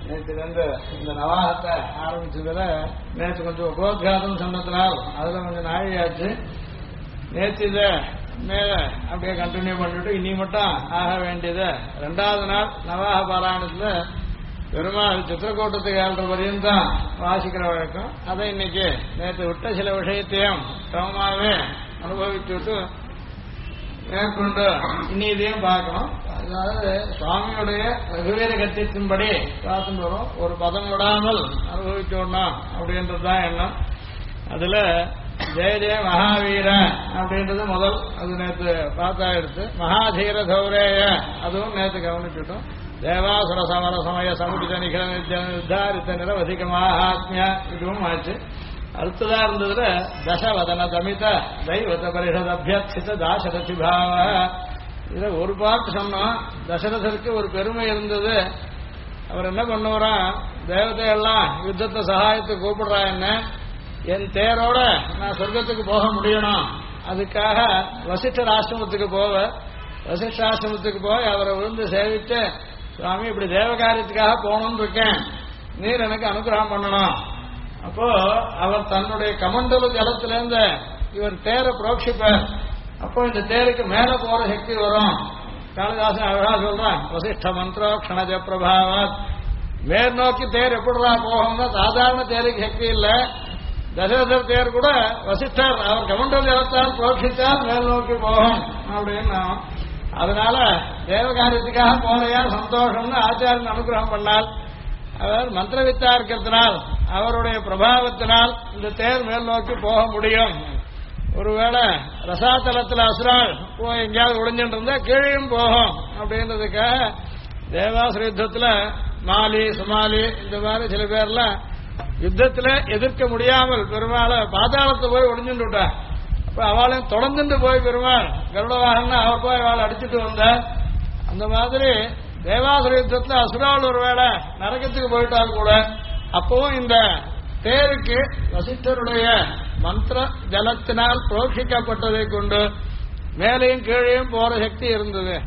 நேற்று இந்த நவாகத்தை ஆரம்பிச்சதுல நேற்று கொஞ்சம் உபோத்காதம் சொன்னதுனால் அதுல கொஞ்சம் நாழியாச்சு. நேற்று இதை மேல அப்படியே கண்டினியூ பண்ணிட்டு இனி மட்டும் ஆக வேண்டியது 2வது நாள் நவாக பாராயணத்துல பெருமாள் சித்திரக்கூட்டத்துக்கு 7:30 வரையும் தான் வாசிக்கிற வழக்கம். அதை இன்னைக்கு நேற்று விட்ட சில விஷயத்தையும் கிரமமாகவே அனுபவிச்சுட்டு மேற்கொண்டு இனி இதையும் பார்க்கணும். அதாவது சுவாமியுடைய ரகுவீர கத்தியத்தின்படி பார்த்துட்டு வரும். ஒரு பதம் விடாமல் அனுபவிச்சோடணும் அப்படின்றதுதான் எண்ணம். அதுல ஜெய ஜெய மகாவீர அப்படின்றது முதல். அது நேற்று பார்த்தா எடுத்து மகாதீர கௌரேய அதுவும் நேற்று கவனிச்சுட்டோம். தேவாசுர சமர சமய சமுடித நிகழ நிர்தாரித்த நிரவதிக மகாத்மிய இதுவும் ஆச்சு. அடுத்ததா இருந்ததுல தசவதன தமித தெய்வத பரிஷத் அபியர்த்தித தாசரதி பாவ. இதை ஒரு பாட்டு சொன்னோம். தசரதருக்கு ஒரு பெருமை இருந்தது. அவர் என்ன பண்ணுவாராம், தேவதையெல்லாம் யுத்தத்தை சகாயத்துக்கு கூப்பிடுறா, என்ன என் தேரோட நான் சொர்க்கத்துக்கு போக முடியணும், அதுக்காக வசிஷ்டர் ஆசிரமத்துக்கு வசிஷ்டாசிரமத்துக்கு போய் அவரை விழுந்து சேவித்து, சுவாமி இப்படி தேவகாரியத்துக்காக போகணும்னு இருக்கேன், நீர் எனக்கு அனுகிரகம் பண்ணணும். அப்போ அவர் தன்னுடைய கமண்டல ஜலத்திலிருந்து இவர் தேரை புரோட்சிப்பார். அப்போ இந்த தேருக்கு மேல போற சக்தி வரும். காளிதாசன் அழகா சொல்றான், வசிஷ்ட மந்திரோ க்ஷணஜ பிரபாவத். மேல் நோக்கி தேர் எப்படிடா போகும்னா சாதாரண தேருக்கு சக்தி இல்ல. தசரதர் தேர் கூட வசிஷ்டர் அவர் கமண்டல ஜலத்தால் புரோட்சித்தால் மேல் நோக்கி போகும் அப்படின்னு. அதனால தேவகாரியத்துக்காக போறையா சந்தோஷம்னு ஆச்சாரியன் அனுகிரகம் பண்ணால், அவர் மந்திரவித்தா இருக்கிறதுனால் அவருடைய பிரபாவத்தினால் இந்த தேர் மேல் நோக்கி போக முடியும். ஒருவேளை ரசாத்தலத்தில் அசுரால் போய் எங்கேயாவது ஒளிஞ்சுட்டு இருந்தா கீழையும் போகும் அப்படின்றதுக்காக தேவாசுர யுத்தத்துல மாலி சுமாலி இந்த மாதிரி சில பேர்லாம் யுத்தத்துல எதிர்க்க முடியாமல் பெருமாளை பாதாளத்தை போய் ஒளிஞ்சுட்டு விட்டார். அப்ப அவளையும் தொடர்ந்துட்டு போய் பெருமாள் கருடவாகன்னு அவர் போய் அவளை அடிச்சுட்டு வந்தார். அந்த மாதிரி தேவாசுர யுத்தத்துல அசுரால் ஒருவேளை நரகத்துக்கு போயிட்டால் கூட அப்பவும் இந்த தேருக்கு வசிஷ்டருடைய மந்திர ஜலத்தினால் புரோட்சிக்கப்பட்டதை கொண்டு மேலையும் கீழையும் போற சக்தி இருந்தது.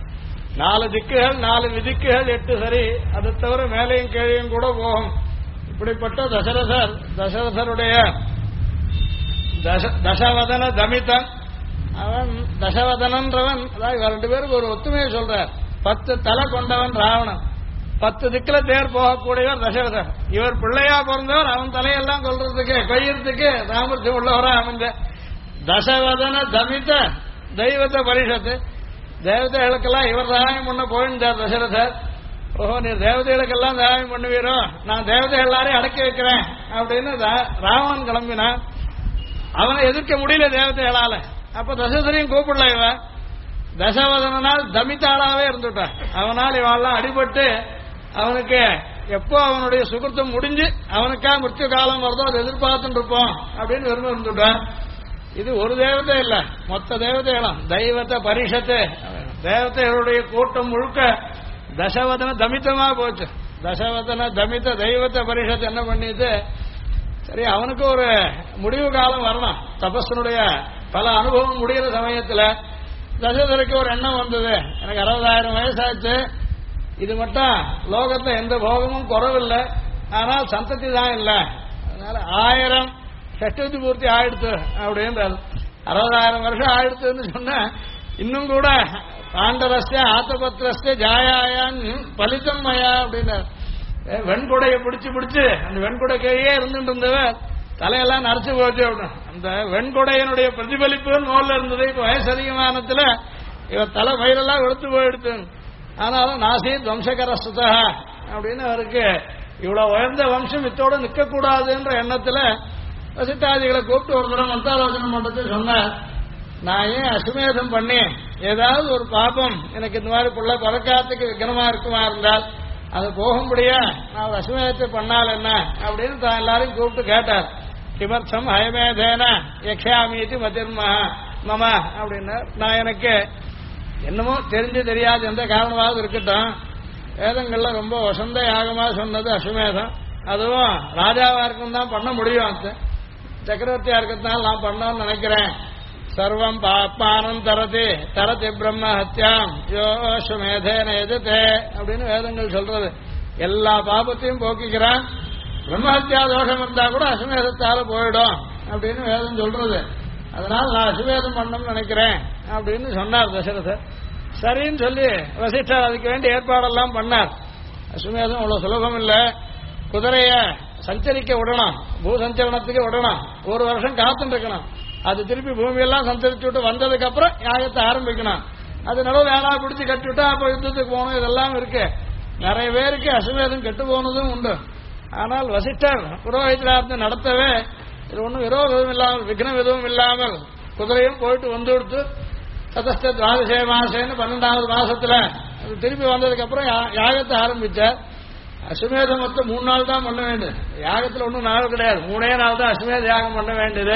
4 திக்குகள் 4 விதிக்குகள் 8 சரி, அதை தவிர மேலையும் கீழையும் கூட போகும். இப்படிப்பட்ட தசரதருடைய தசவதன தமிதன், அவன் தசவதனன்றவன், அதாவது 2 பேருக்கு ஒரு ஒத்துமையை சொல்றார். 10 தலை கொண்டவன் ராவணன், 10 திக்குல தேர் போகக்கூடியவர் தசரதர். இவர் பிள்ளையா பிறந்தவர், அவன் தலையெல்லாம் கொல்றதுக்கு கொய்யறதுக்கு சாமர்த்தியம் உள்ளவரா அமைந்த தசவதன தமித தெய்வத்தை பரிஷத்து. தேவதைகளுக்கெல்லாம் இவர் சகாயம் பண்ண போயிருந்தார் தசரதர். ஓஹோ, நீர் தேவதைகளுக்கெல்லாம் சகாயம் பண்ணுவீரோ, நான் தேவதை எல்லாரையும் அடக்கி வைக்கிறேன் அப்படின்னு ராவணன் கிளம்பினான். அவனை எதிர்க்க முடியல தேவதைகளால. அப்ப தசரதரையும் கூப்பிடல. இவன் தசவதனால் தமித்தாளாவே இருந்துட்டான். அவனால் இவெல்லாம் அடிபட்டு அவனுக்கு எப்போ அவனுடைய சுகிருத்தம் முடிஞ்சு அவனுக்கா மிருத்யு காலம் வருதோ அதை எதிர்பார்த்துட்டு இருப்போம் அப்படின்னு விரும்ப இருந்துட்டான். இது ஒரு தேவதை இல்ல, மொத்த தேவதைகளும் தெய்வத்தை பரிஷத்து, தேவதைகளுடைய கூட்டம் முழுக்க தசவதன தமித்தமா போச்சு. தசவதன தமித்த தெய்வத்தை பரிஷத்து என்ன பண்ணிட்டு, சரி அவனுக்கு ஒரு முடிவு காலம் வரணும், தபஸனுடைய பல அனுபவம் முடிகிற சமயத்துல தசரதருக்கு ஒரு எண்ணம் வந்தது, எனக்கு 60,000 வயசாச்சு, இது மட்டும் லோகத்துல எந்த போகமும் குறவில்லை, ஆனால் சந்ததி தான் இல்லை, அதனால 1000 சஷ்டி பூர்த்தி ஆயிடுத்து அப்படின்றாரு. 60,000 வருஷம் ஆயிடுத்துன்னு சொன்ன இன்னும் கூட பாண்டரஸ்ய ஆத்தபத்திரஸ்ய ஜாயாயான் பலிதம் மயா அப்படின்னாரு. வெண்குடையை பிடிச்சு அந்த வெண்குடை கையே இருந்துட்டு இருந்தவன் தலையெல்லாம் நரைச்சு போச்சு அப்படின்னு. அந்த வெண்குடையனுடைய பிரதிபலிப்பு நூல்ல இருந்தது. இப்ப வயசு அதிகமானத்துல இவர் தலை மயிலெல்லாம் வெளுத்து போயிடுத்து. ஆனாலும் நாசி வம்சகர சுதா அப்படின்னு அவருக்கு இவ்வளவு உயர்ந்த வம்சம் இத்தோட நிற்கக்கூடாதுன்ற எண்ணத்துல வசிட்டாதிகளை கூப்பிட்டு ஒரு தடவை மந்தாலோசனை பண்றது சொன்னார். நான் ஏன் அசுமேதம் பண்ணி ஏதாவது ஒரு பாபம் எனக்கு இந்த மாதிரி பிள்ளை பறக்காத்துக்கு விக்னமா இருக்குமா இருந்தால் அது போகும்படியா நான் ஒரு அசுமேதத்தை பண்ணால் என்ன அப்படின்னு தான் எல்லாரையும் கூப்பிட்டு கேட்டார். கிமர்த்தம் ஹயமேதேன யக்ஷாமீதி மதிர்மா மம அப்படின்னா, நான் எனக்கு என்னமோ தெரிஞ்சு தெரியாது எந்த காரணமாவது இருக்கட்டும், வேதங்கள்ல ரொம்ப வசந்த யாகமா சொன்னது அசுமேதம், அதுவும் ராஜாவா இருக்கும் தான் பண்ண முடியும், சக்கரவர்த்தியா இருக்கிறதுனால நான் பண்ணணும்னு நினைக்கிறேன். சர்வம் பாப்பானம் தரதி பிரம்ம ஹத்யாம் யோ அஸ்வமேதேன எதிர்த்தே அப்படின்னு வேதங்கள் சொல்றது. எல்லா பாபத்தையும் போக்கிக்கிறான். பிரம்மஹத்யா தோஷம் இருந்தா கூட அசுமேதத்தால போயிடும் அப்படின்னு வேதம் சொல்றது. அதனால நான் அசுமேதம் பண்ணணும்னு நினைக்கிறேன் அப்படின்னு சொன்னார் தசரதர். சரின்னு சொல்லி வசிஷ்டர் அதுக்கு வேண்டிய ஏற்பாடெல்லாம் பண்ணார். அசுமேதம் அவ்வளவு சுலபம் இல்லை. குதிரைய சஞ்சரிக்க விடணும், பூசஞ்சரணத்துக்கு விடணும், 1 வருஷம் காத்துட்டு இருக்கணும். அது திருப்பி பூமியெல்லாம் சஞ்சரிச்சு விட்டு வந்ததுக்கு அப்புறம் யாகத்தை ஆரம்பிக்கணும். அது நடுவு வேணா பிடிச்சி கட்டிவிட்டா அப்ப யுத்தத்துக்கு போகணும். இதெல்லாம் இருக்கு. நிறைய பேருக்கு அசுமேதம் கெட்டு போனதும் உண்டு. ஆனால் வசிஷ்டர் புரோஹிதரார்த்த நடத்தவே இது ஒன்றும் விரோதம் இல்லாமல் விக்னம் எதுவும் இல்லாமல் குதிரையும் போயிட்டு வந்து கொடுத்து சதஸ்த துவாதசே மாசேன்னு 12வது மாசத்துல திருப்பி வந்ததுக்கு அப்புறம் யாகத்தை ஆரம்பிச்சார். அசுமேதம் மொத்தம் 3 நாள் தான் பண்ண வேண்டியது. யாகத்துல ஒன்றும் நாள் கிடையாது, 3 நாள் தான் அசுமேத யாகம் பண்ண வேண்டியது.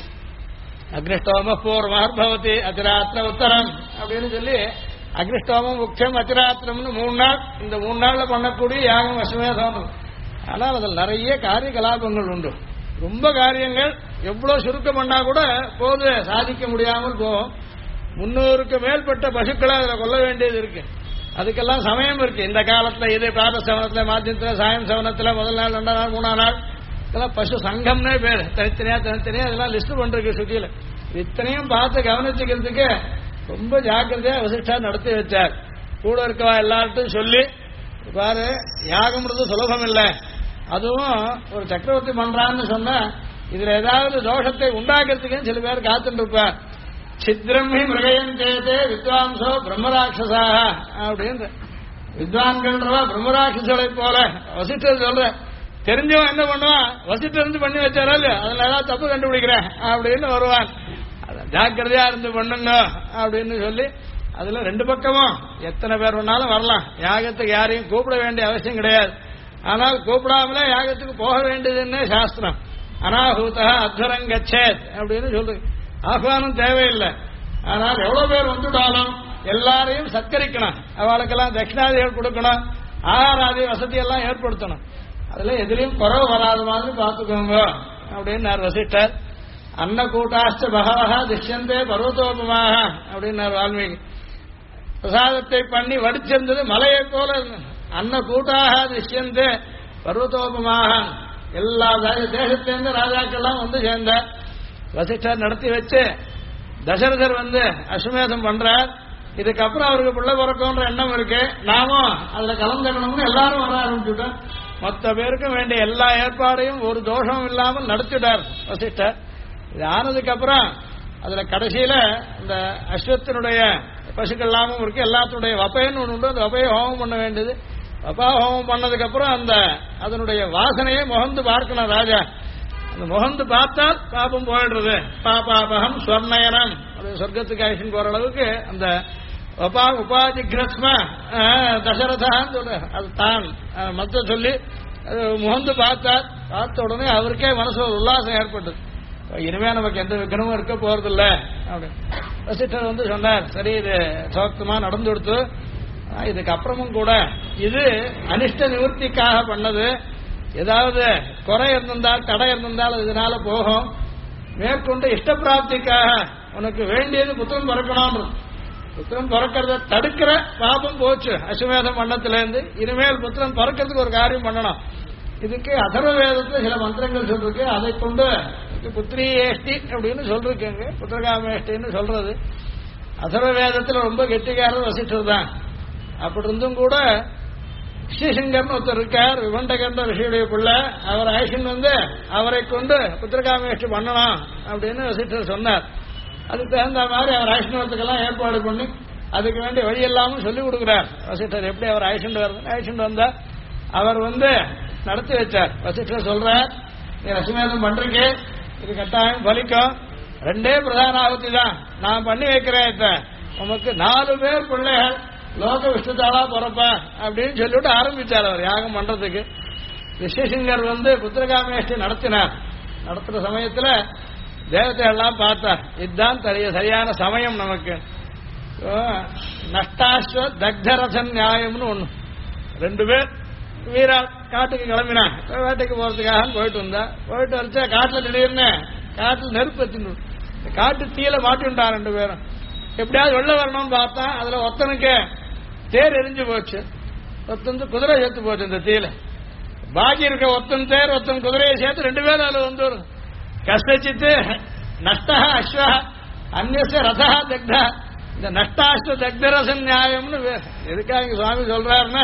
அக்னிஷ்டோம பூர்வமார்பவதி அதிராத்திர உத்தரம் அப்படின்னு சொல்லி அக்னிஷ்டோமம் முக்கியம் அதிராத்திரம்னு 3 நாள். இந்த 3 நாள்ல பண்ணக்கூடிய யாகம் அசுமேதம். ஆனால் அதில் நிறைய காரியகலாபங்கள் உண்டு. ரொம்ப காரியங்கள் எவ்வளவு சுருக்கம் பண்ணா கூட போது சாதிக்க முடியாமல் போகும். 300க்கு மேற்பட்ட பசுக்களை அதில் கொல்ல வேண்டியது இருக்கு. அதுக்கெல்லாம் சமயம் இருக்கு. இந்த காலத்துல இது பிராத சவனத்துல, மாத்தியத்துல, சாயம் சவனத்துல, முதல் நாள், 2ஆம் நாள், 3ஆம் நாள் இதெல்லாம் பசு சங்கம்னே பேரு. தனித்தனியா அதெல்லாம் லிஸ்ட் பண்றதுக்கு சுத்தியில இத்தனையும் பார்த்து கவனிச்சுக்கிறதுக்கு ரொம்ப ஜாக்கிரதையா வசிஷ்டா நடத்தி வச்சார். கூட இருக்கவா எல்லார்ட்டும் சொல்லி பாரு யாகம்ன்றது சுலபம் இல்லை. அதுவும் ஒரு சக்கரவர்த்தி பண்றான்னு சொன்னா இதுல ஏதாவது தோஷத்தை உண்டாக்குறதுக்கு சில பேர் காத்துட்டு இருப்பார். சித்ரம்மி மிருகயம் சேதே வித்வாம்சோ பிரம்மராட்சசாக அப்படின்னு வித்வான்கள்ன்றவா பிரம்மராட்சசலை போல வசிஷ்டர் சொல்ற. தெரிஞ்சவன் என்ன பண்ணுவான், வசிஷ்டர் இருந்து பண்ணி வச்சாரா இல்லையா, அதுல ஏதாவது தப்பு கண்டுபிடிக்கிறேன் அப்படின்னு வருவான். ஜாக்கிரதையா இருந்து பண்ணுங்க அப்படின்னு சொல்லி அதுல 2 பக்கமும் எத்தனை பேர் வேணாலும் வரலாம். யாகத்துக்கு யாரையும் கூப்பிட வேண்டிய அவசியம் கிடையாது. ஆனால் கூப்பிடாமலே யாகத்துக்கு போக வேண்டியதுன்னு சாஸ்திரம். அனாஹூதா அத்வரங்கச்சேத் அப்படின்னு சொல்றது. ஆஹ்வானம் தேவையில்லை. ஆனால் எவ்வளவு பேர் வந்துட்டாலும் எல்லாரையும் சத்கரிக்கணும். அவளுக்கெல்லாம் தட்சிணாதிகள் கொடுக்கணும், ஆகாராதி வசதி எல்லாம் ஏற்படுத்தணும். அதுல எதிலையும் குறவு வராத மாதிரி பார்த்துக்கோங்க அப்படின்னு வசிஷ்டர். அன்னக்கூட்டாச்ச பகவஹா திஷ்யந்தே பர்வதோபமாக அப்படின்னார் வால்மீகி. பிரசாதத்தை பண்ணி வடிச்சிருந்தது மலையை போல. அன்னக்கூட்டாக திஷ்யந்தே பர்வதோபமாக எல்லா தேசத்திலிருந்து ராஜாக்கள்லாம் வந்து சேர்ந்த வசிஷ்டர் நடத்தி வச்சு தசரதர் வந்து அசுமேதம் பண்றார். இதுக்கப்புறம் அவருக்கு பிள்ளை பிறக்கும்ன்ற எண்ணம் இருக்கு. நாமும் அதுல கலந்துக்கணும்னு எல்லாரும் வர ஆரம்பிச்சுட்டோம். மொத்த பேருக்கும் வேண்டிய எல்லா ஏற்பாடையும் ஒரு தோஷமும் இல்லாமல் நடத்திட்டார் வசிஷ்டர். இது ஆனதுக்கு அப்புறம் அதுல கடைசியில இந்த அஸ்வத்தினுடைய பசுக்கள் எல்லாமும் இருக்கு. எல்லாத்துடைய வப்பைன்னு ஒன்று உண்டு. அந்த வப்பையை ஹோமம் பண்ண வேண்டியது. வப்பா ஹோமம் பண்ணதுக்கு அப்புறம் அந்த அதனுடைய வாசனையை முகந்து பார்க்கணும் ராஜா. அந்த முகந்து பார்த்தால் பாபம் போயிடுறது. பாபாபகம் ஸ்வர்ணயனம் சொர்க்கத்துக்கு ஆயுஷன் போற அளவுக்கு அந்த உபாதிகிரஸ்ம தசரதான்னு சொல்ற அது தான் மத்த சொல்லி முகந்து பார்த்த உடனே அவருக்கே மனசு ஒரு உல்லாசம் ஏற்பட்டது. இனிமே நமக்கு எந்த விக்ரமும் இருக்க போறதில்ல அப்படின்னு வசிஷ்டர் வந்து சொன்னார். சரி இது சோக்தமா நடந்து கொடுத்து இதுக்கப்புறமும் கூட இது அனிஷ்ட நிவர்த்திக்காக பண்ணது. ஏதாவது குறை இருந்திருந்தால் தடை இருந்திருந்தால் இதனால போகும். மேற்கொண்டு இஷ்ட பிராப்திக்காக உனக்கு வேண்டியது புத்திரன் பிறக்கணும். புத்திரன் பிறக்கிறத தடுக்கிற பாபம் போச்சு அசுமேதம் பண்ணத்திலேருந்து. இனிமேல் புத்திரன் பிறக்கிறதுக்கு ஒரு காரியம் பண்ணணும். இதுக்கு அதர்வ வேதத்துல சில மந்திரங்கள் சொல்லிருக்கு. அதை கொண்டு புத்திரி ஏஷ்டி அப்படின்னு சொல்லிருக்கேங்க. புத்திரகாமேஷ்டின்னு சொல்றது அதர்வ வேதத்துல ரொம்ப கெட்டிக்காரர் வசிஷ்டர் தான். அப்படி இருந்தும் கூட ஸ்ரீசங்கர்னு ஒருத்தர் இருக்கார், விபண்டகர்ன்ற ரிஷியுடைய பிள்ளை. அவர் ஆயுஷன் வந்து அவரை கொண்டு புத்திரகாமேஷ்டி பண்ணணும் அப்படின்னு வசிஷ்டர் சொன்னார். அதுக்கு தகுந்த மாதிரி அவர் ஆயுஷ்ணத்துக்கெல்லாம் ஏற்பாடு பண்ணி அதுக்கு வேண்டிய வழி எல்லாமும் சொல்லிக் கொடுக்குறார் வசிஷ்டர். எப்படி அவர் ஆயுஷன் வருது ஆயுஷன் வந்தா அவர் வந்து நடத்தி வச்சார். வசிஷ்டர் சொல்றார், நீ அசுமேதம் பண்றீங்க, இது கட்டாயம் பலிக்கும். 2 பிரதான ஆபத்தி தான் நான் பண்ணி வைக்கிறேன். உமக்கு 4 பேர் பிள்ளைகள் லோக விஷ்ணுதாளா பிறப்பா அப்படின்னு சொல்லிவிட்டு ஆரம்பிச்சார் அவர் யாகம் பண்றதுக்கு. ரிஷிசிங்கர் வந்து புத்திரகாமேஷ்டி நடத்தினார். நடத்துற சமயத்துல தேவத்தை எல்லாம் பார்த்தார். இதுதான் சரியான சமயம் நமக்கு. நஷ்டாஸ்வ தக்தரசன் நியாயம்னு ஒண்ணு. 2 பேர் வீரா காட்டுக்கு கிளம்பினா வேட்டைக்கு போறதுக்காக போயிட்டு வந்தா. போயிட்டு வச்சா காட்டுல திடீர்னு காட்டுல நெருப்பு வச்சு காட்டு தீயில மாட்டின்ட்டான் 2 பேரும். எப்படியாவது வெளில வரணும்னு பார்த்தா அதுல ஒருத்தனுக்கு தேர் எரிஞ்சு போச்சு. ஒத்தந்து குதிரை சேர்த்து போச்சு இந்த தீல. பாக்கி இருக்க ஒத்தன் தேர் ஒத்தன் குதிரையை சேர்த்து 2 பேரும் அதுல வந்துடும். கஷ்டச்சித்து நஷ்டா அஸ்வா அந்நிய ரதா தக்தா. இந்த நஷ்டாஸ்வ தக்தரசன் நியாயம்னு எதுக்காக இங்க சுவாமி சொல்றாருன்னா,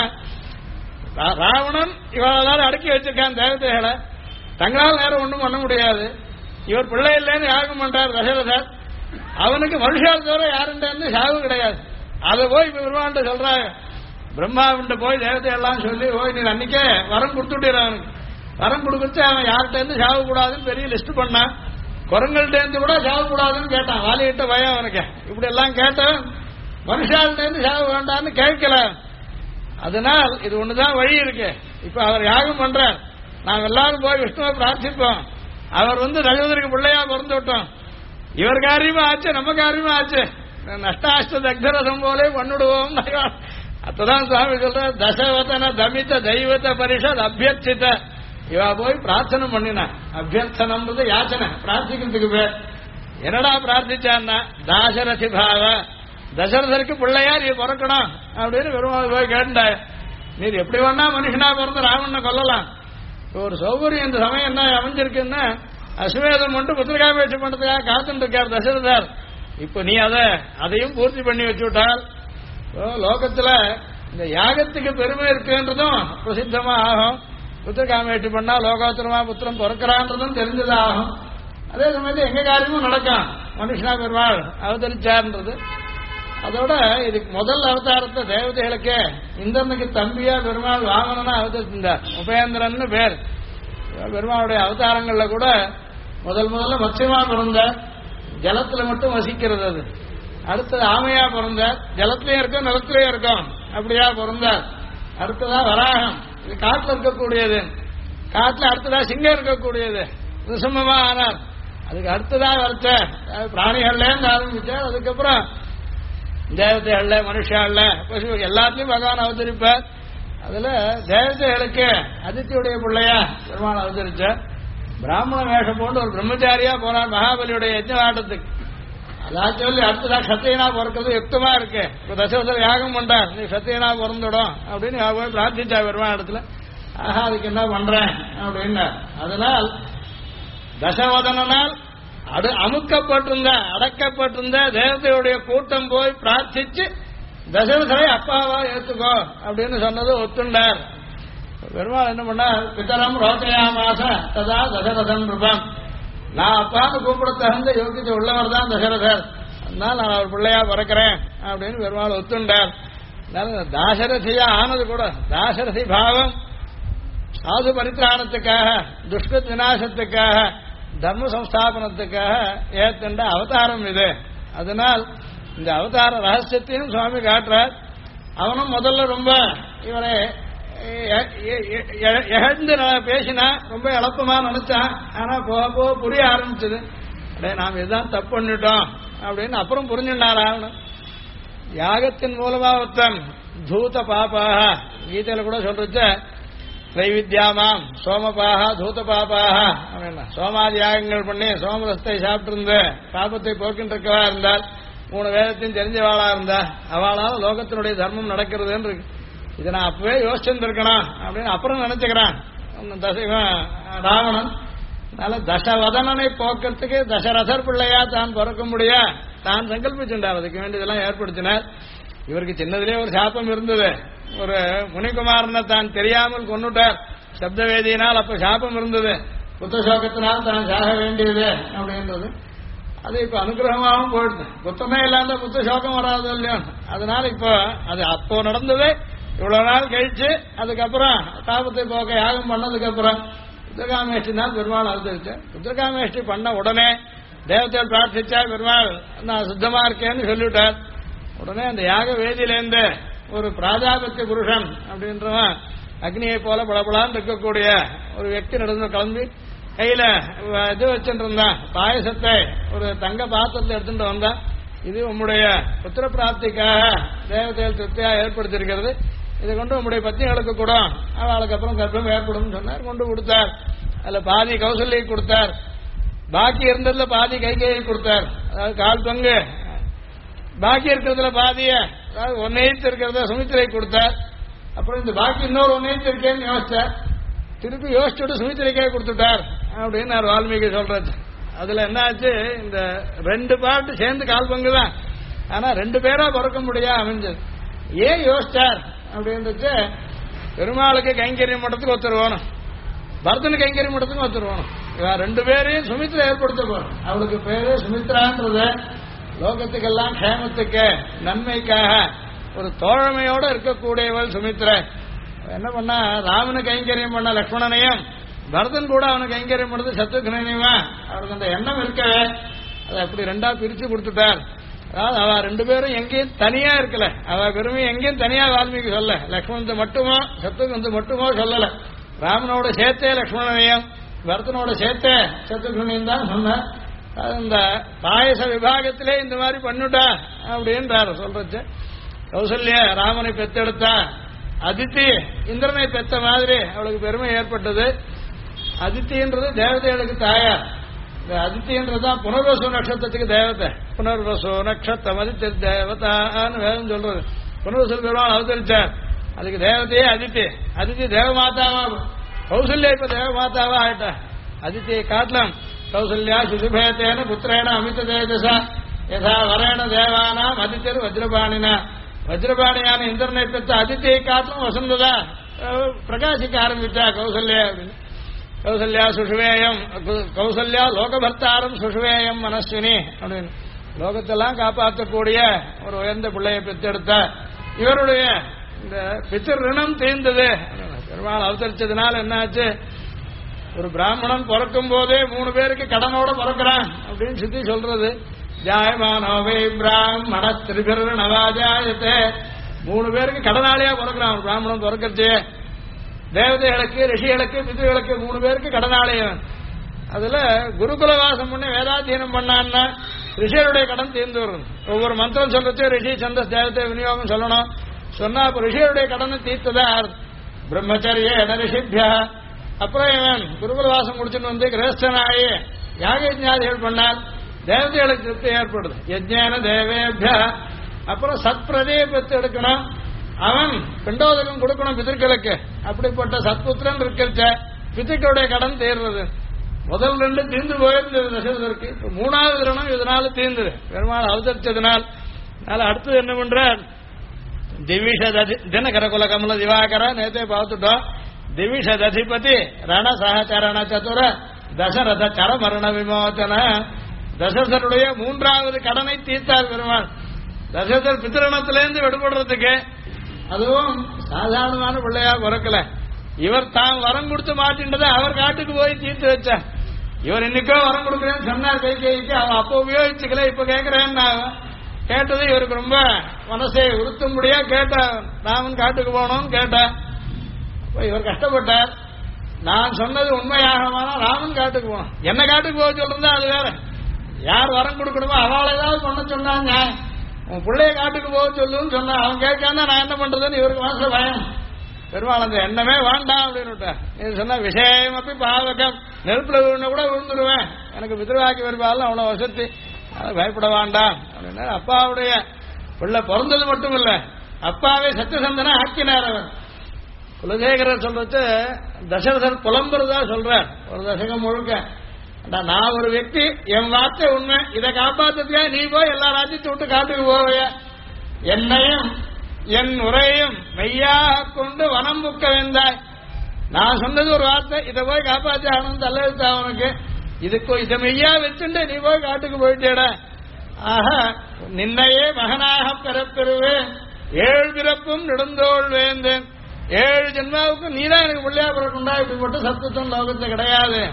ராவணன் இவ்வளவு அடக்கி வச்சிருக்கான் தேவதைகளை, தங்களால் நேரம் ஒன்றும் பண்ண முடியாது. இவர் பிள்ளை இல்லைன்னு யாகம் பண்றார் தசரதர். அவனுக்கு மனுஷால் தவிர யாருன்னு சாவு கிடையாது. அதை போய் இப்ப பெருமான்ட்ட சொல்றாங்க. பிரம்மாவிட்ட போய் தேவதை எல்லாம் சொல்லி போய் நீ அன்னைக்கே வரம் கொடுத்துட்டு அவனுக்கு வரம் கொடுத்து அவன் யார்கிட்ட இருந்து சாவு கூடாதுன்னு பெரிய லிஸ்ட் பண்ணான். குரங்கள்ட்ட இருந்து கூட சாவு கூடாதுன்னு கேட்டான். வாலிகிட்ட பயம் அவனுக்கு. இப்படி எல்லாம் கேட்டான். மனுஷால்கிட்ட இருந்து சாவு வேண்டான்னு கேட்கல. அதனால் இது ஒண்ணுதான் வழி இருக்கு. இப்ப அவர் யாகம் பண்றார். நாம் எல்லாரும் போய் விஷ்ணுவை பிரார்த்திப்போம். அவர் ரகுவதற்கு பிள்ளையா பிறந்து விட்டோம். இவர் காரியமா ஆச்சு, நம்ம காரியமா ஆச்சு. நஷ்டாஷ்ட தக்தரசம் போலே பண்ணிடுவோம். அப்பதான் சுவாமி சொல்ற தசவதன தமித்த தெய்வத்த பரிஷத் அபியர்ச்சித்த. இவா போய் பிரார்த்தனை பண்ணினா. அபியர்த்தனம்ன்றது யாச்சனை, பிரார்த்திக்கிறதுக்கு பேர். என்னடா பிரார்த்திச்சான்னா தாசரதி பாவ, தசரதருக்கு பிள்ளையா நீ பிறக்கணும் அப்படின்னு பெருமாள் போய் கேட்டாய். நீர் எப்படி வேணா மனுஷனா பிறந்து ராவணனை கொல்லலாம். ஒரு சௌகரியம் இந்த சமயம் என்ன அமைஞ்சிருக்குன்னா, அஸ்வமேதம் மட்டும் புத்திரகாமேட்சி பண்றதுக்காக காத்துட்டு இருக்கார் தசரதர். இப்ப நீ அதையும் பூர்த்தி பண்ணி வச்சுவிட்டால் லோகத்துல இந்த யாகத்துக்கு பெருமை இருக்குன்றதும் பிரசித்தமா ஆகும். புத்திரகாமேட்சி பண்ணா லோகோத்தரமா புத்திரம் பிறக்கிறான்றதும் தெரிஞ்சதாகும். அதே சமயத்தில் எங்க காரியமும் நடக்கும். மனுஷனா பெருமாள் அவதரிச்சார்ன்றது. அதோட இதுக்கு முதல் அவதாரத்தை தேவதைகளுக்கு இந்திரனுக்கு தம்பியா பெருமாள் வாமனனா அவதரிச்சிருந்தார். உபேந்திரன் பேர். பெருமாளுடைய அவதாரங்கள்ல கூட முதல்ல மத்ஸ்யமா பிறந்தார். ஜலத்துல மட்டும் வசிக்கிறது. அது அடுத்தது ஆமையா பிறந்தார். ஜலத்திலயும் இருக்கும் நிலத்திலயும் இருக்கும். அப்படியா பிறந்தார். அடுத்ததா வராகம். இது காட்டுல இருக்கக்கூடியது. காட்டுல அடுத்ததா சிங்கம் இருக்கக்கூடியது. நிசமமா ஆனார். அதுக்கு அடுத்ததா வரைச்ச பிராணிகள்ல இருந்து ஆரம்பிச்சார். அதுக்கப்புறம் தேவதைகள்ல மனுஷால பசு எல்லாத்தையும் பகவான் அவதரிப்பார். அதுல தேவதைகளுக்கு அதித்தியுடைய பிள்ளையா பெருமாள் அவதரிச்சார். பிராமண வேஷம் போட்டு ஒரு பிரம்மச்சாரியா போனார் மகாபலியுடைய யஜ்ஞாட்டத்துக்கு. அதான் சொல்லி அடுத்ததா சத்தியனா பிறக்கிறது யுக்தமா இருக்கு. இப்ப தசரதர் யாகம் பண்றார், நீ சத்தியனா பிறந்துடும் அப்படின்னு போய் பிரார்த்திச்சா பெருமாள் இடத்துல. ஆஹா அதுக்கு என்ன பண்றேன் அப்படின்னா, அதனால் தசவதனால் அடக்கப்பட்டிருந்த தேவதையுடைய கூட்டம் போய் பிரார்த்திச்சு தசரதரை அப்பாவா ஏத்துக்கோ அப்படின்னு சொன்னது ஒத்துண்டார். பெருமாள் என்ன பண்ணார், பிதரம் ரோச்சயா மாச ததா தசரதன் ரூபம். நான் அப்பான்னு கூப்பிட தகுந்த யோகியத்தை உள்ளவர் தான் தசரதர். அதனால நான் அவர் பிள்ளையா பிறக்கிறேன் அப்படின்னு பெருமாள் ஒத்துண்டார். தாசரதியா ஆனது கூட தாசரதி பாவம் சாது பரித்ராணத்துக்காக, துஷ்கத் விநாசத்துக்காக, தர்ம சம்ஸ்தாபனத்துக்காக ஏத்துண்ட அவதாரம் இது. அதனால் இந்த அவதார ரகசியத்தையும் சுவாமி காட்டுறார். அவனும் முதல்ல ரொம்ப இவரை எகழ்ந்து பேசினா, ரொம்ப எளப்பமா நினைச்சான். ஆனா போக போக புரிய ஆரம்பிச்சது. நாம் இதுதான் தப்பு பண்ணிட்டோம் அப்படின்னு அப்புறம் புரிஞ்சுட்டார். ஆகணும் யாகத்தின் மூலமா ஒருத்தன் தூத பாப்பாக கீதையில கூட சொல்றச்ச வைவித்யாமாம் சோமபாக தூத பாப்பாக அப்படின்னா, சோமாதி யாகங்கள் பண்ணி சோமரசத்தை சாப்பிட்டு இருந்த பாபத்தை போக்கின்னு இருக்கவா இருந்தால், 3 வேதத்தையும் தெரிஞ்சவாளா இருந்தா அவளால லோகத்தினுடைய தர்மம் நடக்கிறதுன்னு இருக்கு. இதை நான் அப்பவே யோசிச்சிருந்திருக்கணும் அப்படின்னு அப்புறம் நினைச்சுக்கிறான் ராவணன். அதனால தசவதனனை போக்கிறதுக்கு தசரதர் பிள்ளையா தான் பிறக்க முடியா தான் சங்கல்பிச்சுட்டார். அதுக்கு வேண்டியதெல்லாம் ஏற்படுத்தினார். இவருக்கு சின்னதிலே ஒரு சாப்பம் இருந்தது. ஒரு முனிகுமாரனை தான் தெரியாமல் கொண்டுட்டார் சப்தவேதியினால். அப்ப சாப்பம் இருந்தது, புத்தசோகத்தினால் தான் சாக வேண்டியது அப்படின்றது. அது இப்ப அனுகிரகமாகவும் போயிடுது. புத்தமே இல்லாத புத்தசோகம் வராது இல்லையோ. அதனால இப்ப அது அப்போ நடந்தது. இவ்வளவு நாள் கழிச்சு அதுக்கப்புறம் தாபத்தை போக்க யாகம் பண்ணதுக்கு அப்புறம் புத்திரகாமேஷ்டி தான் பெருமாள் அவதரிச்சார். புத்திரகாமேஷ்டி பண்ண உடனே தேவதைகள் பிரார்த்திச்சா பெருமாள் நான் சுத்தமா இருக்கேன்னு சொல்லிவிட்டார். உடனே அந்த யாக வேதியிலேருந்து ஒரு பிராஜாபத்திய புருஷன் அப்படின்றவன் அக்னியை போல படப்படான்னு இருக்கக்கூடிய ஒரு వ్యక్తి நடந்து கிளம்பி கையில இது வச்சுட்டு இருந்தான். பாயசத்தை ஒரு தங்க பாத்திரத்தை எடுத்துட்டு வந்தான். இது உம்முடைய புத்திர பிராப்திக்காக தேவதைகள் திருப்தியா ஏற்படுத்தியிருக்கிறது. இதை கொண்டு உம்முடைய பத்தினிகளுக்கு கூட அவளுக்கு அப்புறம் கர்ப்பம் ஏற்படும் சொன்னார். கொண்டு கொடுத்தார். அதுல பாதி கௌசல்யை கொடுத்தார். பாக்கி இருந்ததுல பாதி கைகையை கொடுத்தார். அதாவது கால் பங்கு பாக்கி இருக்கிறதுல பாதிய, அதாவது 1/8 இருக்கிறத சுமித்திரை கொடுத்தார். அப்புறம் இந்த பாக்கி இன்னொரு ஒன்னையும் இருக்கேன்னு யோசிச்சார். திருப்பி யோசிச்சுட்டு சுமித்திரைக்கே கொடுத்துட்டார் அப்படின்னு நான் வால்மீகி சொல்றது. அதுல என்ன ஆச்சு, இந்த 2 பாட்டு சேர்ந்து கால் பங்கு தான், ஆனா 2 பேரா பிறக்க முடியா அமைஞ்சது. ஏன் யோசிச்சார் அப்படின்றது, பெருமாளுக்கு கைங்கரியம் மட்டத்துக்கு ஒருத்தர் வேணும், பரதனுக்கு கைங்கரியம் மட்டத்துக்கு ஒருத்தர் வேணும். இவன் 2 பேரையும் சுமித்ரா ஏற்படுத்த போறோம். அவளுக்கு பேரு சுமித்ரான்றது லோகத்துக்கெல்லாம் க்ஷேமத்துக்கு நன்மைக்காக ஒரு தோழமையோட இருக்கக்கூடியவள் சுமித்ரா. என்ன பண்ணா, ராமனுக்கு கைங்கரியம் பண்ண லக்ஷ்மணனையும் பரதன் கூட அவனுக்கு கைங்கரியம் பண்ணது சத்ருகனையுமா, அவனுக்கு அந்த எண்ணம் இருக்கவே அதை அப்படி 2ஆ பிரிச்சு கொடுத்துட்டார். அதாவது அவ 2 பேரும் எங்கேயும் தனியா இருக்கல, அவ பெருமை எங்கேயும் தனியா வால்மீகி சொல்ல, லக்ஷ்மணத்தை மட்டுமோ சத்ருகன் மட்டுமோ சொல்லல, ராமனோட சேர்த்தே லக்ஷ்மணனையும் பரதனோட சேர்த்தே சத்ருகனையும் தான் சொன்னார். இந்த பாயச விபாகத்திலே இந்த மாதிரி பண்ணுட்டா அப்படின்றாரு சொல்றது. கௌசல்யா ராமனை பெத்தெடுத்தா, அதித்தி இந்திரனை பெத்த மாதிரி அவளுக்கு பெருமை ஏற்பட்டது. அதித்தின்றது தேவதைகளுக்கு தாயார். இந்த அதித்தின்றதுதான் புனர்வசு நட்சத்திரத்துக்கு தேவதை. புனர்வசு நட்சத்திரம் அதித்தி தேவதான்னு வேதம் சொல்றது. புனர்வசு பெருமாள் அவதரிச்சார், அதுக்கு தேவதையே அதித்தி. அதித்தி தேவமாதாவா, கௌசல்யா இப்ப தேவமாதாவா ஆயிட்டா. அதித்தியை காட்டலாம். கௌசல்யா சுசுபேத்தேன புத்திரேன அமித தேஜசா யதா வரேண தேவானாம் அதித்தியர் வஜ்ரபாணினா. வஜ்ரபாணியான இந்திரனை பெற்ற அதித்தியை காட்டிலும் வசந்ததா பிரகாசிக்க ஆரம்பிச்சா கௌசல்யா அப்படின்னு. கௌசல்யா சுஷுவேயம், கௌசல்யா லோகபர்த்தாரம் சுஷுவேயம் மனஸ்வினி அப்படின்னு. லோகத்தெல்லாம் காப்பாற்றக்கூடிய ஒரு உயர்ந்த பிள்ளையை பெற்றெடுத்த இவருடைய இந்த பித்தர் ரிணம் தீர்ந்தது. பெருமாள் அவதரிச்சதுனால என்னாச்சு, ஒரு பிராமணன் பிறக்கும் போதே 3 பேருக்கு கடனோட பிறக்கிறான் அப்படின்னு சித்தி சொல்றது. ஜாயமானோவை பிராமண திரிபிர் நவாஜாயத்தே, 3 பேருக்கு கடனாளியா பிறக்கிறான் ஒரு பிராமணன் பிறக்கிறது. தேவதைகளுக்கு ரிஷிகளுக்கு பித்ருகளுக்கு 3 பேருக்கு கடனாளியவன். அதுல குருகுலவாசம் பண்ணி வேதாத்தியனம் பண்ணான்னா ரிஷியருடைய கடன் தீர்ந்து வரும். ஒவ்வொரு மந்திரம் சொல்றது ரிஷி சந்தஸ் தேவதை விநியோகம் சொல்லணும். சொன்னா அப்ப ரிஷியருடைய கடனை தீர்த்ததா பிரம்மச்சரிய ரிஷிபியா. அப்புறம் இவன் குருகுலவாசம் முடிச்சுன்னு வந்து கிரகஸ்தனாயி யாக யஜ்ஞாதிகள் பண்ணால் தேவதைகளுக்கு திருப்தி ஏற்படுது. யஜ்ஞான தேவேபியா. அப்புறம் சத்பிரதியை பெற்று எடுக்கணும், அவன் பிண்டோதகம் கொடுக்கணும் பிதர்களுக்கு. அப்படிப்பட்ட சத்புத்திரன் இருக்கிற பிதர்களுடைய கடன் தீர்றது. முதல் 2 தீர்ந்து போயிருந்தது தசரதற்கு. இப்ப 3வது தினம் இதனால தீர்ந்தது, பெருமாள் அவதரிச்சதுனால். அடுத்தது என்ன பண்றார், தினகரகுல கமல திவாகர நேத்தே பார்த்துட்டோம். திவிஷததிபதி ரண சகச்சரண சதுர தசரத கரமரண விமோச்சன. தசரதனுடைய 3வது கடனை தீர்த்தார் பெருமாள். தசரதர் பித்திரணத்திலிருந்து விடுபடுறதுக்கு, அதுவும் சாதாரணமான பிள்ளையா பிறக்கல, இவர் தான் வரம் கொடுத்து மாட்டின்றதை அவர் காட்டுக்கு போய் தீர்த்து வச்சார். இவர் இன்னைக்கோ வரம் கொடுக்குறேன்னு சொன்னார் கைகேயிக்கு, அவன் அப்போ உபயோகிச்சுக்கல, இப்ப கேட்கிறேன்னு கேட்டது இவருக்கு ரொம்ப மனசை உறுத்தும்படியா கேட்ட. ராமன் காட்டுக்கு போனோம்னு கேட்டா இவர் கஷ்டப்பட்டார். நான் சொன்னது உண்மையாகமானா ராமன் காட்டுக்கு போனோம், என்ன காட்டுக்கு போக சொல்றதா அது வேற. யார் வரம் கொடுக்கணுமோ அவளை ஏதாவது பண்ண சொன்னாங்க, உன் பிள்ளைய காட்டுக்கு போக சொல்லுன்னு சொன்னா அவன் கேட்காம நான் என்ன பண்றதுன்னு இவருக்கு மனசுல பயம். பெருமாள் அந்த எண்ணமே வேண்டாம் அப்படின்னு நீ சொன்ன விஷயம் அப்படி பாவகம், நெருப்புல விழுந்த கூட விழுந்துடுவேன், எனக்கு பித்ருவாக்கி வருவாள் அவ்வளவு வசதி, அதை பயப்பட வேண்டாம் அப்படின்னா. அப்பாவுடைய பிள்ளை பிறந்தது மட்டும் இல்ல, அப்பாவே சத்தியசந்தனா ஆக்கினார் அவர். குலசேகரர் சொல்றது தசரதர் புலம்புறதா சொல்றார் ஒரு தசகம் முழுக்க. நான் ஒரு వ్యక్తి, என் வார்த்தை உண்மை, இதை காப்பாத்துறியா நீ போய் எல்லா ராஜ்யத்தை விட்டு காட்டுக்கு போவையா, என்னையும் என் உரையையும் மெய்யாக கொண்டு வனம் புக்க வேண்டாய். நான் சொன்னது ஒரு வார்த்தை, இதை போய் காப்பாற்றி ஆனது அல்லது அவனுக்கு, இதுக்கு இதை மெய்யா வச்சுட்டு நீ போய் காட்டுக்கு போயிட்டேட. ஆக நின்னையே மகனாக பெறப்பெறுவேன், 7 பிறப்பும் நெடுந்தோள் வேந்தேன், 7 ஜென்மாவுக்கு நீதான் எனக்கு பிள்ளையா பிறக்குண்டா. இப்படிப்பட்ட சத்துவம் லோகத்தை கிடையாது.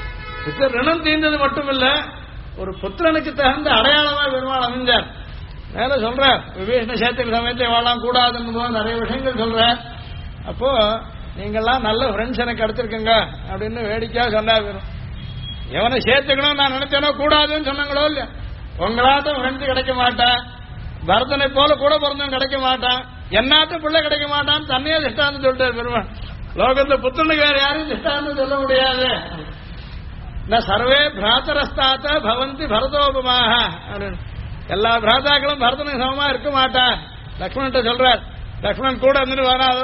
ரிணம் தீர்ந்தது மட்டுமில்ல, ஒரு புத்திரனுக்கு தகுந்த அடையாளமா பெருமாள் அமைஞ்சார். மேல சொல்ற விபீஷண சேத்திர சமயத்தை வாழலாம் கூடாதுன்னு போது நிறைய விஷயங்கள் சொல்ற. அப்போ நீங்கெல்லாம் நல்ல ஃப்ரெண்ட்ஸ் எனக்கு கிடைச்சிருக்குங்க அப்படின்னு வேடிக்கையா சொன்னா வரும். எவனை சேர்த்துக்கணும் நான் நினைச்சேனோ கூடாதுன்னு சொன்னாங்களோ இல்ல, உங்களாட்டம் ஃப்ரெண்ட்ஸ் கிடைக்க மாட்டான், பரதனை போல கூட பிறந்தவன் கிடைக்க மாட்டான், என்னாட்டும் பிள்ளை கிடைக்க மாட்டான்னு தன்னையே திஷ்டாந்து சொல்லிட்டார் பெருமாள். லோகத்துல புத்திரனுக்கு வேற யாரும் திஷ்டாந்து சொல்ல முடியாது. சர்வே பிராத்தரஸ்தாத்த பவந்தி பரதோபமாக அப்படின்னு. எல்லா பிராதாக்களும் பரதனுக்கு சமமா இருக்க மாட்டா. லக்ஷ்மணன் சொல்றார், லக்ஷ்மணன் கூட இருந்துட்டு வராத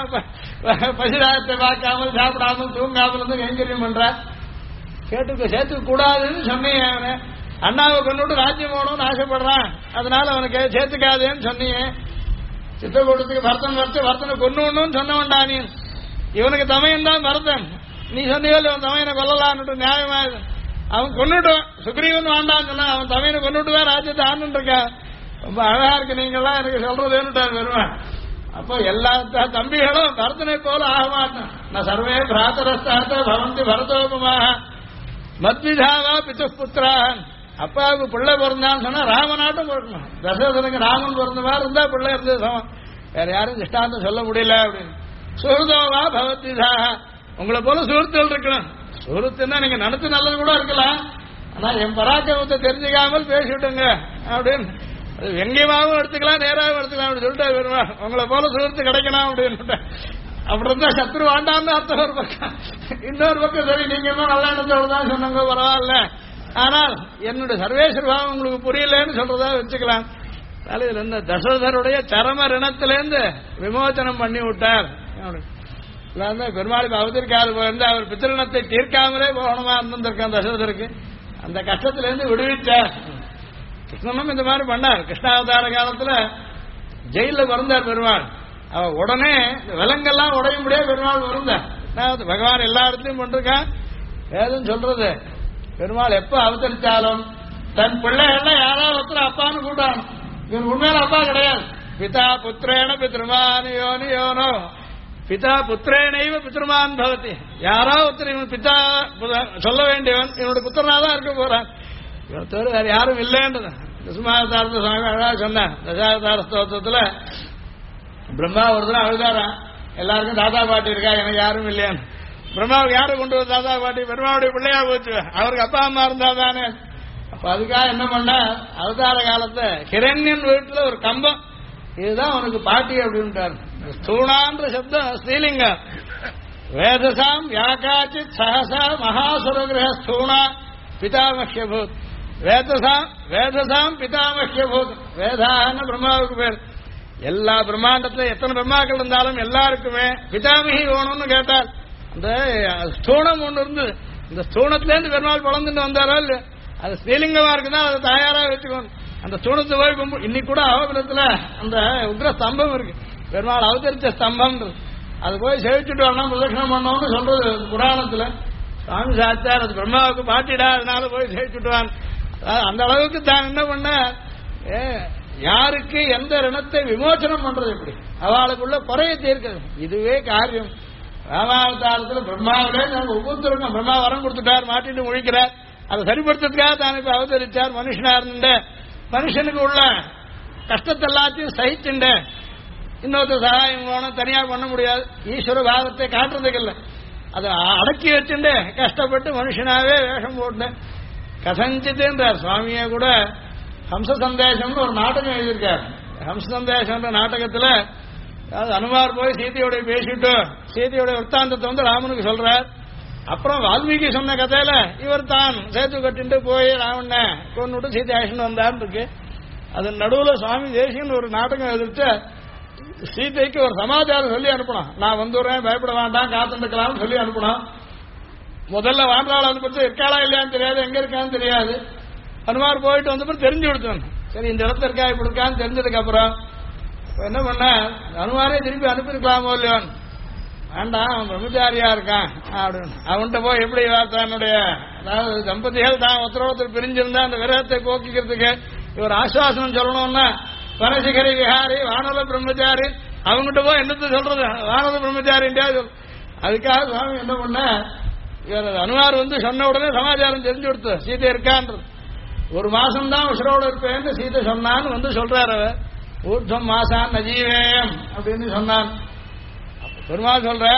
பசிதாகத்தை பார்க்காமல் சாப்பிடாமல் தூங்காமல் இருந்து கைங்கரியம் பண்றார். சேர்த்துக்க கூடாதுன்னு சொன்னீங்க. அவனை அண்ணாவை கொண்டுட்டு ராஜ்யம் போகணும்னு ஆசைப்படுறான், அதனால அவனுக்கு சேர்த்துக்காதேன்னு சொன்னீங்க. சித்திரக்கூடத்துக்கு பரத்தனை கொண்டுன்னு சொன்னவன்டா நீ. இவனுக்கு தமையன் தான் பரதன், நீ சொன்னீங்க அவன் தமையனை கொல்லலான்னு நியாயமா. அவன் கொண்டுட்டான், சுக்ரீவன் வேண்டான்னு சொன்னா அவன் தமையனை கொண்டுட்டுதான் ராஜ்யத்தை ஆண்டு இருக்கான். ரொம்ப அழகா இருக்கு நீங்கெல்லாம் எனக்கு சொல்றதுன்னுட்டார் வருவான். அப்போ எல்லா தம்பிகளும் பரதனை போல ஆக மாட்டான். நான் சர்வே பிராத்தரஸ்தார்த்த பவந்தி பரதோபமாக மத்விதாவா பித்து புத்திரான். அப்பாவுக்கு பிள்ளை பிறந்தான்னு சொன்னா ராமநாட்டம் பிறக்கணும். தசரதனுக்கு ராமன் பிறந்த மாதிரி இருந்தா பிள்ளை இருந்தது சமம். வேற யாரும் திஷ்டாந்தம் சொல்ல முடியல அப்படின்னு. சுஹൃதோவா பவத்விதாக, உங்களை போல சுஹൃத்துகள் இருக்கணும். சுஹൃத்துன்னா நீங்க நடத்து நல்லது கூட இருக்கலாம், ஆனா என் பராக்கிரமத்தை தெரிஞ்சுக்காமல் பேசிவிட்டுங்க அப்படின்னு. அது வெங்கியமாகவும் எடுத்துக்கலாம், நேராகவும் எடுத்துக்கலாம் அப்படின்னு சொல்லிட்டு வருவா. உங்களை போல சுஹൃத்து கிடைக்கணும் அப்படின்னு. அப்படி இருந்தா சத்ரு வேண்டாம்னு அர்த்தம் ஒரு பக்கம். இன்னொரு பக்கம் சரி நீங்க இன்னும் நல்ல எண்ணத்தோடு தான் சொன்னாங்க, பரவாயில்ல, ஆனால் என்னுடைய சர்வேஸ்வரபாவம் உங்களுக்கு புரியலன்னு சொல்றதா வச்சுக்கலாம். இதுல இந்த தசரதருடைய சரம ரிணத்திலேருந்து விமோச்சனம் பண்ணி விட்டார். பெருமாளுக்கு அவதரிக்காது போயிருந்து அவர் பித்திருணத்தை தீர்க்காமலே போகணுமா இருந்திருக்கான் தசரதருக்கு. அந்த கஷ்டத்திலேருந்து விடுவிச்சார். கிருஷ்ணனும் இந்த மாதிரி பண்ணார். கிருஷ்ணாவதார காலத்துல ஜெயில பிறந்தார் பெருமாள். அவ உடனே விலங்கெல்லாம் உடையும்படியே பெருமாள் வருந்தார். பகவான் எல்லா இடத்துலயும் பண்ணிருக்கான். வேதம் சொல்றது பெருமாள் எப்ப அவதரிச்சாலும் தன் பிள்ளைகள்லாம் யாராவது ஒருத்தர் அப்பான்னு கூட்டான். இவன் உண்மையில அப்பா கிடையாது. பிதா புத்திரேன பித்ருமான் யோனி யோனோ பிதா புத்திரேனைவ பித்ருமான் பவதி. யாரோ ஒருத்தர் இவன் பிதா சொல்ல வேண்டியவன் இவனுடைய புத்திரனாதான் இருக்க போறான். இவன் தவிர வேற யாரும் இல்லைன்றது தசமாவதாரத்தை சுவாமி அழகா சொன்னார். தசாவதார ஸ்தோத்திரத்துல பிரம்மா ஒரு தடவை அழுதாரான், எல்லாருக்கும் தாத்தா பாட்டி இருக்கா, எனக்கு யாரும் இல்லையான்னு. பிரம்மாவுக்கு யாரை கொண்டு வர தாத்தா பாட்டி? பெருமாவுடைய பிள்ளையா போச்சு, அவருக்கு அப்பா அம்மா இருந்தா தானே. அப்ப அதுக்காக என்ன பண்ண, அவதார காலத்தை ஹிரண்யன் வீட்டுல ஒரு கம்பம், இதுதான் அவனுக்கு பாட்டி அப்படின்ட்டார். ஸ்தூணான்ற சப்தம் ஸ்ரீலிங்கம். வேதசாம் யாக்காச்சித் சஹசா மகாசுரகிரக ஸ்தூணா பிதாமஹ்யபூத். வேதசாம் பிதாமஹ்யபூத். வேதான்னு பிரம்மாவுக்கு பேர். எல்லா பிரம்மாண்டத்துல எத்தனை பிரம்மாக்கள் இருந்தாலும் எல்லாருக்குமே பிதாமகி வேணும்னு கேட்டால் அந்த ஸ்தூணம் ஒண்ணு இருந்தது. இந்த ஸ்தூணத்திலேருந்து பெருமாள் பிறந்துட்டு வந்தாரோ இல்லையா, அது ஸ்ரீலிங்கமா இருக்குன்னா அதை தாயாரா வச்சுக்கணும். அந்த ஸ்தூணத்தை போய் இன்னைக்கு கூட அவபலத்துல அந்த உக்ர ஸ்தம்பம் இருக்கு, பெருமாள் அவதரிச்ச ஸ்தம்பம், அது போய் சேவிச்சுட்டு வரணும், பிரதட்சணம் பண்ணோம்னு சொல்றது புராணத்துல. சுவாமி சாச்சார் அது பிரம்மாவுக்கு பாட்டிடா, அதனால போய் சேவிச்சுட்டுவான். அந்த அளவுக்கு தான் என்ன பண்ண, யாருக்கு எந்த ரிணத்தை விமோசனம் பண்றது எப்படி, அவளுக்குள்ள குறைய தீர்க்கிறது, இதுவே காரியம். ராமாவதாரத்தில் பிரம்மாவிலே நாங்கள் ஒவ்வொருத்தருக்கும் பிரம்மா வரம் கொடுத்துட்டார், மாட்டிட்டு முழிக்கிறார். அதை சரிப்படுத்துறதுக்காக தான் இப்ப அவதரிச்சார். மனுஷனா இருந்த மனுஷனுக்கு உள்ள கஷ்டத்தை எல்லாத்தையும் சகிச்சுண்ட, இன்னொருத்தர் சகாயம் போனோம் தனியா பண்ண முடியாது, ஈஸ்வர பாவத்தை காட்டுறதுக்கு இல்லை, அதை அடக்கி வச்சுட்டு கஷ்டப்பட்டு மனுஷனாவே வேஷம் போட்டேன். கசஞ்சித்துன்றார் சுவாமியே கூட. ஹம்ச சந்தேசம்னு ஒரு நாடகம் எழுதியிருக்கார். ஹம்ச சந்தேசம்ன்ற நாடகத்துல அனுமார் போய் சீதையோட பேசிட்டு சீதையோட விற்த்தாந்தத்தை ராமனுக்கு சொல்றார். அப்புறம் வால்மீகி சொன்ன கதையில இவர் தான் சேத்து கட்டிட்டு போய் ராவண கொண்டுட்டு சீதை ஆக்ஷன் வந்தான்னு இருக்கு. அதன் நடுவுல சுவாமி தேசியன் ஒரு நாடகம் எழுதிட்டு சீதைக்கு ஒரு சமாச்சாரம் சொல்லி அனுப்பணும். நான் வந்துடுறேன், பயப்பட வேண்டாம், காத்துக்கலாம்னு சொல்லி அனுப்பணும். முதல்ல வாண்டாள் அனுப்பிட்டு இருக்காளா இல்லையான்னு தெரியாது, எங்க இருக்கான்னு தெரியாது. அனுமார் போயிட்டு வந்தப்பறம் தெரிஞ்சு கொடுத்தோம். சரி இந்த இடத்துல இருக்கா இப்படி இருக்கான்னு தெரிஞ்சதுக்கு அப்புறம் என்ன பண்ண, அனுமாரே திருப்பி அனுப்பியிருக்கலாமோ இல்லையோன், வேண்டாம் அவன் பிரம்மச்சாரியா இருக்கான் அப்படின்னு அவன்கிட்ட போய் எப்படி தன்னுடைய, அதாவது தம்பதிகள் தான் ஒருத்தர் பிரிஞ்சிருந்தா அந்த விரகத்தை போக்கிக்கிறதுக்கு இவர் ஆசுவாசனம் சொல்லணும்னா பரசிகரி விஹாரி வானர பிரம்மச்சாரி, அவங்ககிட்ட போய் என்னத்தை சொல்றது, வானர பிரம்மச்சாரின்டா. அதுக்காக சுவாமி என்ன பண்ண, இவர் அனுமார் சொன்ன உடனே சமாச்சாரம் தெரிஞ்சு கொடுத்து சீதை இருக்கான்றது. ஒரு மாசம் தான் உசுரோடு இருப்பேன்னு சீதை சொன்னான்னு சொல்றாரு அவர். ஊர்தம் மாசான் நஜீவேயம் அப்படின்னு சொன்னான். பெருமாள் சொல்ற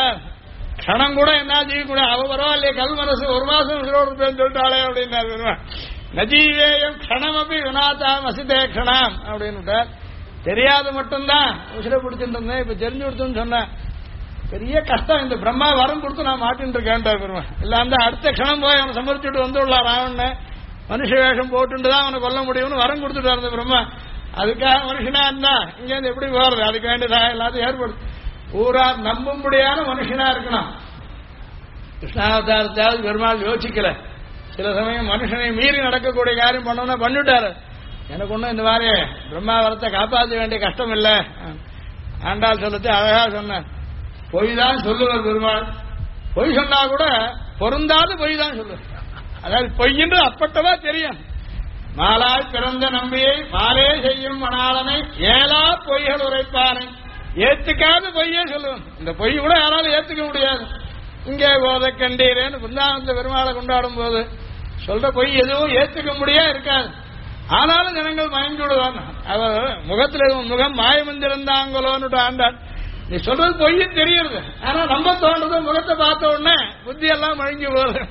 கணம் கூட என்ன ஜீவிக்கூட, அவ பரவாயில்லையே கல் மனசு ஒரு மாசம் உசுரோடு இருப்பேன்னு சொல்லிட்டாளே அப்படின்னாரு பெருமாள். நஜீவேயம் கணம் அப்படி வினாத்தாம் அசிதே கணம் அப்படின்னு தெரியாது மட்டும்தான் உசுரை பிடிச்சிட்டு இருந்தேன், இப்ப தெரிஞ்சு கொடுத்துன்னு சொன்னேன். பெரிய கஷ்டம், இந்த பிரம்மா வரம் கொடுத்து நான் மாட்டின்னு இருக்கேன் பெருமாள். இல்ல அந்த அடுத்த கணம் போய் அவனை சமர்ப்பிச்சுட்டு வந்துள்ளார் ராவண, மனுஷ வேஷம் போட்டுதான் அவனை கொல்ல முடியும்னு வரம் கொடுத்துட்டு இருந்த பிரம்மா. அதுக்காக மனுஷனா இருந்தா இங்க இருந்து எப்படி போறது? அதுக்கு வேண்டியதா எல்லாத்தையும் ஏற்படுது. ஊரார் நம்பும்படியான மனுஷனா இருக்கணும். கிருஷ்ணாவதாரத்தாவது பெருமாள் யோசிக்கல. சில சமயம் மனுஷனை மீறி நடக்கக்கூடிய காரியம் பண்ணோம்னா பண்ணிவிட்டாரு. எனக்கு ஒன்றும் இந்த மாதிரி பிரம்மாவரத்தை காப்பாற்ற வேண்டிய கஷ்டம் இல்லை. ஆண்டாள் சொல்லத்தை அழகா சொன்ன. பொய் தான் சொல்லுவார் பெருமாள். பொய் சொன்னா கூட பொருந்தாது பொய் தான் சொல்லுவார். அதாவது பொய்யின்று அப்பட்டவா தெரியும். மாலாய் பிறந்த நம்பியை மாலே செய்யும் மணாளனை ஏலா பொய்கள் உரைப்பானை ஏத்துக்காத பொய்யே சொல்லுவோம். இந்த பொய் கூட யாராலும் ஏத்துக்க முடியாது. இங்கே போத கண்டீரேன்னு பிருந்தாவனத்தை பெருமாளை கொண்டாடும் போது சொல்ற பொய் எதுவும் ஏத்துக்க முடியா இருக்காது. ஆனாலும் ஜனங்கள் மயங்கி விடுவாங்க. அவர் முகத்துல முகம் மாயமந்திருந்தாங்களோன்னு ஆண்டாள். நீ சொல்றது பொய்ய தெரியுது, ஆனா நம்ம தோன்றது முகத்தை பார்த்த உடனே புத்தி எல்லாம் மயங்கி போகுது.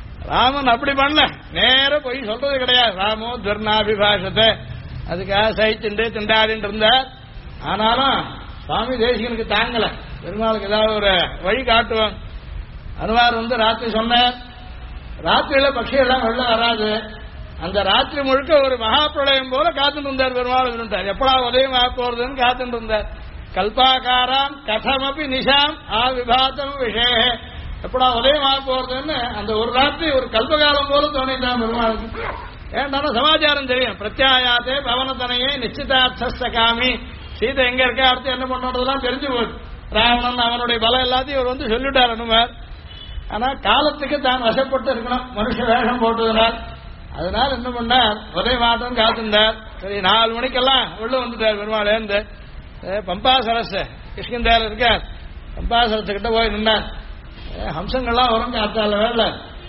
ராமன் அப்படி பண்ணல, நேர பொய் சொல்றது கிடையாது. ராமோ துர்ணாபிபாஷத்தை அதுக்காக சகிச்சுண்டு திண்டாடிட்டு இருந்தார். ஆனாலும் சுவாமி தேசிகனுக்கு தாங்கல. பெருமாளுக்கு ஏதாவது ஒரு வழி காட்டுவாங்க. அனுமார் ராத்திரி சொன்னார், ராத்திரியில பட்சி எல்லாம் வெள்ள வராது. அந்த ராத்திரி முழுக்க ஒரு மகா பிரளயம் போல காத்துட்டு இருந்தார் பெருமாள். இருந்தார் எப்படா உதயம் ஆக போறதுன்னு காத்துட்டு இருந்தார். கல்பாகாராம் கதமபி நிஷாம் ஆ விபாதம் விஷய எப்படா உதயம் ஆக போறதுன்னு அந்த ஒரு ராத்திரி ஒரு கல்பகாலம் போல தோணிட்டான் பெருமாளுக்கு. ஏன்டான சமாச்சாரம் தெரியும். பிரத்யாயாத்தே பவனத்தனையே நிச்சிதார்த்தகாமி சீதை எங்க இருக்க அடுத்து என்ன பண்றதெல்லாம் தெரிஞ்சு போகுது. ராவணன் அவனுடைய பலம் எல்லாத்தையும் இவர் சொல்லிட்டார் அனுமார். ஆனா காலத்துக்கு தான் வசப்பட்டு இருக்கணும் மனுஷ வேஷம் போட்டதுனால். அதனால என்ன பண்ணார், ஒரே மாதம் காத்திருந்தார். சரி 4 மணிக்கெல்லாம் உள்ள வந்துட்டார் பெருமாள். ஏந்து பம்பாசரஸ் கிருஷ்ணந்தேர் இருக்கார். பம்பாசரத்துக்கிட்ட போய் நின்றார். ஹம்சங்கள்லாம் வரும் காத்தால வேலை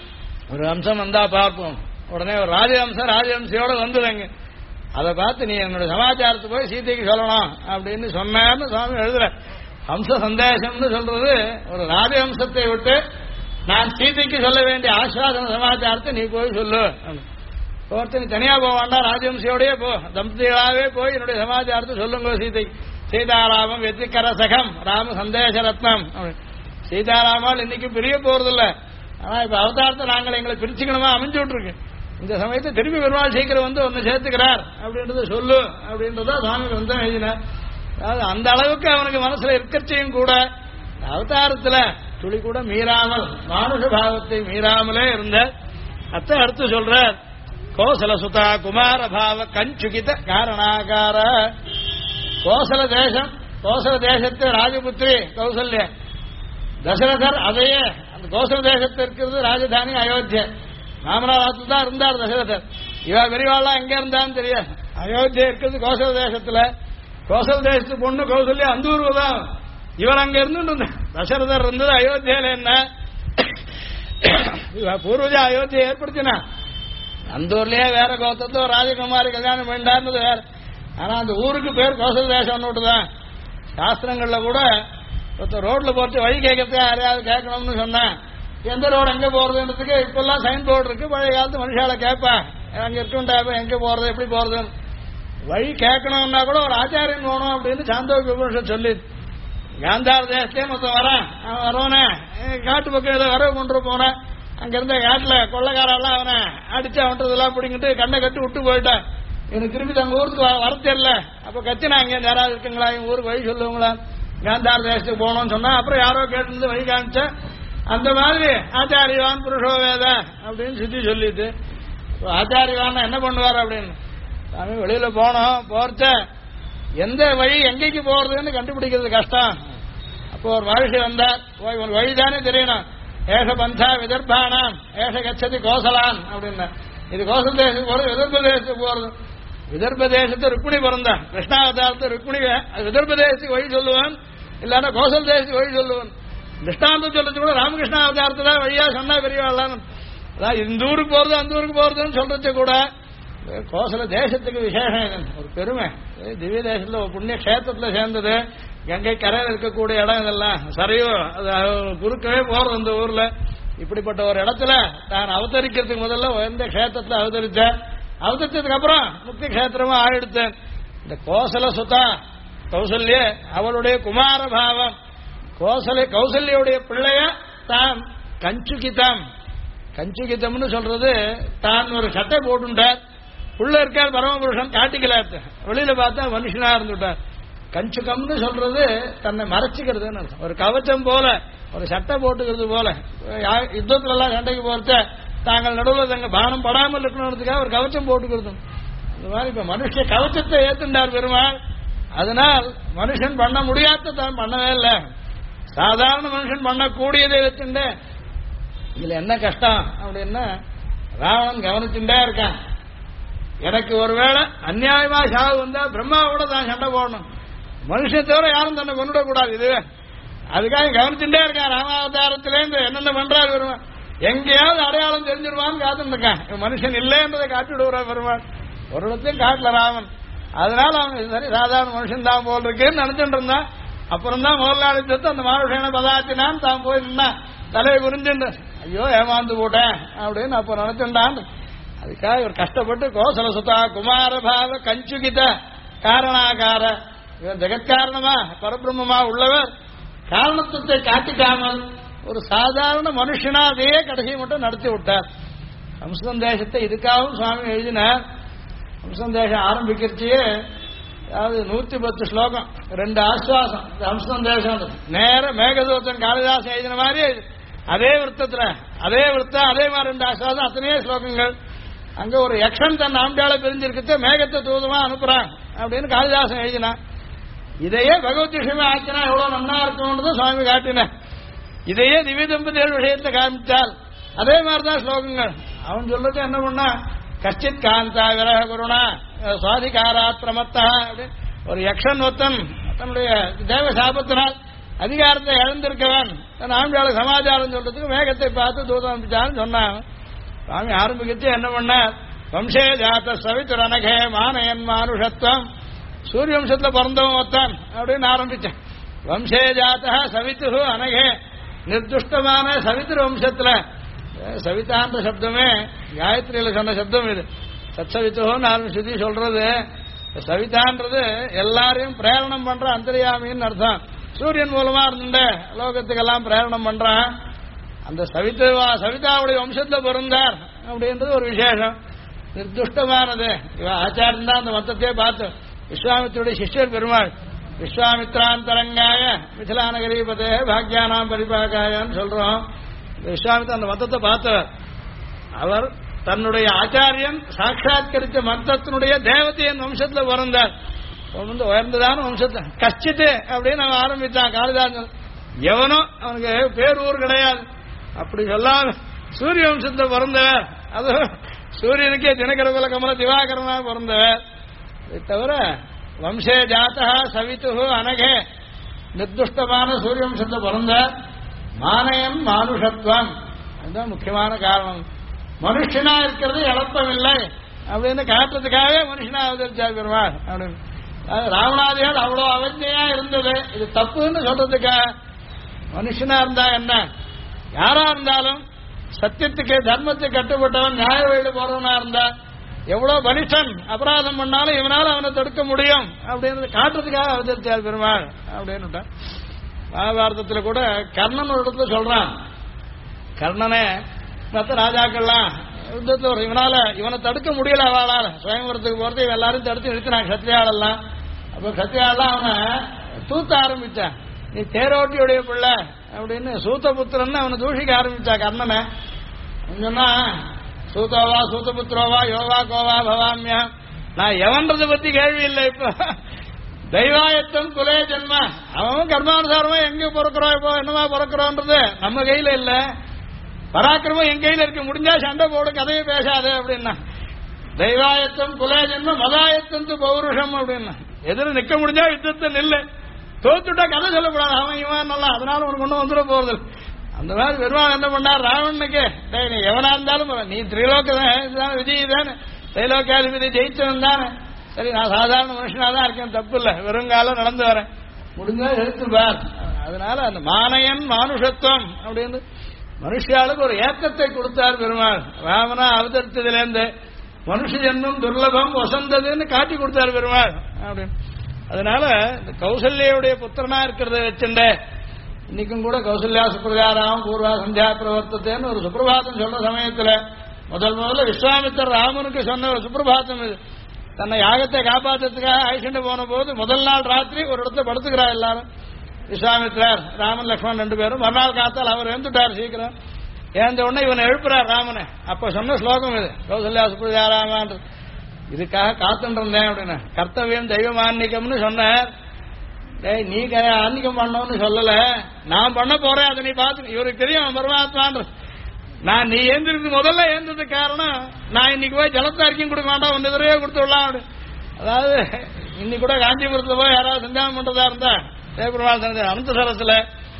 ஒரு ஹம்சம் வந்தா பார்ப்போம். உடனே ஒரு ராஜஹம்சையோட வந்துடுங்க. அதை பார்த்து நீ என்னுடைய சமாச்சாரத்தை போய் சீதைக்கு சொல்லணும் அப்படின்னு சொன்னார்னு சுவாமி எழுதுற. ஹம்ச சந்தேசம்னு சொல்றது ஒரு ராஜஹம்சத்தை விட்டு நான் சீதைக்கு சொல்ல வேண்டிய ஆஸ்வாதன சமாச்சாரத்தை நீ போய் சொல்லு. ஒருத்தர் நீ தனியா போக வேண்டாம், ராஜஹம்சையோடய போ, தம்பதிகளாவே போய் என்னுடைய சமாச்சாரத்தை சொல்லுங்க சீதைக்கு. சீதாராமம் வெற்றிக்கர சகம் ராம சந்தேச ரத்னம். சீதாராமால் இன்னைக்கு பிரிய போறதில்ல. ஆனா இப்ப அவதாரத்தை நாங்கள் எங்களை பிரிச்சுக்கணுமா அமைஞ்சு விட்டுருக்கு. இந்த சமயத்தை திரும்பி பெருமாள் சீக்கிரம் ஒன்னு சேர்த்துக்கிறார் அப்படின்றத சொல்லு அப்படின்றத சுவாமி எழுதினார். அதாவது அந்த அளவுக்கு அவனுக்கு மனசுல இருக்கச்சையும் கூட அவதாரத்துல துளி கூட மீறாமல் மானுஷ பாவத்தை மீறாமலே இருந்த அத்தை அடுத்து சொல்ற கோசல சுதா குமார பாவ கஞ்சுகித காரணாகார. கோசல தேசம், கோசல தேசத்து ராஜபுத்திரி கௌசல்யா. தசரதர் அதையே அந்த கோசல தேசத்து இருக்கிறது ராஜதானி அயோத்தியா. ராமநாதத்தில் தான் இருந்தார் தசரதர். இவ விரிவாளா எங்க இருந்தான்னு தெரியாது. அயோத்தியா இருக்கிறது கோசல தேசத்துல. கோசல தேசத்து பொண்ணு கௌசல்யா அந்த ஊர்ல தான். இவர் அங்க இருந்து தசரதர் இருந்தது அயோத்தியில. என்ன பூர்வஜ அயோத்தியை ஏற்படுத்தினா அந்த ஊர்லயே வேற கோத்தத்துல ராஜகுமாரி கல்யாணம் வேண்டாருந்தது வேற. ஆனா அந்த ஊருக்கு பேர் கோசல தேசம் தான். சாஸ்திரங்கள்ல கூட ரோட்ல போட்டு வழி கேட்கறதுக்கு யாரையாவது கேட்கணும்னு சொன்னா எந்த ரோடு எங்க போறதுன்றதுக்கு இப்பெல்லாம் சைன் போர்டு இருக்கு. பழைய காலத்து மனுஷால கேட்பா அங்க இருக்குண்டா எங்க போறது எப்படி போறதுன்னு. வழி கேட்கணும்னா கூட ஒரு ஆச்சாரியன் போகணும் அப்படின்னு சாந்தோக்கிய உபனிஷத் சொல்லி. காந்தார தேசத்தே மொத்தம் வரான். அவன் வரவனே காட்டு பக்கம் ஏதோ வரவு கொண்டு போனேன். அங்க இருந்த காட்டுல கொள்ளக்காரெல்லாம் அவனை அடிச்சு அவன்றதெல்லாம் பிடிங்கிட்டு கண்ணை கட்டி விட்டு போயிட்டான். எனக்கு திரும்பி தங்க ஊருக்கு வர தெரியல. அப்ப கத்தினா அங்க யாராவது இருக்குங்களா எங்க ஊருக்கு வழி சொல்லுவாங்களா, காந்தார தேசத்துக்கு போகணும்னு சொன்னா அப்புறம் யாரோ கேட்டு வழி காமிச்ச அந்த மாதிரி ஆச்சாரியவான் புருஷோவேத அப்படின்னு சுத்தி சொல்லிட்டு ஆச்சாரியவான் என்ன பண்ணுவார் அப்படின்னு சாமி வெளியில போனோம். போறச்ச எந்த வழி எங்கேக்கு போறதுன்னு கண்டுபிடிக்கிறது கஷ்டம். அப்போ ஒரு மனுஷன் வந்தார். ஒரு வழிதானே தெரியணும். ஏஷ பந்தா விதர்பானாம் ஏஷ கச்சதி கோசலான் அப்படின்னா இது கோசல தேசத்துக்கு போறது விதர்ப தேசத்துக்கு போறது. விதர்ப தேசத்தை ருக்மிணி பிறந்தான். கிருஷ்ணாவதாரத்தை ருக்மிணி விதர்ப தேசத்துக்கு வழி சொல்லுவான், இல்லன்னா கோசல தேசத்துக்கு வழி சொல்லுவான். திருஷ்டாந்தம் சொல்றது கூட ராமகிருஷ்ண அவதாரத்தை தான் வழியா சொன்னா பெரியவாள். அதான் இந்த ஊருக்கு போறது அந்த ஊருக்கு போறதுன்னு சொல்றது கூட கோசல தேசத்துக்கு விசேஷம் ஒரு பெருமை. திவ்ய தேசத்துல ஒரு புண்ணிய கஷேத்திரத்துல சேர்ந்தது. கங்கை கரையில் இருக்கக்கூடிய இடம் இதெல்லாம் சரையோ அது குறுக்கவே போறது அந்த ஊர்ல. இப்படிப்பட்ட ஒரு இடத்துல தான் அவதரிக்கிறதுக்கு முதல்ல எந்த கஷேத்திரத்துல அவதரிச்சதுக்கு அப்புறம் முக்கிய கஷேத்திரமா ஆயிடுத்தேன். இந்த கோசல சுதா கௌசல்ய அவளுடைய குமார பாவம் கௌசல்யுடைய பிள்ளைய தான் கஞ்சுகிதம். கஞ்சுகிதம்னு சொல்றது தான் ஒரு சட்டை போட்டுட்டார். உள்ள இருக்கார் பரமபுருஷன் காட்டிக்கல, வெளியில பார்த்தா மனுஷனா இருந்துட்டார். கஞ்சுகம்னு சொல்றது தன்னை மறைச்சிக்கிறதுன்னு அர்த்தம். ஒரு கவச்சம் போல, ஒரு சட்டை போட்டுக்கிறது போல. யுத்தத்துல எல்லாம் சண்டைக்கு போறத தாங்கள் நடுவில் தங்க பானம் படாமல் இருக்கணுன்றதுக்காக ஒரு கவச்சம் போட்டுக்கிறது. அந்த மாதிரி இப்ப மனுஷ கவச்சத்தை ஏத்துண்டார் பெருமாள். அதனால் மனுஷன் பண்ண முடியாத தான் பண்ணவே இல்லை. சாதாரண மனுஷன் பண்ணக்கூடியதை வச்சுட்டு இதுல என்ன கஷ்டம் அப்படின்னா ராவணன் கவனிச்சுட்டே இருக்கான். எனக்கு ஒருவேளை அநியாயமா சாவு வந்தா பிரம்மாவோட தான் சண்டை போடணும், மனுஷன் தவிர யாரும் தன்னை கொண்டுடக்கூடாது. இதுவே அதுக்காக கவனிச்சுட்டே இருக்கான். ராமாவதாரத்திலேருந்து என்னென்ன பண்றாரு பெருமாள், எங்கேயாவது அடையாளம் தெரிஞ்சிருவான்னு காத்துட்டு இருக்கான். மனுஷன் இல்லைன்றதை காட்டி விடுவார் பெருமாள். ஒரு இடத்தையும் காட்டல ராமன். அதனால அவன் சரி சாதாரண மனுஷன் தான் போல் இருக்குன்னு நினைச்சுட்டு இருந்தான். அப்புறம் தான் முதலாளி சொத்து அந்த மானுஷனை பதாத்தினான் தான் போய் நின்னா தலையை குறிஞ்சுட்டு ஐயோ ஏமாந்து போட்டேன் அப்படின்னு அப்ப நினைச்சுட்டான். அதுக்காக ஒரு கஷ்டப்பட்டு கோசல சுதா குமாரபாவ கஞ்சுகித காரணாகார, இவர் ஜெகத்காரணமா பரபிரம்மமா உள்ளவர் காரணத்துவத்தை காட்டிக்காமல் ஒரு சாதாரண மனுஷனா அதையே கடைசி மட்டும் நடத்தி விட்டார். ஹம்சந்தேசத்தை இதுக்காகவும் சுவாமி எழுதினார். ஹம்சந்தேசம் ஆரம்பிக்கிறச்சியே அதாவது 110 ஸ்லோகம், 2 ஆஸ்வாசம். ஹம்சந்தேசம் நேர மேகதூத்தன் காளிதாசன் எழுதின மாதிரி அதே விருத்தத்துல அதே விருத்தம் அதே மாதிரி 2 ஆஸ்வாசம், அத்தனையே ஸ்லோகங்கள். அங்க ஒரு யக்ஷன் தன் ஆம்பியால பிரிஞ்சிருக்கிறது மேகத்தை தூதமா அனுப்புறான் அப்படின்னு காளிதாசன் எழுதினான். இதையே பகவத் விஷயமே ஆக்கினா எவ்வளவு நன்னா இருக்கும்ன்றது சுவாமி காட்டினார். இதையே திவ்ய தம்பதியர் விஷயத்தை காமிச்சால் அதே மாதிரிதான் ஸ்லோகங்கள். அவன் சொல்றது என்ன பண்ணா கஷ்டித் காந்தா விரக குருணா சுவாதிகாராத் பிரமத்தா அப்படின்னு ஒரு யக்ஷன் ஒத்தன் தன்னுடைய தேவ சாபத்தினால் அதிகாரத்தை இழந்திருக்கவன் தன் ஆம்பியாள சமாச்சாரம் சொல்றதுக்கு மேகத்தை பார்த்து தூதம் அனுப்பிச்சான்னு சொன்னான். சுவாமி ஆரம்பிக்கிச்சு என்ன பண்ணார், வம்சே ஜாத்த சவித்துர் அனகே மானயன் மானுஷத்துவம், சூரிய வம்சத்துல பிறந்தவன் ஒத்தான் அப்படின்னு ஆரம்பிச்சேன். வம்சே ஜாத்த சவித்து அனகே, நிர்துஷ்டமான சவித்திர வம்சத்துல சவிதான்ற சப்தமே காயத்ரியில சொன்ன சப்தம் இது. சத்சவித்துன்னு ஆரம்பிச்சு சொல்றது. சவிதான்றது எல்லாரையும் பிரேரணம் பண்ற அந்தரியாமின்னு அர்த்தம். சூரியன் மூலமா இருந்துட்டு லோகத்துக்கெல்லாம் பிரேரணம் பண்றான். அந்த சவிதாவுடைய வம்சத்துல பிறந்தார் அப்படின்றது ஒரு விசேஷம். நிர்துஷ்டமானது இவ ஆச்சாரம் தான் அந்த மொத்தத்தையே பார்த்து விஸ்வாமித்தியுடைய சிஷ்யர் பெருமாள். விஸ்வாமித்ராந்தரங்காய மிதிலாநகரீபதே பாக்யானாம் பரிபாகாயான்னு சொல்றோம். விஸ்வாமித்திர அந்த மொத்தத்தை பார்த்தவர். அவர் தன்னுடைய ஆச்சாரியன் சாட்சாத்கரித்த மந்திரத்தினுடைய தேவதையின் வம்சத்துல பிறந்தார். உயர்ந்ததான வம்சத்தை கஷ்டித்து அப்படின்னு அவன் ஆரம்பிச்சான் காளிதாசன். எவனோ அவனுக்கு பேரூர் கிடையாது அப்படி சொல்லாம சூரிய வம்சத்துல பிறந்தவர். அது சூரியனுக்கே தினகரகுல கமல திவாகரனா பிறந்தவர். இதை தவிர வம்சே ஜாத்தா சவித்து அனகே, நிர்துஷ்டமான சூரிய வம்சத்துல பிறந்த மானயம் மானுஷத்துவம். அதுதான் முக்கியமான காரணம். மனுஷனா இருக்கிறது இழப்பமில்லை அப்படின்னு காட்டுறதுக்காகவே மனுஷனா அவதரிச்சார் பெருமாள் அப்படின்னு. ராவணாதிகள் அவ்வளவு அவஞ்சையா இருந்தது. இது தப்புன்னு சொல்றதுக்காக மனுஷனா இருந்தா என்ன, யாரா இருந்தாலும் சத்தியத்துக்கு தர்மத்துக்கு கட்டுப்பட்டவன் நியாய வழியில போறவனா இருந்தா எவ்வளவு பலிஷ்டன் அபராதம் பண்ணாலும் இவனால அவனை தடுக்க முடியும் அப்படின்னு காட்டுறதுக்காக அவதரிச்சார் பெருமாள் அப்படின்னு. மகாபாரதத்துல கூட கர்ணன் ஒரு இடத்துல சொல்றான். கர்ணனே மற்ற ராஜாக்கள்லாம் யுத்தத்துல ஒரு இவனை தடுக்க முடியல, அவளால சுயம்பரத்துக்கு போறது இவன் எல்லாரும் தடுத்து நிறுத்தினாங்க சத்திரியாளெல்லாம். அப்ப சத்திரியாளெல்லாம் அவனை தூத்த ஆரம்பிச்சான். நீ தேரோட்டியுடைய பிள்ளை அப்படின்னு சூத்தபுத்திரன்னு அவனை தூஷிக்க ஆரம்பிச்சா கர்ணனை. சொன்னா சூதோவா சூத்தபுத்திரோவா யோவா கோவா பவாமியா, நான் எவன்றதை பத்தி கேள்வி இல்லை. இப்ப தெய்வாயத்தம் குலே ஜென்ம, அவன் கர்மானுசாரமா எங்க பிறக்கிறோம் இப்போ என்னமா பிறக்கிறோன்றது நம்ம கையில இல்ல. பராக்கிரமம் என் கையில இருக்கு, முடிஞ்சா சண்டை போடு கதையை பேசாது அப்படின்னா. தெய்வாயத்தம் குலே ஜென்ம மதாயத்தம் பௌருஷம் அப்படின்னா, எதிர நிக்க முடிஞ்சா யுத்தத்தை நில்லு, தோத்துட்டா கதை சொல்லக்கூடாது அவன் இவன் நல்லா, அதனால உனக்கு ஒன்றும் வந்துட போறது. அந்த மாதிரி பெருமாள் என்ன பண்ணார் ராவணனுக்கு, நீ எவனா இருந்தாலும் நீ திரிலோக விஜய் தானே, திரைலோகாதிபதி ஜெயிச்சவன் தானே, சரி நான் சாதாரண மனுஷனா தான் இருக்கேன், தப்பு இல்லை, வெறுங்காலம் நடந்து வரேன், முடிஞ்சா எடுத்துப்பார். அதனால அந்த மானயன் மானுஷத்துவம் அப்படின்னு மனுஷாளுக்கு ஒரு ஏக்கத்தை கொடுத்தார் பெருமாள். ராமனா அவதரித்ததுலேருந்து மனுஷ ஜென்மம் துர்லபம் வசந்ததுன்னு காட்டி கொடுத்தார் பெருமாள் அப்படின்னு. அதனால இந்த கௌசல்யுடைய புத்திரனா இருக்கிறத வச்சுண்ட இன்னைக்கும் கூட கௌசல்யா சுப்பிரகாரம் பூர்வா சந்தியா பிரவர்த்தத்தைன்னு ஒரு சுப்பிரபாதம் சொல்ற சமயத்துல முதல்ல விஸ்வாமித்தர் ராமனுக்கு சொன்ன ஒரு சுப்பிரபாதம் இது. தன்னை யாகத்தை காப்பாற்றுறதுக்காக அழிச்சுட்டு போன போது முதல் நாள் ராத்திரி ஒரு இடத்துல படுத்துக்கிறார் எல்லாரும். விஸ்வாமித்ரர் ராமன் லக்ஷ்மணன் 2 பேரும். மறுநாள் காத்தால் அவர் எழுந்துட்டார் சீக்கிரம். ஏந்த உடனே இவனை எழுப்புறார் ராமனை. அப்ப சொன்ன ஸ்லோகம் இது, கௌசல்யா சுப்ரஜா ராமன். இதுக்காக காத்துட்டு இருந்தேன் அப்படின்னு. கர்த்தவியம் தெய்வம் ஆன்மீகம்னு சொன்னார். நீ ஆன்மீகம் பண்ணோம்னு சொல்லல, நான் பண்ண போறேன், அதை நீ பார்த்து. இவருக்கு தெரியும் பரமாத்மான். நான் நீ ஏந்திருக்கு முதல்ல ஏந்ததுக்கு காரணம், நான் இன்னைக்கு போய் ஜலத்தை அறிக்கையும் கொடுக்க மாட்டோம், 1 தடவையே கொடுத்து விடலாம். அதாவது இன்னைக்கு கூட காஞ்சிபுரத்துல போய் யாராவது சந்தானம் பண்றதா இருந்தா பெருமாள் அனந்த சரஸ்ல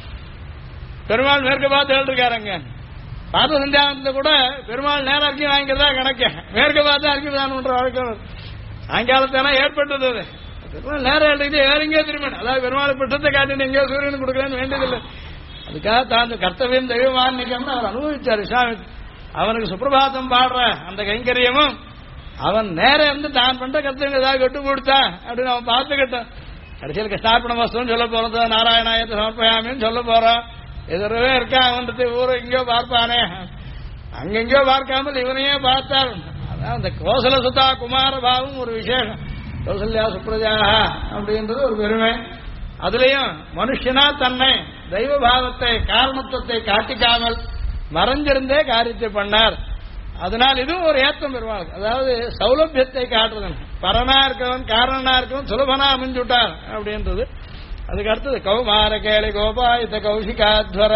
பெருமாள் மேற்கு பார்த்து எழுதிருக்காருங்க. பார்த்த சந்தியானத்தை கூட பெருமாள் நேரம் அறிக்கை வாங்கிக்கிறதா கணக்க, மேற்கு பார்த்து அறிக்கை தானம் பண்ற வழக்கம் சாயங்காலத்தான ஏற்பட்டது. பெருமாள் நேரம் எழுதிட்டு வேற எங்கேயோ திரும்ப, அதாவது பெருமாள் பிட்டத்தை காட்டிட்டு எங்கேயோ சூரியனுக்கு கொடுக்கலன்னு வேண்டியதில்லை. அதுக்காக தான் கர்த்தவியம் தெய்வமான்மிகம்னு அவர் அனுபவிச்சார் விஸ்வாமித். அவனுக்கு சுப்பிரபாதம் பாடுற அந்த கைங்கரியமும் அவன் நேரம் இருந்து தான் பண்ற கர்த்தவங்க ஏதாவது கட்டு கொடுத்தா அப்படின்னு அவன் பார்த்துக்கிட்டான். கடைசியில் கிருஷ்ணார்ப்பண வஸ்துன்னு சொல்ல போறது, நாராயணாயத்தை சமர்ப்பயாமின்னு சொல்ல போறான். எதிரவே இருக்கா அவன்றது ஊரை எங்கேயோ பார்ப்பானே, அங்கெங்கயோ பார்க்காமல் இவனையே பார்த்தார். அதான் அந்த கோசல சுதா குமார பாவம் ஒரு விசேஷம். கௌசல்யா சுப்ரஜா அப்படின்றது ஒரு பெருமை. அதுலயும் மனுஷனா தன்னை தெய்வ பாவத்தை காரணத்துவத்தை காட்டிக்காமல் மறைஞ்சிருந்தே காரியத்தை பண்ணார். அதனால் இதுவும் ஒரு ஏற்றம் பெறுவாங்க. அதாவது சௌலபியத்தை காட்டுறது, பரனா இருக்கவன் காரணனா இருக்கவன் சுலபனா அமைஞ்சுட்டார் அப்படின்றது. அதுக்கு அடுத்தது கௌமார கேளி கோபாயுத கௌசிகாத்வர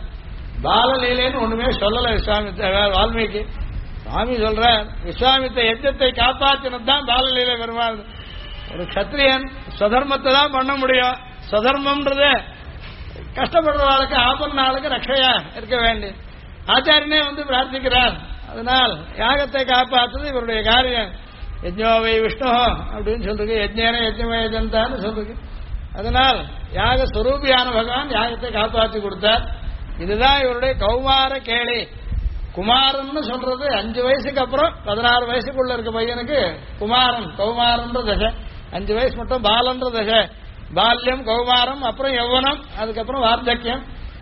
பாலலீலைன்னு ஒண்ணுமே சொல்லல விஸ்வாமித்த வால்மீகி. சுவாமி சொல்ற விஸ்வாமித்த யஜ்ஞத்தை காப்பாற்றினதுதான் பாலலீலை பெருமாள். ஒரு கத்திரியன் ஸ்வதர்மத்தை தான் பண்ண முடியும். ஸ்வதர்மம்ன்றது கஷ்டப்படுறவாளுக்கு ஆபரண நாளுக்கு ரட்சையா இருக்க வேண்டி ஆச்சாரியனே பிரார்த்திக்கிறார். அதனால் யாகத்தை காப்பாற்றுறது இவருடைய காரியம். யஜ்ஞோவை விஷ்ணு அப்படின்னு சொல்றது, யஜ்ஞேன யஜ்ஞமய ஜந்தான்னு சொல்றது. அதனால் யாக ஸ்வரூபியான பகவான் யாகத்தை காப்பாற்றி கொடுத்தார். இதுதான் இவருடைய கௌமார கேளி. குமாரன்னு சொல்றது 5 வயசுக்கு அப்புறம் 16 வயசுக்குள்ள இருக்க பையனுக்கு குமாரன் கௌமாரன்ற தசை. 5 வயசு மட்டும் பாலன்ற தசை. பால்யம் கௌமாரம், அப்புறம் யௌவனம், அதுக்கப்புறம் வார்த்தக்கியம்.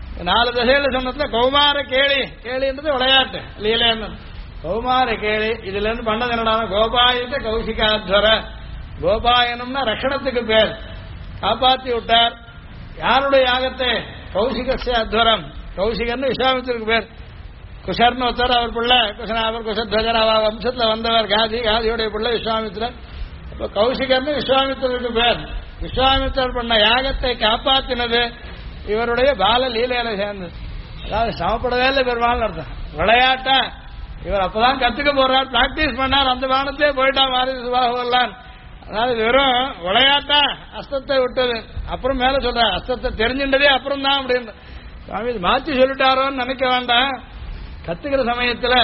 4 தசையில சொன்னதுல கௌமார கேளி. கேளின்றது விளையாட்டு லீலைன்னு. கௌமார கேளி இதுல இருந்து பண்ணது என்னடா கோபாயுத கௌசிகாத்வர. கோபாயனம்னா ரஷணத்துக்கு பேர், காப்பாற்றி விட்டார். யாருடைய யாகத்தை? கௌசிகஸ்ய அத்வரம். கௌசிகன்னு விஸ்வாமித்திற்கு பேர். குஷர்னு ஒருத்தர், அவர் பிள்ளை குஷனாவர் குஷத்வஜர், அவ வம்சத்துல வந்தவர் காதி. காதியுடைய பிள்ளை விஸ்வாமித்திரன். இப்ப கௌசிகர்னு விஸ்வாமித்திரருக்கு பேர். விஸ்வாமித்திரர் பண்ண யாகத்தை காப்பாற்றினது இவருடைய பால லீலையில சேர்ந்து. அதாவது சமப்படவே இல்லை பெருமாள் அர்த்தம். விளையாட்டா இவர் அப்பதான் கத்துக்க போறார், பிராக்டிஸ் பண்ணார். அந்த பானத்தே போயிட்டா மாறி சுபாகலாம். அதாவது வெறும் விளையாட்டா அஸ்தத்தை விட்டது. அப்புறம் மேல சொல்ற அஸ்தத்தை தெரிஞ்சின்றதே அப்புறம் தான் அப்படின்னு சுவாமி மாற்றி சொல்லிட்டாரோன்னு நினைக்க வேண்டாம். கத்துக்கிற சமயத்துல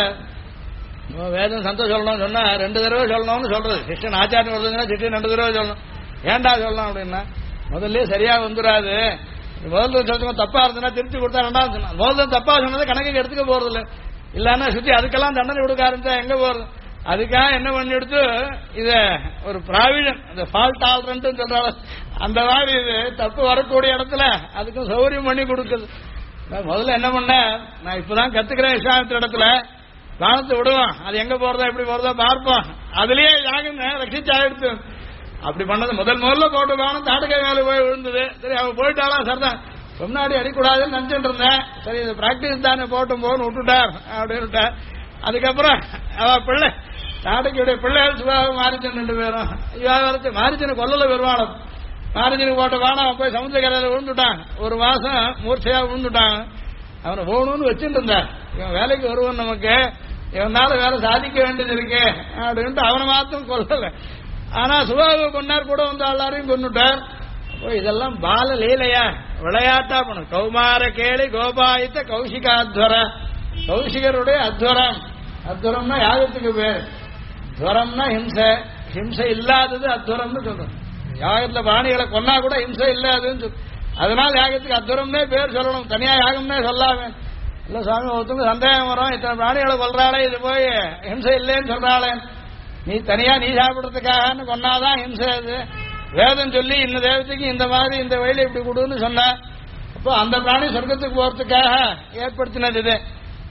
வேதம் சந்தோஷம் சொல்லணும்னு சொன்னா 2 தடவை சொல்லணும்னு சொல்றது. சிஷ்டன் ஆச்சாரம் வருதுன்னா சிஷ்டன் 2 தடவை சொல்லணும். ஏண்டா சொல்லணும் அப்படின்னா முதல்ல சரியா வந்துடாது. முதல்ல சொல்லுங்க தப்பா இருந்ததுன்னா திருச்சி கொடுத்தா 2வது சொன்னா முதல்ல தப்பா சொன்னதை கணக்கு எடுத்துக்க போறது இல்லை. இல்லன்னா சுத்தி அதுக்கெல்லாம் தண்டனை கொடுக்க ஆரம்பிச்சா எங்க போறது? அதுக்காக என்ன பண்ணி எடுத்து இத ஒரு ப்ராவிஷன், அந்த ஃபால்ட் டாலரன்ட் சொல்றாங்க. அந்த மாதிரி இது தப்பு வரக்கூடிய இடத்துல அதுக்கும் சௌகரியம் பண்ணி கொடுக்குது. முதல்ல என்ன பண்ண, நான் இப்பதான் கத்துக்கிறேன் விஸ்வாமித்திர இடத்துல வானத்தை விடுவோம், அது எங்க போறதோ எப்படி போறதோ பார்ப்போம், அதுலயே யாகம் ரட்சிச்சா எடுத்து அப்படி பண்ணது. முதல்ல போட்டு வானம் தாட்டுக்கை மேல போய் விழுந்தது. சரி அவ போயிட்டாலாம் சரிதான், முன்னாடி அடிக்கூடாதுன்னு நினைச்சுட்டு இருந்தேன். சரி இது பிராக்டிஸ் தானே போட்டும் போன்னு விட்டுட்டார் அப்படின்னு விட்டார். அதுக்கப்புறம் அவ பிள்ளை தாடகையுடைய பிள்ளைகள் சுபாக மாரிச்சன் 2 பேரும் இவரத்து மாரிச்சனை கொல்லல பெருமானம். மாரிச்சனுக்கு போட்ட வானம் அவன் போய் சமுத்திரக்கரையில விழுந்துட்டான். 1 மாசம் மூர்ச்சையா விழுந்துட்டான். அவனை போகணும்னு வச்சுட்டு இருந்தான். இவன் வேலைக்கு வருவான், நமக்கு இவனால வேலை சாதிக்க வேண்டியது இருக்கு அப்படின்ட்டு அவனை மாத்திரம் கொல்லல. ஆனா சுபாக கொண்டார், கூட வந்து எல்லாரையும் கொண்டுட்டார். இதெல்லாம் பால லீலையா விளையாட்டா பண்ணும். கௌமார கேளி கோபாயித்த கௌசிகாத்வர. கௌசிகருடைய அத்வரம். அத்வரம்னா யாகத்துக்கு பேர். துவரம்னா ஹிம்சை. ஹிம்சை இல்லாதது அத்வரம்னு சொல்றோம். யாகத்துல பாணிகளை கொன்னா கூட ஹிம்சை இல்லாதுன்னு சொல்லும். அதனால யாகத்துக்கு அத்வரம்னே பேர் சொல்லணும், தனியா யாகம்னே சொல்லாமே. இல்ல சுவாமி ஒருத்தவங்க சந்தேகம் வரும், இத்தனை பிராணிகளை கொள்றாளே, இது போய் ஹிம்சை இல்லைன்னு சொல்றாளே, நீ தனியா நீ சாப்பிடறதுக்காக கொன்னாதான் ஹிம்சை. அது வேதம் சொல்லி இந்த தேவத்துக்கு இந்த மாதிரி இந்த வயலை இப்படி கொடுன்னு சொன்ன, அப்போ அந்த பிராணி சொர்க்கத்துக்கு போறதுக்காக ஏற்படுத்தினது இது.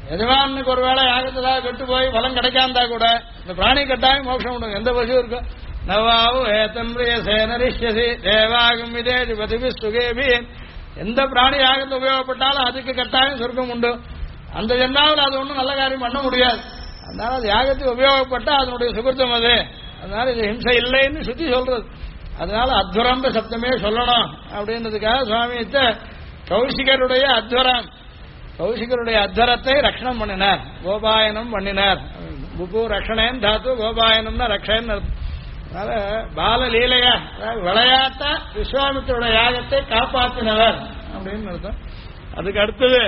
எஜமானுக்கு ஒரு வேளை யாகத்துல கெட்டு போய் பலம் கிடைக்காந்தா கூட இந்த பிராணி கட்டாயம் மோட்சம் உண்டு. எந்த பசு இருக்கும் நவாவு ஏத்தம்பிரிய சேனரிஷ்யசி தேவாகும் விதேதி பதிபி சுகேபி, எந்த பிராணி யாகத்தை உபயோகப்பட்டாலும் அதுக்கு கட்டாயம் சொர்க்கம் உண்டு. அந்த ஜென்மாவில் அது ஒன்றும் நல்ல காரியம் பண்ண முடியாது. அதனால அது யாகத்துக்கு உபயோகப்பட்டா அதனுடைய சுகிருத்தம் அது. அதனால இது ஹிம்சை இல்லைன்னு சுத்தி சொல்றது. அதனால அத்வரம்ப சப்தமே சொல்லணும் அப்படின்றதுக்காக சுவாமியத்த கௌசிகருடைய அத்வரம், கௌசிகருடைய அத்வரத்தை ரக்ஷணம் பண்ணினார், கோபாயனம் பண்ணினார். புபு ரக்ஷணேன் தாத்து கோபாயனம்னா ரக்ஷன். அதனால பாலலீலையா விளையாட்டா விஸ்வாமித்தருடைய யாகத்தை காப்பாற்றினவர் அப்படின்னு அர்த்தம். அதுக்கு அடுத்தது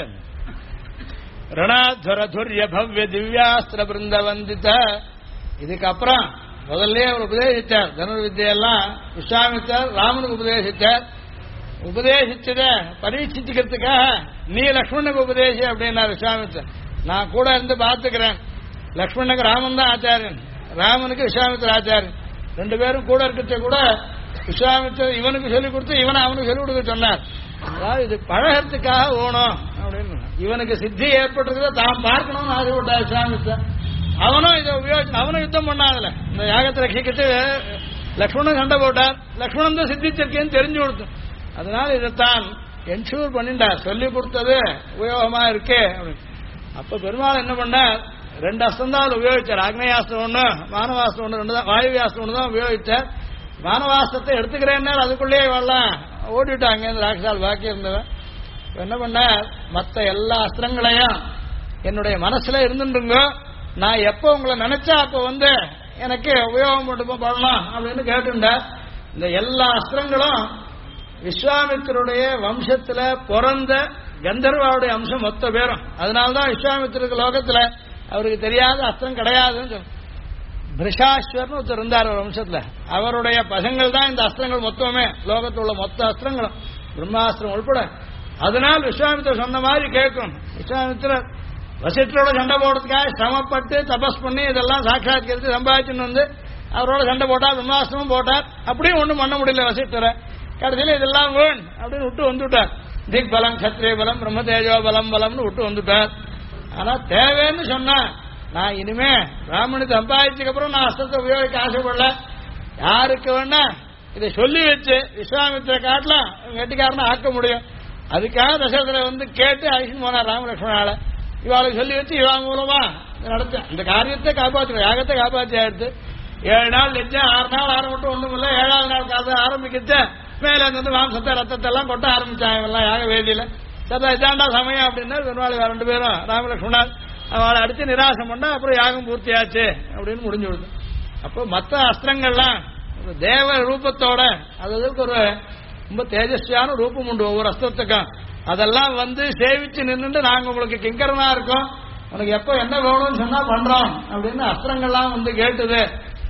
ரணாத்வரதுர்ய பவ்ய திவ்யாஸ்திர பிருந்த வந்தித. இதுக்கப்புறம் முதல்ல அவர் உபதேசித்தார் தனுர்வித்தையெல்லாம். விஸ்வாமித்தர் ராமனுக்கு உபதேசித்தார். உபதேசிச்சத பரீட்சிச்சுக்கிறதுக்காக நீ லக்ஷ்மணனுக்கு உபதேசி அப்படின்னா விஸ்வாமித்தர் நான் கூட இருந்து பார்த்துக்கிறேன். லக்ஷ்மணனுக்கு ராமன் தான் ஆச்சாரியன், ராமனுக்கு விஸ்வாமித்தர் ஆச்சாரியன். ரெண்டு பேரும் கூட இருக்கிறத கூட விஸ்வாமித்தர் இவனுக்கு சொல்லிக் கொடுத்து இவனை அவனுக்கு சொல்லிக் கொடுக்க சொன்னார். அதாவது இது பழகத்துக்காக ஓணும் அப்படின்னு. இவனுக்கு சித்தி ஏற்பட்டிருக்கிறத தான் பார்க்கணும்னு ஆசைப்பட்டார் விஸ்வாமித்தர். அவனும் இதை உபயோகிச்சு அவனும் யுத்தம் பண்ணாங்கல்ல. இந்த யாகத்தை ரட்சிக்கிட்டு லக்ஷ்மணன் சண்டை போட்டார். லக்ஷ்மணன் தான் சித்திச்சிருக்கேன்னு தெரிஞ்சு கொடுத்து, அதனால இதைத்தான் என்ஷூர் பண்ணிட்டார், சொல்லி கொடுத்தது உபயோகமா இருக்கே அப்படின்னு. அப்ப பெருமாள் என்ன பண்ணார், ரெண்டு அஸ்திரம் தான் உபயோகிச்சார். ஆக்னேயாஸ்திரம் ஒண்ணு, மானவாஸ்திரம் ஒண்ணு, ரெண்டு தான் வாயுவியாஸ்திரம் ஒண்ணு தான் உபயோகிச்சார். மானவாஸ்திரத்தை எடுத்துக்கிறேன்னா அதுக்குள்ளேயே வரலாம் ஓடிட்டாங்க இந்த ராட்சால் பாக்கி இருந்தவன். என்ன பண்ண, மற்ற எல்லா அஸ்திரங்களையும் என்னுடைய மனசுல இருந்துருங்க, நான் எப்ப உங்களை நினைச்சா அப்ப வந்து எனக்கு உபயோகம் பண்ணலாம் அப்படின்னு கேட்டுட்டார். இந்த எல்லா அஸ்திரங்களும் விஸ்வாமித்தருடைய வம்சத்துல பிறந்த கந்தர்வாவுடைய அம்சம் மொத்த பேரும். அதனால்தான் விஸ்வாமித்திற்கு லோகத்துல அவருக்கு தெரியாத அஸ்திரம் கிடையாதுன்னு சொல்ல. பிரிஷாஸ்வர்னு ஒருத்தர் இருந்தார் ஒரு வம்சத்துல, அவருடைய பசங்கள் தான் இந்த அஸ்திரங்கள் மொத்தமே, லோகத்தில் உள்ள மொத்த அஸ்திரங்களும் பிரம்மாஸ்திரம் உள்பட. அதனால் விஸ்வாமித்திரர் சொன்ன மாதிரி கேட்கும். விஸ்வாமித்திரர் வசிஷ்டரோட சண்டை போடுறதுக்காக சிரமப்பட்டு தபஸ் பண்ணி இதெல்லாம் சாட்சாத்கரித்து சம்பாதிச்சுன்னு வந்து அவரோட சண்டை போட்டார், பிரம்மாஸ்திரமும் போட்டார். அப்படியும் ஒன்றும் பண்ண முடியல வசிஷ்டரை. கடைசியில் இதெல்லாம் வேண் அப்படின்னு விட்டு வந்துட்டார். திக் பலம், கத்திரிய பலம், பிரம்ம தேஜோ பலம் பலம்னு விட்டு வந்துட்டார். ஆனா தேவைன்னு சொன்னா, நான் இனிமே பிராமணத்தை சம்பாதிச்சதுக்கு அப்புறம் நான் அஸ்திரத்தை உபயோகிக்க ஆசைப்படல, யாருக்கு வேணா இதை சொல்லி வச்சு விஸ்வாமித்திர காட்டலாம் கெட்டிக்காரனா ஆக்க முடியும். அதுக்காக தசரதரை வந்து கேட்டு அழிச்சுன்னு போனார் ராமலட்சுமணால. இவாளுக்கு சொல்லி வச்சு இவா மூலமா நடத்த இந்த காரியத்தை காப்பாற்ற யாகத்தை காப்பாற்றி ஆயிடுத்து. 7 நாள் லட்சம் 6 நாள் ஆரம்பிட்டு ஒண்ணும் இல்லை. 7வது நாள் காசு ஆரம்பிக்கிச்ச மேல இருந்து மாம்சத்தை ரத்தத்தை எல்லாம் கொட்ட ஆரம்பிச்சாங்க எல்லாம் யாக வேதியில. சதா இதாண்டா சமயம் அப்படின்னா பெருமாள் 2 பேரும் ராமலட்சுமணால் அவளை அடிச்சு நிராசம் பண்ணா அப்புறம் யாகம் பூர்த்தியாச்சு அப்படின்னு முடிஞ்சு விடுது. அப்போ மற்ற அஸ்திரங்கள்லாம் தேவ ரூபத்தோட, அதுக்கு ஒரு ரொம்ப தேஜஸ்வியான ரூபம் உண்டு ஒவ்வொரு அஸ்திரத்துக்கும். அதெல்லாம் வந்து சேவிச்சு நின்றுட்டு நாங்க உங்களுக்கு கிங்கரனா இருக்கோம், உனக்கு எப்ப என்ன வேணும்னு சொன்னா பண்றோம் அப்படின்னு அஸ்திரங்கள்லாம் வந்து கேட்டுது.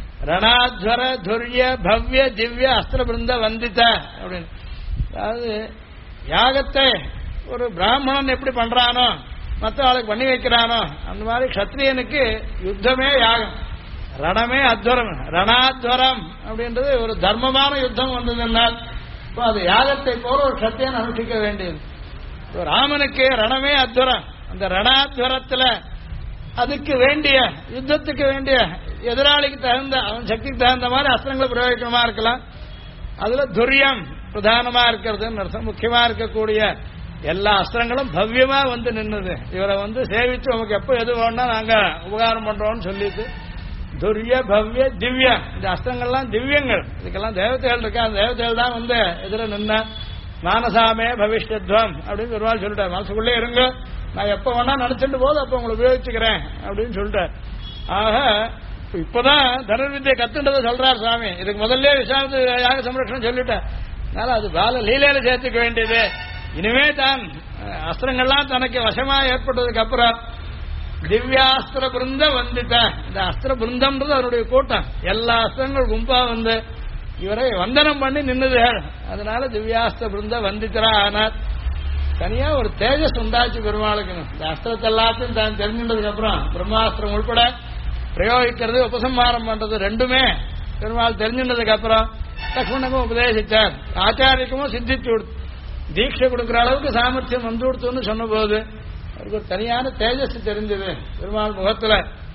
ரணாத்வர துர்ய பவ்ய திவ்ய அஸ்திர பிருந்த வந்தித்த அப்படின்னு. அதாவது யாகத்தை ஒரு பிராமணன் எப்படி பண்றானோ மற்ற ஆளுக்கு பண்ணி வைக்கிறானோ அந்த மாதிரி கத்திரியனுக்கு யுத்தமே யாகம், ரணமே அத்வரம். ரணாத்வரம் அப்படின்றது ஒரு தர்மமான யுத்தம் வந்ததுனால் இப்போ அது யாகத்தை போல ஒரு கத்தியன் அனுஷ்டிக்க வேண்டியது. ராமனுக்கு ரணமே அத்வரம். அந்த ரணாத்வரத்துல அதுக்கு வேண்டிய யுத்தத்துக்கு வேண்டிய எதிராளிக்கு தகுந்த அவன் சக்திக்கு தகுந்த மாதிரி அஸ்திரங்களை பிரயோகிக்கணுமா இருக்கலாம். அதுல துரியம் பிரதானமா இருக்கிறதுன்னு அர்த்தம். முக்கியமா இருக்கக்கூடிய எல்லா அஸ்திரங்களும் பவ்யமா வந்து நின்னுது. இவரை வந்து சேவிச்சு நமக்கு எப்ப எது வேணும்னா நாங்க உபகாரம் பண்றோம்னு சொல்லிட்டு துரிய பவ்ய திவ்ய இந்த அஸ்திரங்கள்லாம் திவ்யங்கள். இதுக்கெல்லாம் தேவதைகள் இருக்கா, அந்த தேவதைகள் தான் வந்து எதிர நின்ன. மானசாமே பவிஷ்யத்வம் அப்படின்னு ஒரு நாள் சொல்லிட்டார். மனசுக்குள்ளே இருங்க, நான் எப்ப வேணா நினைச்சிட்டு போது அப்ப உங்களை உபயோகிச்சுக்கிறேன் அப்படின்னு சொல்லிட்டார். ஆக இப்பதான் தனுர்வித்தியை கத்துன்றதை சொல்றார் சுவாமி. இதுக்கு முதல்ல விஸ்வாமித்திர யாக சம்ரட்சணம் சொல்லிட்டார். அதனால அது பால லீலையில சேர்த்துக்க வேண்டியது. இனிமே தான் அஸ்திரங்கள்லாம் தனக்கு வசமா ஏற்பட்டதுக்கு அப்புறம் திவ்யாஸ்திர பிருந்த வந்துட்ட. இந்த அஸ்திர பிருந்தம்ன்றது அவருடைய கூட்டம், எல்லா அஸ்திரங்கள் கும்பா வந்து இவரை வந்தனம் பண்ணி நின்னுதுகள். அதனால திவ்யாஸ்திர பிருந்த வந்தித்தரா ஆனார். தனியா ஒரு தேஜஸ் உண்டாச்சு பெருமாளுக்கு. இந்த அஸ்திரத்தை எல்லாத்தையும் தான் தெரிஞ்சுட்டதுக்கு அப்புறம் பிரம்மாஸ்திரம் உள்பட பிரயோகிக்கிறது உபசம்ஹாரம் பண்றது ரெண்டுமே பெருமாள் தெரிஞ்சுட்டதுக்கு அப்புறம் லக்ஷ்மணனுக்கும் உபதேசிச்சார். ஆச்சாரியக்கும் சித்திச்சு கொடுத்து தீட்சை கொடுக்கிற அளவுக்கு சாமர்த்தியம் வந்து கொடுத்துன்னு சொன்ன போது அவருக்கு ஒரு தனியான தேஜஸ் தெரிஞ்சது பெருமாள் முகத்துல.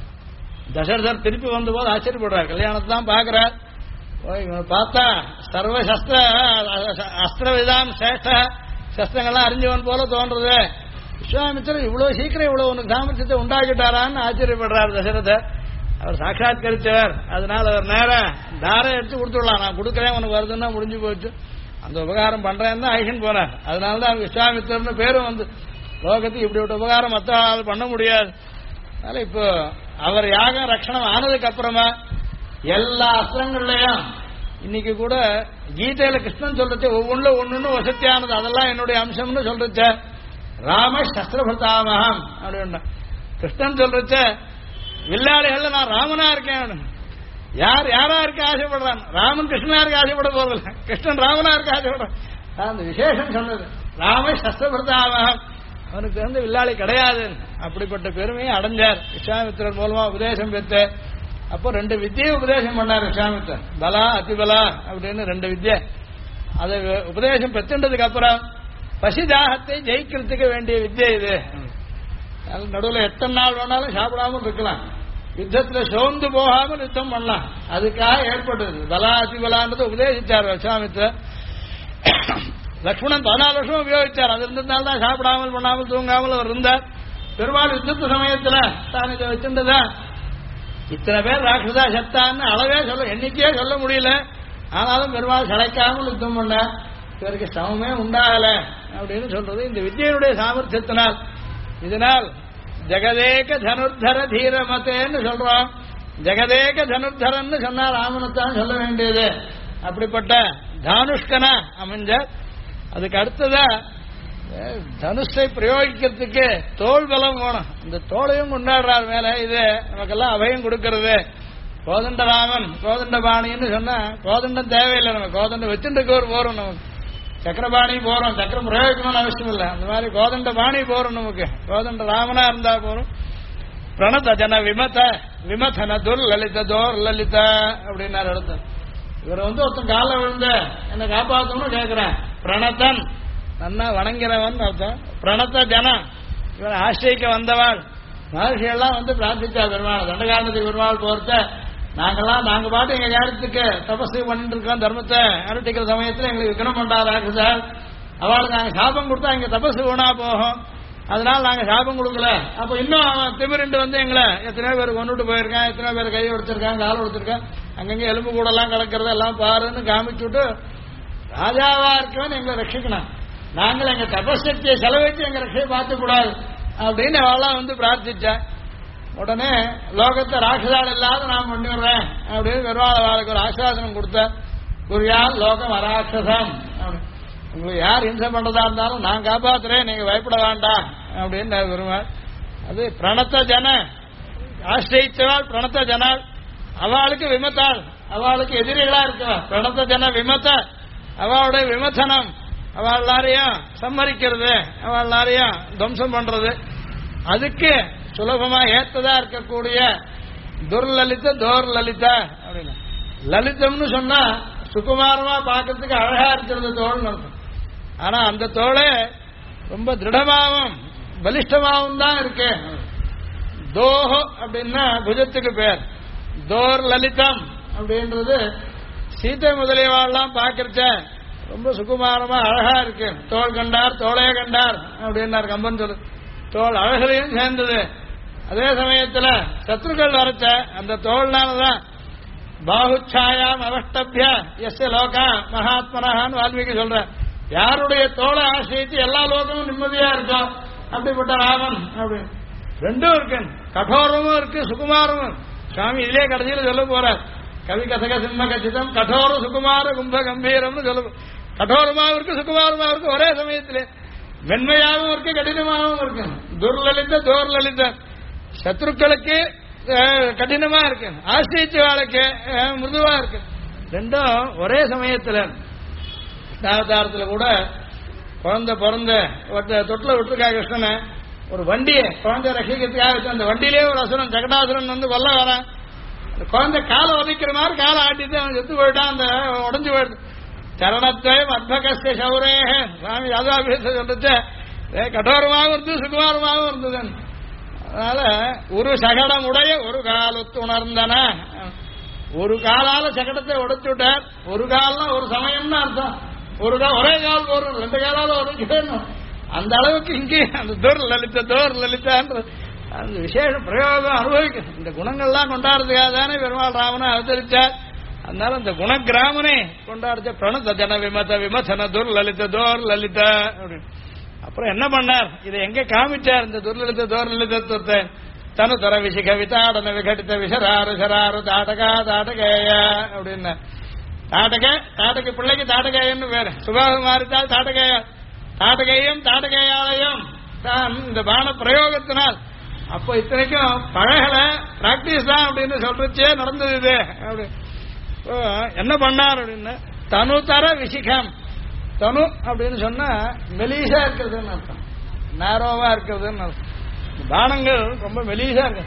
தசரதர் திருப்பி வந்த போது ஆச்சரியப்படுறார், கல்யாணத்தை தான் பாக்குறார். இவனை பார்த்தா சர்வ சஸ்திர அஸ்திர விதாம் சேஷ்ட சஸ்திரங்கள்லாம் அறிஞ்சவன் போல தோன்றது. விஸ்வாமித்திரர் இவ்வளவு சீக்கிரம் இவ்வளவு உனக்கு சாமர்த்தியத்தை உண்டாக்கிட்டாரான்னு ஆச்சரியப்படுறார் தசரதர். அவர் சாட்சாத்கரிச்சவர், அதனால அவர் நேரம் தாரை எடுத்து கொடுத்துடலாம், நான் கொடுக்குறேன் உனக்கு வருதுன்னா முடிஞ்சு போச்சு, அந்த உபகாரம் பண்றேன்னு ஐஷன் போனார். அதனாலதான் விஸ்வாமித்திரன்னு பேரும் வந்து லோகத்துக்கு இப்படி ஒரு உபகாரம் மற்ற ஆள் பண்ண முடியாது. அதனால இப்போ அவர் யாகம் ரட்சணம் ஆனதுக்கு அப்புறமா எல்லா அஸ்திரங்கள்லயும் இன்னைக்கு கூட கீதையில கிருஷ்ணன் சொல்றச்சு ஒவ்வொன்றும் ஒன்னொன்னு வசத்தியானது, அதெல்லாம் என்னுடைய அம்சம்னு சொல்றச்ச ராம சஸ்திரபிரதாமகம் அப்படின்னா கிருஷ்ணன் சொல்றச்ச வில்லாளிகள் நான் ராமனா இருக்கேன். யாரா இருக்க ஆசைப்படுறான்? ராமன் கிருஷ்ணனா இருக்க ஆசைப்பட போறதில்ல, கிருஷ்ணன் ராமனா இருக்க ஆசைப்படுறான். அந்த விசேஷம் சொன்னது ராம சஸ்திரபிரதாமகம், அவனுக்கு வந்து வில்லாளி கிடையாது. அப்படிப்பட்ட பெருமையை அடைஞ்சார் விஸ்வாமித்திரர் மூலமா உபதேசம் பெற்று. அப்போ 2 வித்தியை உபதேசம் பண்ணார் விஸ்வாமித்திரர், பலா அதிபலா அப்படின்னு 2 வித்தியை. அதை உபதேசம் பெற்றுன்றதுக்கு அப்புறம் பசிதாகத்தை ஜெயிக்கிறதுக்கு வேண்டிய வித்தியை இது. நடுவில் எத்தனை நாள் வேணாலும் சாப்பிடாமல் இருக்கலாம், யுத்தத்துல சோர்ந்து போகாமல் யுத்தம் பண்ணலாம், அதுக்காக ஏற்பட்டது பலா அதிபலான்றது உபதேசித்தார் விஸ்வாமித்திரர். லக்ஷ்மணன் 14 வருஷம் உபயோகிச்சார், அது இருந்ததுனால்தான் சாப்பிடாமல் பண்ணாமல் தூங்காமல் அவர் இருந்தார். பெருமாள் யுத்தத்து சமயத்துல தான் இதை வச்சிருந்ததா இத்தனை பேர் ராட்சதா சத்தான்னு அளவே சொல்ல எண்ணிக்கையே சொல்ல முடியல. ஆனாலும் பெருமாள் சளைக்காமல் யுத்தம் பண்ண இவருக்கு சமமே உண்டாகல அப்படின்னு சொல்றது இந்த வித்தியனுடைய சாமர்த்தியத்தினால். இதனால் ஜெகதேக தனுர்தர தீரமத்தேன்னு சொல்றோம். ஜெகதேக தனுர்தரன்னு சொன்னா ராமனத்தான் சொல்ல வேண்டியது. அப்படிப்பட்ட தானுஷ்கனா அமைஞ்ச. அதுக்கு அடுத்ததா தனுஷை பிரயோகிக்கிறதுக்கு தோல் பலம் வேணும். இந்த தோளையும் கொண்டாடுறார் மேல. இது நமக்கெல்லாம் அபயம் கொடுக்கறது. கோதண்டராமன் கோதண்டபாணின்னு சொன்னா கோதண்டம் தேவையில்லை, நம்ம கோதண்டம் வச்சுட்டு போறோம். நமக்கு சக்கரபாணி போறோம், சக்கரம் பிரயோகிக்கணும்னு அவசியம் இல்லை. அந்த மாதிரி கோதண்ட பாணி போறோம், நமக்கு கோதண்ட ராமனா இருந்தா போறோம். பிரணத ஜன விமத விமதன துர் லலித தோர் லலித அப்படின்னாரு. அடுத்த இவர் வந்து ஒருத்தன் கால விழுந்த என்ன காப்பாற்றணும்னு கேட்கிறேன். பிரணத்தன் நன்னா வணங்கிறவன் அர்த்தம். பிரணத்த ஜனம் இவன் ஆசிரியிக்க வந்தவாள். மகர்ஷியெல்லாம் வந்து பிரார்த்திச்சா பெருமாள் தண்டகாரணத்துக்கு பெருமாள் போர்த்த நாங்க பாட்டு எங்க காரியத்துக்கு தபசு பண்ணிட்டு இருக்கோம், தர்மத்தை அனுஷ்டிக்கிற சமயத்துல எங்களுக்கு விக்ரம் பண்றாரு சார். அவளுக்கு நாங்க சாபம் கொடுத்தா எங்க தபசு வீணா போகும், அதனால நாங்க சாபம் கொடுக்கல. அப்ப இன்னும் அவன் திமிரிண்டு வந்து எங்களை எத்தனை பேர் கொண்டுட்டு போயிருக்கான், எத்தனை பேர் கை உடைச்சிருக்கான், கால் உடைச்சிருக்கான், அங்கங்க எலும்பு கூட எல்லாம் கலக்கிறது எல்லாம் பாருன்னு காமிச்சுட்டு ராஜாவா இருக்கவன் எங்களை ரட்சிக்கணும், நாங்கள் எங்க தபசக்தியை செலவழிச்சு எங்க ரட்சியை பார்த்துக் கூடாது அப்படின்னு அவெல்லாம் வந்து பிரார்த்திச்சா. உடனே லோகத்தை ராட்சதால் இல்லாத நான் பண்ணிடுறேன் அப்படின்னு பெருமாளுக்கு ஒரு ஆசுவாசனம் கொடுத்த. குறியால் லோகம் அராட்சசம், உங்களுக்கு யார் இம்சை பண்றதா இருந்தாலும் நான் காப்பாத்துறேன், நீங்க பயப்பட வேண்டாம் அப்படின்னு பெருமாள். அது பிரணத்த ஜன ஆசிரியவாள் பிரணத்த ஜனால், அவளுக்கு விமத்தாள், அவளுக்கு எதிரிகளா இருக்கவா. பிரணத்த ஜன விமத்த, அவளுடைய விமத்தனம், அவள் எல்லாரையும் சம்மரிக்கிறது, அவள் எல்லாரையும் துவம்சம் பண்றது. அதுக்கு சுலபமா ஏற்றதா இருக்கக்கூடிய துர்லலித தோர் லலிதா அப்படின்னு. லலிதம்னு சொன்னா சுகுமாரமா பார்க்கறதுக்கு அழகா இருக்கிறது தோல்னு அர்த்தம். ஆனா அந்த தோளே ரொம்ப திருடமாவும் பலிஷ்டமாவும் தான் இருக்கு. தோஹோ அப்படின்னா புஜத்துக்கு பேர். தோர் லலிதம் அப்படின்றது சீதை முதலியவாள்லாம் பார்க்கறச்ச ரொம்ப சுகுமாரமா அழகா இருக்கு. தோல் கண்டார் தோளே கண்டார் அப்படின்னார் கம்பன் சொல்லு. தோல் அழகுலையும் சேர்ந்தது. அதே சமயத்துல சத்ருக்கள் வரைச்ச அந்த தோல்னாலதான் பாகுச்சாயாம் அவஷ்டபிய எஸ் லோகா மகாத்மனான்னு வால்மீகி சொல்ற. யாருடைய தோலை ஆசிரித்து எல்லா லோகமும் நிம்மதியா இருக்கும் அப்படிப்பட்ட ராமன் அப்படின்னு. ரெண்டும் இருக்கு, கடோரமும் இருக்கு சுகுமாரமும். சுவாமி இதே கடைசியில் சொல்ல போற கவி கசக சிம்ம கச்சிதம் கடோர சுகுமார கும்ப கம்பீரம்னு சொல்ல. கடோரமாவும் இருக்கு சுகுமாரமாவும் இருக்கு ஒரே சமயத்திலே. மென்மையாகவும் இருக்கு கடினமாகவும் இருக்கு. துர்லலித தோர் லலித. சத்ருக்களுக்கு கடினமா இருக்கு, ஆசிரியவாளுக்கு மிருதுவா இருக்கு. ரெண்டும் ஒரே சமயத்துல. அவதாரத்துல கூட குழந்தை பிறந்த தொட்டில விட்டுருக்கா கிருஷ்ணனை. ஒரு வண்டியை குழந்தை ரசிக்கிறதுக்காக அந்த வண்டியிலே ஒரு அசுரன் ஜெகடாசுரன் வந்து வல்ல வரான். குழந்தை காலை உதைக்கிற மாதிரி காலை ஆட்டிட்டு அவன் செத்து போயிட்டான், அந்த உடஞ்சு போயிடுது. சரணத்தை அத்பகஸ்ய சௌரேக சுவாமி ராதாபிஷ சொல்லிட்டு கடோரமாகவும் இருந்தது, சுகுமாரமாகவும் இருந்தது. அதனால ஒரு சகடம் உடைய ஒரு காலத்து உணர்ந்தன. ஒரு காலால சகடத்தை உடைச்சு விட்டார். ஒரு கால்னா ஒரு சமயம்னு அர்த்தம். ஒரு கால் ஒரே கால் போறோம், ரெண்டு காலால உடைக்கணும். அந்த அளவுக்கு இங்கே அந்த தோர் லலிதான்ற அந்த விசேஷ பிரயோகம் அனுபவிக்க இந்த குணங்கள்லாம் கொண்டாடுறதுக்காக தானே பெருமாள் ராமனை அவதரிச்சார். அதனால அந்த குணகிராமனே கொண்டாடுச்ச பிரணத ஜன விமத விமசன துர் லலித அப்படின்னு. அப்புறம் என்ன பண்ணார், இதை எங்க காமிச்சார் இந்த துர்லலிதத்துவத்தை? தனு தர விசிக விதாடன விகடித்த விசராறு சராறு தாடகேய அப்படின்னு. தாடகை பிள்ளைக்கு தாடகேயன்னு பேரு. சுபாவம் மாறித்தால் தாடகேயம் தாடகேயாலயம் தான் இந்த பான பிரயோகத்தினால். அப்போ இத்தனைக்கும் பழகல, பிராக்டிஸ் தான் அப்படின்னு சொல்றச்சே நடந்தது இது. அப்படி என்ன பண்ணார் அப்படின்னா தனு தர விசிகம். தனு அப்படின்னு சொன்னா மெலீசா இருக்கிறதுன்னு அர்த்தம், நேரோவா இருக்கிறதுன்னு அர்த்தம். பானங்கள் ரொம்ப மெலீசா இருக்கு.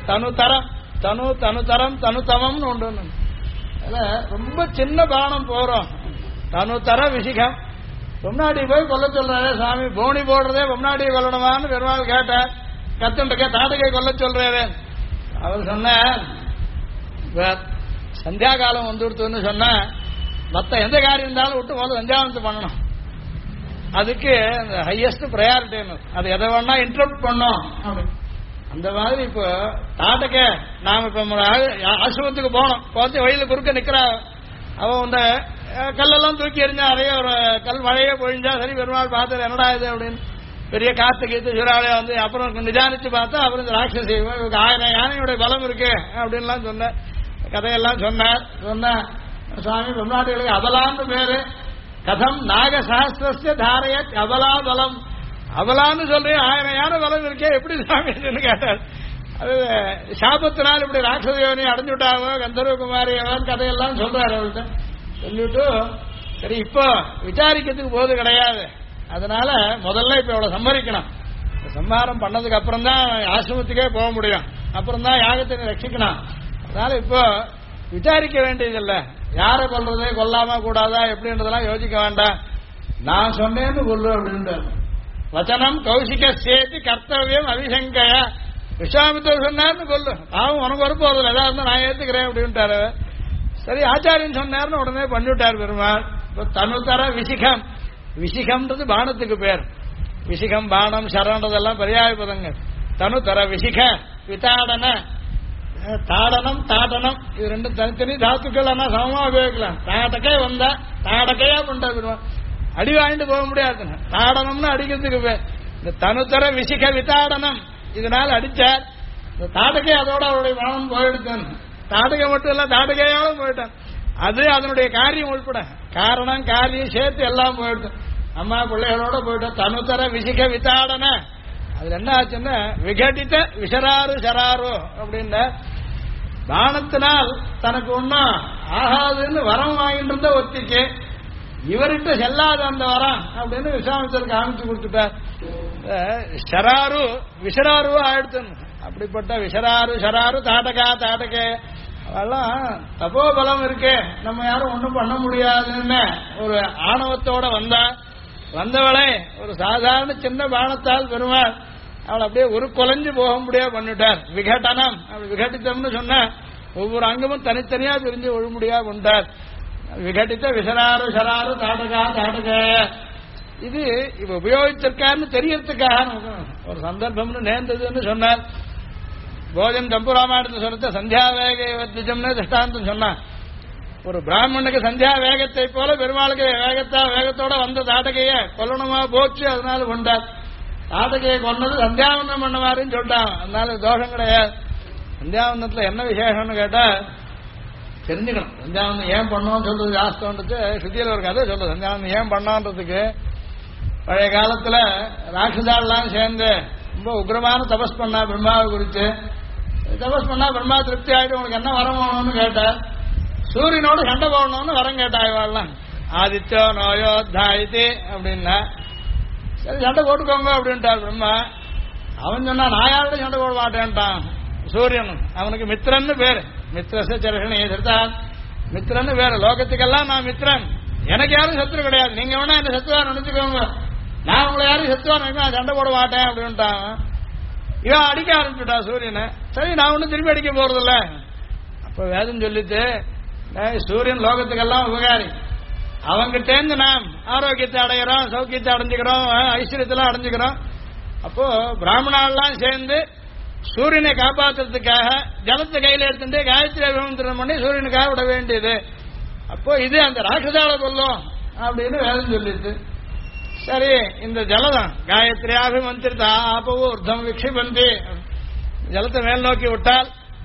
தனுதமம்னு உண்டு. அதுல ரொம்ப சின்ன பானம் போறோம். தனு தர விசிகம். பொம்னாடி போய் கொல்ல சொல்றாரு சாமி, போனி போடுறதே பொம்னாடியை கொல்லணுமான்னு பெருமாள் கேட்டார். கத்துண்ட தாடகை கொல்ல சொல்றாரு. அவர் சொன்ன சந்தியா காலம் வந்துடுத்துன்னு சொன்னா மத்த எந்த காரியம் இருந்தாலும் விட்டு முதல்ல சந்தியாவந்தம் பண்ணணும். அதுக்கு ஹையஸ்ட் ப்ரையாரிட்டி. அது எதை வேணா இன்டரப்ட் பண்ணோம். அந்த மாதிரி இப்போ தாட்டக்க நாம இப்ப ஆசிரமத்துக்கு போனோம். பார்த்து வழியில குறுக்க நிக்கிறா. அவன் இந்த கல்லெல்லாம் தூக்கி எறிஞ்சா, நிறைய ஒரு கல் மழையே பொழிஞ்சா சரி, பெருமாள் பார்த்து என்னடா இது அப்படின்னு பெரிய காத்து கீத்து சுறாலே வந்து அப்புறம் நிதானிச்சு பார்த்தா அப்புறம் இந்த ராட்சசி 1000 யானையுடைய பலம் இருக்கு அப்படின்லாம் சொன்ன கதையெல்லாம் சொன்னார். சுவாமி பெருமாட்டிகளுக்கு அபலான்னு பேரு. கதம் நாக சஹஸ்ரஸ்ய தாரைய அபலா பலம். அபலான்னு சொல்றேன், 1000 யானை பலம் இருக்கே எப்படி சுவாமி கேட்டார். அது சாபத்தினால் இப்படி ராட்சச யோனி அடைஞ்சு விட்டாவோ கந்தர்வகுமாரி கதையெல்லாம் சொல்றாரு. அவர்கிட்ட சொல்லிட்டு சரி இப்போ விசாரிக்கிறதுக்கு போது கிடையாது. அதனால முதல்ல இப்ப இவ்வளவு சம்ஹரிக்கணும். சம்ஹாரம் பண்ணதுக்கு அப்புறம் தான் ஆசிரமத்துக்கே போக முடியும். அப்புறம் தான் யாகத்தை ரட்சிக்கணும். அதனால இப்போ விசாரிக்க வேண்டியதில்ல, யாரை கொல்றது கொல்லாம கூடாதா எப்படின்றதெல்லாம் யோசிக்க வேண்டாம். நான் சொன்னேன்னு கொல்லு அப்படின்ற வச்சனம் கௌசிக சேத்தி கர்த்தவியம் அபிசங்கய. விஸ்வாமித்திரர் சொன்னார்னு கொல்லு, அவன் உனக்கு வரப்போதில்லை, எதா இருந்தா நான் ஏத்துக்கிறேன் அப்படின்ட்டாரு. சரி ஆச்சாரியன் சொன்னார்னு உடனே பண்ணிவிட்டார் பெருமாள். இப்போ தனுதர விசிகம். விசிகம்ன்றது பானத்துக்கு பேர். விசிகம் பானம் சரணன்றதெல்லாம் பரியாய பதங்கள். தனுதர விசிக விதாடன தாடனம் தாடனம் இது ரெண்டும் தனித்தனி தாத்துக்கள். ஆனா சமமா உபயோகிக்கலாம். தாடக்கே வந்தா தாடக்கையா பண்ணா பெருமாள் அடி வாங்கிட்டு போக முடியாது. தாடனம்னு அடிக்கிறதுக்கு பேர். இந்த தனுதர விசிக விதாடனம் இதனால அடிச்சார். இந்த தாடகை அதோட அவருடைய மனம் போயிடுத்தான். தாடகை மட்டும் இல்ல, தாடகையாலும் போயிட்டான். அது அதனுடைய காரியம் உள்பட காரணம் காரியம் சேர்த்து எல்லாம் போயிடுது. அம்மா பிள்ளைகளோட போயிட்டோம். தனுதர விசிக விதாடன. அதுல என்ன ஆச்சுன்னா விகடித்த விசராறு சராரோ அப்படின்னா பானத்தினால் தனக்கு ஒன்னும் ஆகாதுன்னு வரம் வாங்கிட்டு இருந்த ஒத்திக்கு இவர்கிட்ட செல்லாத அந்த வரம் அப்படின்னு விஸ்வாமித்திரருக்கு காமிச்சு கொடுத்துட்டார். ஷராரு விசராருவா ஆயிடுத்து. அப்படிப்பட்ட விசராரு ஷராரு தாடகே அதெல்லாம் தபோபலம் இருக்கு, நம்ம யாரும் ஒன்றும் பண்ண முடியாதுன்னு ஒரு ஆணவத்தோட வந்தவளை ஒரு சாதாரண சின்ன பானத்தால் பெருமாள் அவள் அப்படியே ஒரு கொலைஞ்சு போக முடியாது பண்ணிட்டார். விகடனம் விகடித்தம்னு சொன்ன ஒவ்வொரு அங்கமும் தனித்தனியா பிரிஞ்சு ஒழுமுடியா கொண்டார். விகடித்த விசராறு சராறு தாடக இது இப்ப உபயோகிச்சிருக்காருன்னு தெரியறதுக்காக ஒரு சந்தர்ப்பம்னு நேர்ந்ததுன்னு சொன்னார். போஜன் தம்புராமாயணத்தை சொல்ல சந்தியா வேக வத்திஜம்னு திஷ்டாந்தம் சொன்னான். ஒரு பிராமணனுக்கு சந்தியா வேகத்தை போல பெருமாளுக்கு வேகத்தோட வந்த தாடகைய கொல்லணுமா போச்சு, அதனால கொண்டார். தாடகையை கொண்டது சந்தியாவந்தம் பண்ணவாருன்னு சொல்லிட்டான். அதனால தோஷம் கிடையாது. சந்தியாவந்தத்துல என்ன விசேஷம்னு கேட்டா தெரிஞ்சுக்கணும். சந்தியாவந்தம் ஏன் பண்ணோம்னு சொல்றது ஜாஸ்தம்ன்றது சுத்தியில ஒரு கதை சொல்றது. சந்தியாவந்தம் ஏன் பண்ணோன்றதுக்கு பழைய காலத்துல ராட்சதாலாம் சேர்ந்து ரொம்ப உக்ரமான தபஸ் பண்ணா பிரம்மாவை குறித்து. தபஸ் பண்ணா பிரம்மா திருப்தி ஆயிட்டு உனக்கு என்ன வரம் வேணும்னு கேட்டார். சூரியனோடு சண்டை போடணும்னு வரம் கேட்டாய்வாள்லாம். ஆதித்யோ நோயோத்தாயித்து அப்படின்னா சரி சண்டை போட்டுக்கோங்க அப்படின்ட்டார் பிரம்மா. அவன் சொன்னா நான் யாரோட சண்டை போட மாட்டேன்ட்டான். சூரியன் அவனுக்கு மித்திரன்னு பேரு. மித்திரச சரகணி எதிர்த்தான் மித்திரன்னு பேரு. லோகத்துக்கெல்லாம் நான் மித்திரன், எனக்கு யாரும் சத்ரு கிடையாது. நீங்க வேணா என்ன சத்ருவா நினைச்சுக்கோங்க, நான் உங்களை யாரும் செத்துவான் நான் சண்டை போட மாட்டேன் அப்படின்ட்டான். இவன் அடிக்க ஆரம்பிச்சுட்டா சூரியனை. சரி நான் ஒன்னும் திரும்பி அடிக்க போறதில்ல. அப்ப வேதம் சொல்லிட்டு சூரியன் லோகத்துக்கெல்லாம் உபகாரி, அவங்கிட்டேந்து நாம் ஆரோக்கியத்தை அடைகிறோம், சௌக்கியத்தை அடைஞ்சுக்கிறோம், ஐஸ்வர்யத்தெல்லாம் அடைஞ்சுக்கிறோம். அப்போ பிராமணாலாம் சேர்ந்து சூரியனை காப்பாற்றுறதுக்காக ஜலத்தை கையில எடுத்துட்டு காயத்ரி அபிமந்திரம் பண்ணி சூரியனுக்காக விட வேண்டியது. அப்போ இது அந்த ராட்சசால கொல்லும் அப்படின்னு வேதம் சொல்லிட்டு, சரி இந்த ஜலதான் காயத்ரி அபிமந்திரிதா ஆபூர்தம் விக்ஷிபந்தி, ஜலத்தை மேல் நோக்கி விட்டால்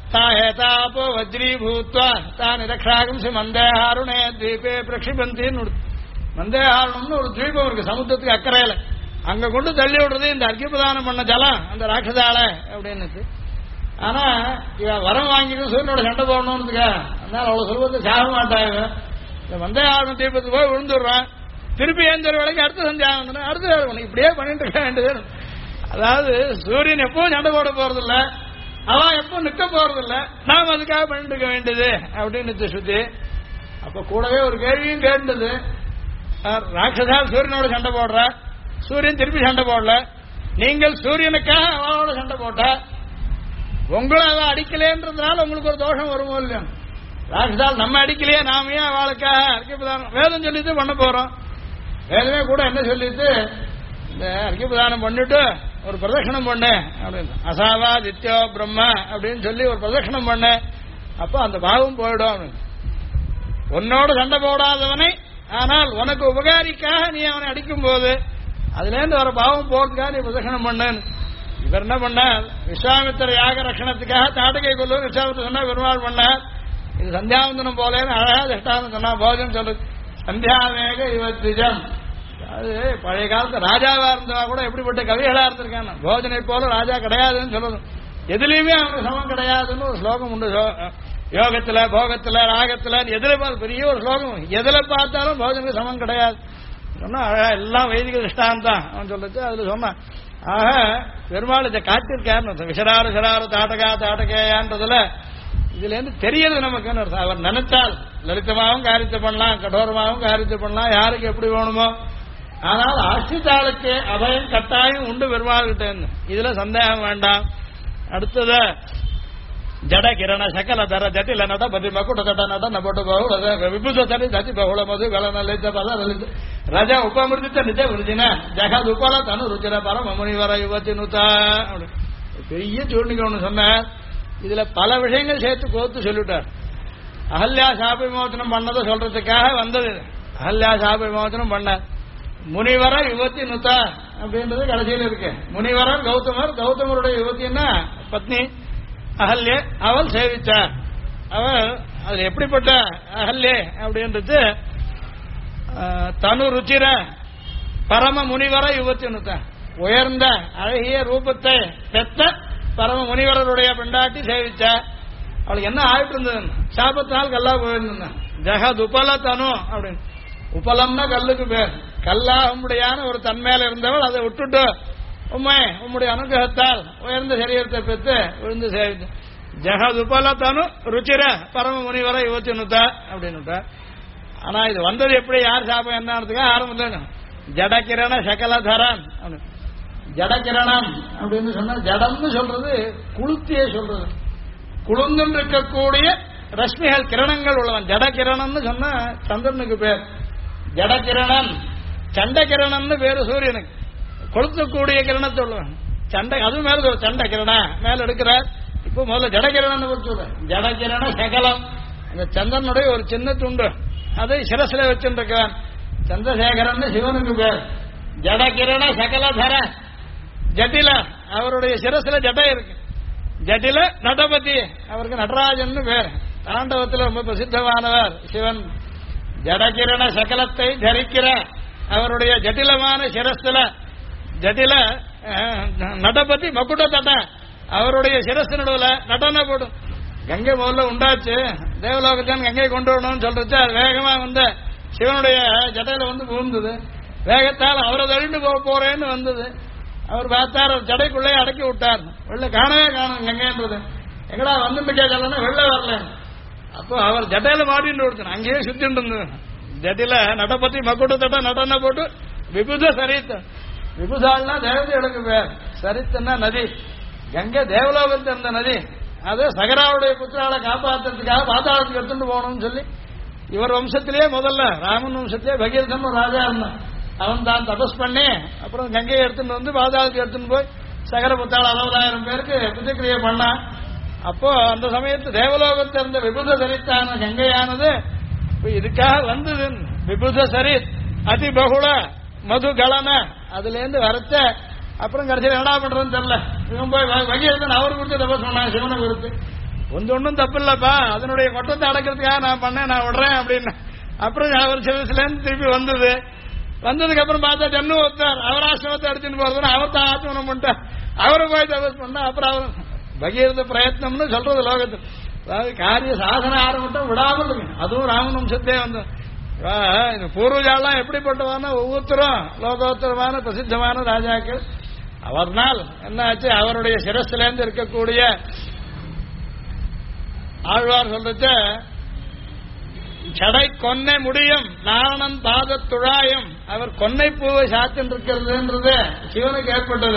தாப்போ வஜ்ரி பூத்வா தான் நிரக்ஷாகம் மந்தேஹாருணே தீபே பிரக்ஷிபந்தின்னு மந்தேஹாருணம்னு ஒரு தீபம் இருக்கு சமுத்திரத்துக்கு அக்கறையில, அங்க கொண்டு தள்ளி விடுறது இந்த அர்க்கியபிரதானம் பண்ண ஜலம் அந்த ராட்சதால அப்படின்னு. ஆனா இவன் வரம் வாங்கிட்டு சூரியனோட சண்டை போடணும்னுக்கா, அதனால அவ்வளவு சுலபத்தை சாக மாட்டாங்க. இந்த மந்தேஹாரண தீபத்துக்கு போய் விழுந்துடுறான், திருப்பி ஏந்த வேலைக்கு அடுத்த சந்தியாகம் அடுத்த வேலை இப்படியே பண்ணிட்டு இருக்க வேண்டியது. அதாவது சூரியன் எப்பவும் சண்டை போட போறதில்ல, அவன் எப்போ நிக்க போறதில்ல, நாம் அதுக்காக பண்ணிட்டு இருக்க வேண்டியது அப்படின்னு சுத்தி. அப்ப கூடவே ஒரு கேள்வியும் கேட்டது, ராட்சதா சூரியனோட சண்டை போடுற, சூரியன் திருப்பி சண்டை போடல, நீங்கள் சூரியனுக்காக அவளோட சண்டை போட்ட உங்களை அவன் அடிக்கலேன்றதுனால உங்களுக்கு ஒரு தோஷம் வருமோ இல்லையா? ராட்சதால் நம்ம அடிக்கலையே நாமே அவளுக்காக வேதம் சொல்லிட்டு பண்ண போறோம். வேதமே கூட என்ன சொல்லிட்டு இந்த அர்க்கியபிரதானம் பண்ணிட்டு ஒரு பிரதட்சணம் பண்ணு அப்படின்னு, அசாவா தித்யோ பிரம்ம அப்படின்னு சொல்லி ஒரு பிரதட்சணம் பண்ணு, அப்போ அந்த பாவம் போயிடும். உன்னோட சண்டை போடாதவனை ஆனால் உனக்கு உபகாரிக்காக நீ அவனை அடிக்கும் போது அதுல இருந்து வர பாவம் போறதுக்காக நீ பிரதட்சணம் பண்ணு. இவர் என்ன பண்ணார், விஸ்வாமித்திர யாக ரட்சணத்துக்காக தாட்டகை கொள்ளு விஸ்வாமித்திர சொன்னா பெருமாள் பண்ணார். இது சந்தியாவந்தனம் போல அழகா திஷ்டாந்தம் சொன்னா போஜனம் சொல்லு சந்தியாவேக இவத்திஜம். அது பழைய காலத்து ராஜாவா இருந்தவா கூட எப்படிப்பட்ட கவிகளா இருந்திருக்காங்க, போஜனை போல ராஜா கிடையாதுன்னு சொல்லணும், எதுலையுமே அவனுக்கு சமம் கிடையாதுன்னு ஒரு ஸ்லோகம் உண்டு. யோகத்துல போகத்துல ராகத்துல எதுல பெரிய ஒரு ஸ்லோகம், எதுல பார்த்தாலும் போஜனுக்கு சமம் கிடையாது சொன்னா அழகா எல்லாம் வைதிக திஷ்டாந்தான் அவன் சொல்லிச்சு. அதுல சொன்னான் ஆக பெருமாள் இதை காட்டிருக்காருன்னு, விஷராறு சிறாறு தாட்டகா தாட்டகேயான்றதுல இதுல இருந்து தெரியுது நமக்கு. அவர் நினைச்சால் லலிதமாகவும் காரியத்தை பண்ணலாம், கடோரமாகவும் காரியத்தை பண்ணலாம், யாருக்கு எப்படி வேணுமோ. ஆனால் ஆசிரித்தாளுக்கு அபயம் கட்டாயம் உண்டு பெருமாள் கிட்ட இருந்து, இதுல சந்தேகம் வேண்டாம். அடுத்தது ஜட கிரண சகல தர ஜட்டில நட பதி மக்குட தட நட நபட்டு பகுள விபுத தடி ததி பகுள மது கல நலித்த பத லலித ரஜ உபமிருதித்த நிஜ விருதின ஜகத் உபல தனு ருச்சிர பரம முனிவர யுவதி நுதா. பெரிய சூழ்நிலை ஒண்ணு சொன்னார், இதுல பல விஷயங்கள் சேர்த்து கோத்து சொல்லிட்டார். அகல்யா சாப விமோசனம் பண்ணதை சொல்றதுக்காக வந்தது. அகல்யா சாப விமோசனம் பண்ண முனிவர யுவதி நுதா அப்படின்றது கடைசியில் இருக்கு. முனிவரர் கௌதமர், கௌதமருடைய யுவத்தின்னா பத்னி அகல்யே, அவள் சேவிச்சார். அவள் அதுல எப்படிப்பட்ட அகல்யே அப்படின்றது தனு ருச்சிர பரம முனிவர யுவத்தி நுதா, உயர்ந்த அழகிய ரூபத்தை பெற்ற பரம முனிவரருடைய பெண்டாட்டி சேவிச்சா. அவளுக்கு என்ன ஆயிட்டு இருந்தது, சாபத்தினால் கல்லா போயிருந்தான். ஜெகத் உபல தனு அப்படின்னு, உபலம்னா கல்லுக்கு பேர், கல்லா உம்முடையான ஒரு தன்மையில இருந்தவள் அதை விட்டுட்டு உம்முடைய அனுகிரகத்தால் உயர்ந்த சரீரத்தை பெற்று விழுந்து சேவித்து. ஜெகத் உபல தனு ருச்சிர பரம முனிவர யுவத்தி நுதா அப்படின்னு. ஆனா இது வந்தது எப்படி, யார் சாபம் என்னதுக்காக ஆரம்பம் ஜடகிரண சகலதரன். ஜடகிரணம் அப்படின்னு சொன்னா ஜடம்னு சொல்றது குளுத்திய சொல்றது, குளுந்து இருக்கக்கூடிய ரஷ்மிகள் கிரணங்கள் உள்ளவன். ஜடகிரணம்னு சொன்னா சந்திரனுக்கு பேர் ஜடகிரணன், சண்டகிரணம்னு பேரு சூரியனுக்கு, கொளுத்தக்கூடிய கிரணத்தை உள்ளவன் சண்டை. அது மேல சண்டை கிரணா மேல எடுக்கிறார். இப்போ முதல்ல ஜடகிரணம் சொல்ற, ஜடகிரண சகலம் அந்த சந்திரனுடைய ஒரு சின்ன துண்டு அதை சிரசில வச்சுருக்கிறான். சந்திரசேகரன் சிவனுக்கு பேர். ஜடகிரண சகலதர ஜட்டில அவருடைய சிரசில ஜட்டை இருக்கு. ஜட்டில நடபதி அவருக்கு நடராஜன் பேர். தாண்டவத்தில் ரொம்ப பிரசித்தமானவர் சிவன். ஜடகிரண சகலத்தை தரிக்கிற அவருடைய ஜட்டிலமான சிரஸ்ல ஜட்டில நடபதி மகுட தட்ட அவருடைய சிரசு நடுவில் நடன போடும். கங்கை முதல்ல உண்டாச்சு, தேவலோகத்தான் கங்கை கொண்டு வரணும்னு சொல்றது. அது வேகமா வந்து சிவனுடைய ஜடையில வந்து புகுந்தது. வேகத்தால் அவரை தள்ளிட்டு போக போறேன்னு வந்தது. அவர் பார்த்தார், ஜடைக்குள்ளே அடக்கி விட்டார். வெள்ள காணவே காணும் கங்கைன்றது. எங்கடா வந்துட்டு கேட்கலன்னா வெள்ள வரல. அப்போ அவர் ஜடையில மாட்டின்னு கொடுத்தார், அங்கேயே சுத்திட்டு இருந்தது. ஜட்டில நடப்பத்தி மக்குட்டு தட்ட நடன போட்டு விபுத சரீத்த விபுதாள்னா தேவதைகளுக்கு பேர். சரித்துன்னா நதி. கங்கை தேவலோகத்தில் இருந்த நதி. அது சகராவுடைய புத்திரால காப்பாற்றுறதுக்காக பாதாளத்துக்கு எடுத்துட்டு போகணும்னு சொல்லி இவர் வம்சத்திலேயே முதல்ல ராமன் வம்சத்திலேயே பகீரதன் ஒரு ராஜா இருந்தான். அவன் தான் தபஸ் பண்ணி அப்புறம் கங்கையை எடுத்துட்டு வந்து பாதாளத்துக்கு எடுத்துட்டு போய் சகர புத்தாள் 60,000 பேருக்கு புத்திக்கிரியை பண்ணான். அப்போ அந்த சமயத்து தேவலோகத்தில் இருந்த விபுத சரித்தான கங்கையானது இதுக்காக வந்தது. விபுத சரித் அதி பகுல மதுகலன அதுல இருந்து வரத்த அப்புறம் கடைசியில் என்ன பண்றதுன்னு தெரியல. இவன் போய் வகிரதன் அவர் கொடுத்து தபஸ் பண்ணான் சிவனை கொடுத்து. ஒன்றும் தப்பு இல்லப்பா, அதனுடைய கொட்டத்தை அடக்கிறதுக்காக நான் பண்ணேன், நான் விடுறேன் அப்படின்னு. அப்புறம் அவர் சிவசில இருந்து திருப்பி வந்ததுக்கு அப்புறம் பார்த்தா ஜன்னு ஒருத்தார் அவர் ஆசிரமத்தை எடுத்துட்டு போறதுன்னு அவர் தான் ஆத்மனம் பண்ணிட்டார். அவரை போய் தபஸ் பண்ணா. அப்புறம் அவர் பகீரத பிரயத்னம்னு சொல்றது லோகத்தில். அதாவது காரிய சாதன ஆரம்பிட்டும் விடாமல் இருக்கு. அதுவும் ராமன் வம்சத்தே வந்து பூர்வஜாலாம் எப்படிப்பட்டவான ஒவ்வொருத்தரும் லோகோத்தரமான பிரசித்தமான ராஜாக்கள். அவர்னால் என்ன ஆச்சு, அவருடைய சிரஸ்லேருந்து இருக்கக்கூடிய ஆழ்வார் சொல்றச்ச சடை கொன்னை முடியும் நாரணன் பாத துழாயம் அவர் கொன்னை பூவை சாத்தின் இருக்கிறதுன்றது சிவனுக்கு ஏற்பட்டது.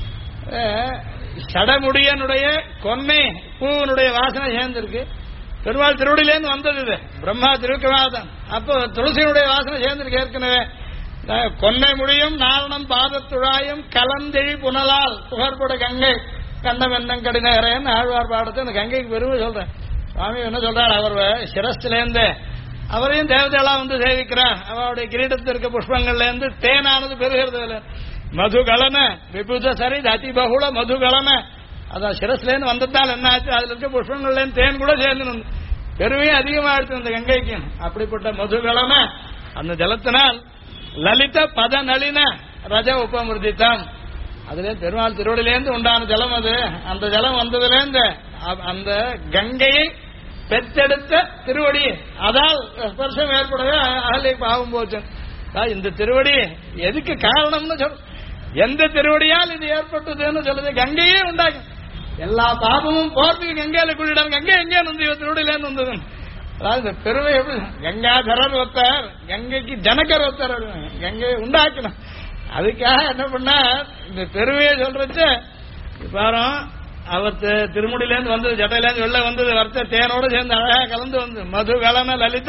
சடமுடியனுடைய கொன்னை பூவனுடைய வாசனை சேர்ந்திருக்கு. பெருமாள் திருவடியிலேருந்து வந்தது இது. பிரம்மா திருக்கமாதன் அப்போ துளசியினுடைய வாசனை சேர்ந்திருக்கு ஏற்கனவே. கொன்னை முடியும் நாரணன் பாதத்துழாயும் கலந்தெழி புனலால் புகழ்பட கங்கை கண்டம் என்னம் கடினகரேன்னு ஆழ்வார் பாடத்தை அந்த கங்கைக்கு பெருமை சொல்றேன். சுவாமி என்ன சொல்றாரு, அவர் சிரஸ்லேருந்து அவரையும் தேவதையெல்லாம் வந்து சேவிக்கிறார். அவருடைய கிரீடத்தில் இருக்க புஷ்பங்கள்ல இருந்து தேனானது பெறுகிறது. மதுகலன விபுத சரி அதி பகுல மதுகலன அதான் சிரஸ்லேருந்து வந்ததால் என்ன ஆச்சு, அதுல இருக்க புஷ்பங்கள்ல இருந்து தேன் கூட சேர்ந்து பெருமையும் அதிகமாகிடுச்சு அந்த கங்கைக்கு. அப்படிப்பட்ட மதுகலன அந்த ஜலத்தினால் லலித பத நளின ரஜ உபமிருதித்தான் அதுல பெருமாள் திருவடியிலேருந்து உண்டான ஜலம் அது. அந்த ஜலம் வந்ததுலேருந்து அந்த கங்கையை பெற்றெடுத்த திருவடி அதால் ஸ்பர்சம் ஏற்படவே அகலை பாவம் போச்சு. இந்த திருவடி எதுக்கு காரணம்னு சொல், எந்த திருவடியால் இது ஏற்பட்டதுன்னு சொல்லுது. கங்கையே உண்டாகும் எல்லா பாபமும் போறதுக்கு கங்கையில குளிடாம கங்கை எங்கே வந்து திருவடியிலேருந்து வந்தது. அதாவது இந்த பெருமை எப்படி கங்காதரர் ஒருத்தர் கங்கைக்கு ஜனகர் ஒருத்தர் கங்கையை உண்டாக்கணும். அதுக்காக என்ன பண்ணா இந்த பெருமையை சொல்றது பாரு அவர் திருமுடியிலேருந்து வந்தது ஜட்டையிலேருந்து வெளில வந்தது வர்த்த தேனோடு சேர்ந்து அழகாக கலந்து வந்து மது கலன லலித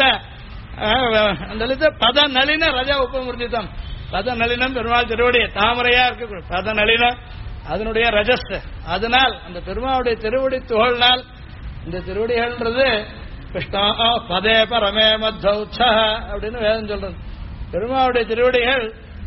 லலித பத நளின ரஜா உபமிருதித்தம். பத நளினம் பெருமாள் திருவடி தாமரையா இருக்கு. பத நளினம் அதனுடைய ரஜஸ். அதனால் அந்த பெருமாளுடைய திருவடி துகள்னால் இந்த திருவடிகள்ன்றது கிருஷ்ணா பதே பரமே மத்ௌச்ச அப்படின்னு வேதம் சொல்றது. பெருமாளுடைய திருவடிகள்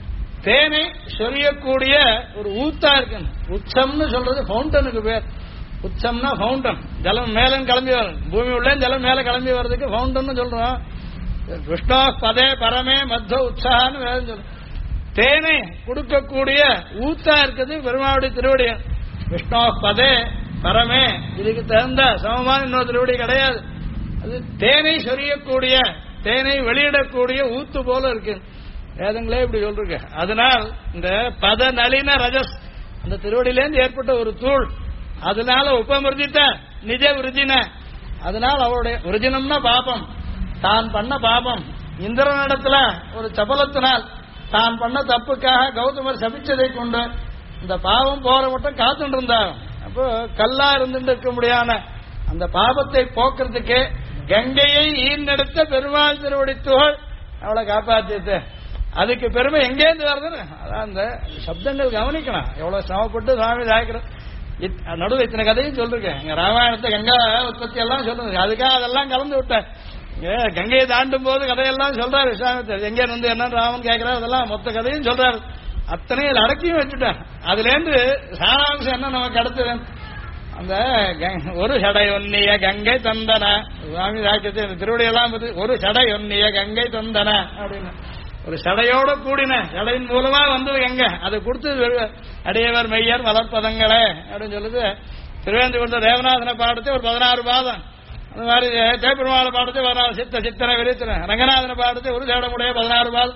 தேனை சொரியக்கூடிய ஒரு ஊத்தா இருக்கு. உச்சம்னு சொல்றது ஃபவுண்டனுக்கு பேர். உச்சம்னா ஃபவுண்டன், ஜலம் மேல கிளம்பி வரும். பூமி உள்ள ஜலம் மேல கிளம்பி வர்றதுக்கு ஃபவுண்டன் சொல்றோம். கிருஷ்ணா பதே பரமே மத்வ உற்சான்னு வேதம் சொல்றோம். தேனை கொடுக்கக்கூடிய ஊத்தா இருக்குது பெருமாளுடைய திருவடி. விஷ்ணு பதே பரமே இதுக்கு தகுந்த சமமான இன்னொரு திருவடி கிடையாது. அது தேனை சொரியக்கூடிய தேனை வெளியிடக்கூடிய ஊத்து போல இருக்கு. வேதங்களே இப்படி சொல்றீங்க. அதனால் இந்த பத நளின ரஜஸ் அந்த திருவடியிலேருந்து ஏற்பட்ட ஒரு தூள் அதனால உபமிருதித்த நிஜ விருஜின அதனால் அவருடைய விருஜினம்னா பாபம் தான் பண்ண பாபம் இந்திரனிடத்துல ஒரு சபலத்தினால் தான் பண்ண தப்புக்காக கௌதமர் சபிச்சதை கொண்டு இந்த பாவம் போற மட்டும் காத்துட்டு இருந்தார். அப்போ கல்லா இருந்துட்டு இருக்க முடியாத அந்த பாபத்தை போக்குறதுக்கு கங்கையை ஈர்ந்தெடுத்த பெருமாள் திருவடி துகள் அவளை காப்பாத்திட்டு அதுக்கு பெருமை எங்கேருந்து வருதுன்னு அதான் அந்த சப்தங்கள் கவனிக்கணும். எவ்வளவு சிரமப்பட்டு சுவாமி தாய்க்கிறோம். நடுவில் இத்தனை கதையும் சொல்லிருக்கேன். இங்க ராமாயணத்தை கங்கா உற்பத்தி எல்லாம் சொல்லுங்க. அதுக்காக அதெல்லாம் கலந்து விட்டேன். கங்கையை தாண்டும் போது கதையெல்லாம் சொல்றாரு விஸ்வாமித்திரர். எங்கே வந்து என்ன ராமன் கேட்கிறார் அதெல்லாம் மொத்த கதையும் சொல்றாரு. அத்தனையில் அடக்கியும் வச்சுட்டேன். அதுல இருந்து சாராம்சம் என்ன நமக்கு அடுத்தது அந்த ஒரு சடை ஒன்னிய கங்கை தந்தன சுவாமி தாக்கியத்தை திருவடியெல்லாம் ஒரு சடை ஒன்னிய கங்கை தந்தன அப்படின்னு ஒரு சடையோட கூடின சடையின் மூலமா வந்தது எங்க அதை கொடுத்து அடையவர் மெய்யர் வளர்ப்பதங்களே அப்படின்னு சொல்லுது. திருவேந்திகுண்ட தேவநாதனை பாடத்தை ஒரு 16 பாதம் அந்த மாதிரி ஜெயபெருமாளை பாடத்தை 16 சித்தனை விரித்தின ரங்கநாதனை பாடத்தை ஒரு சேடமுடைய 16 பாதம்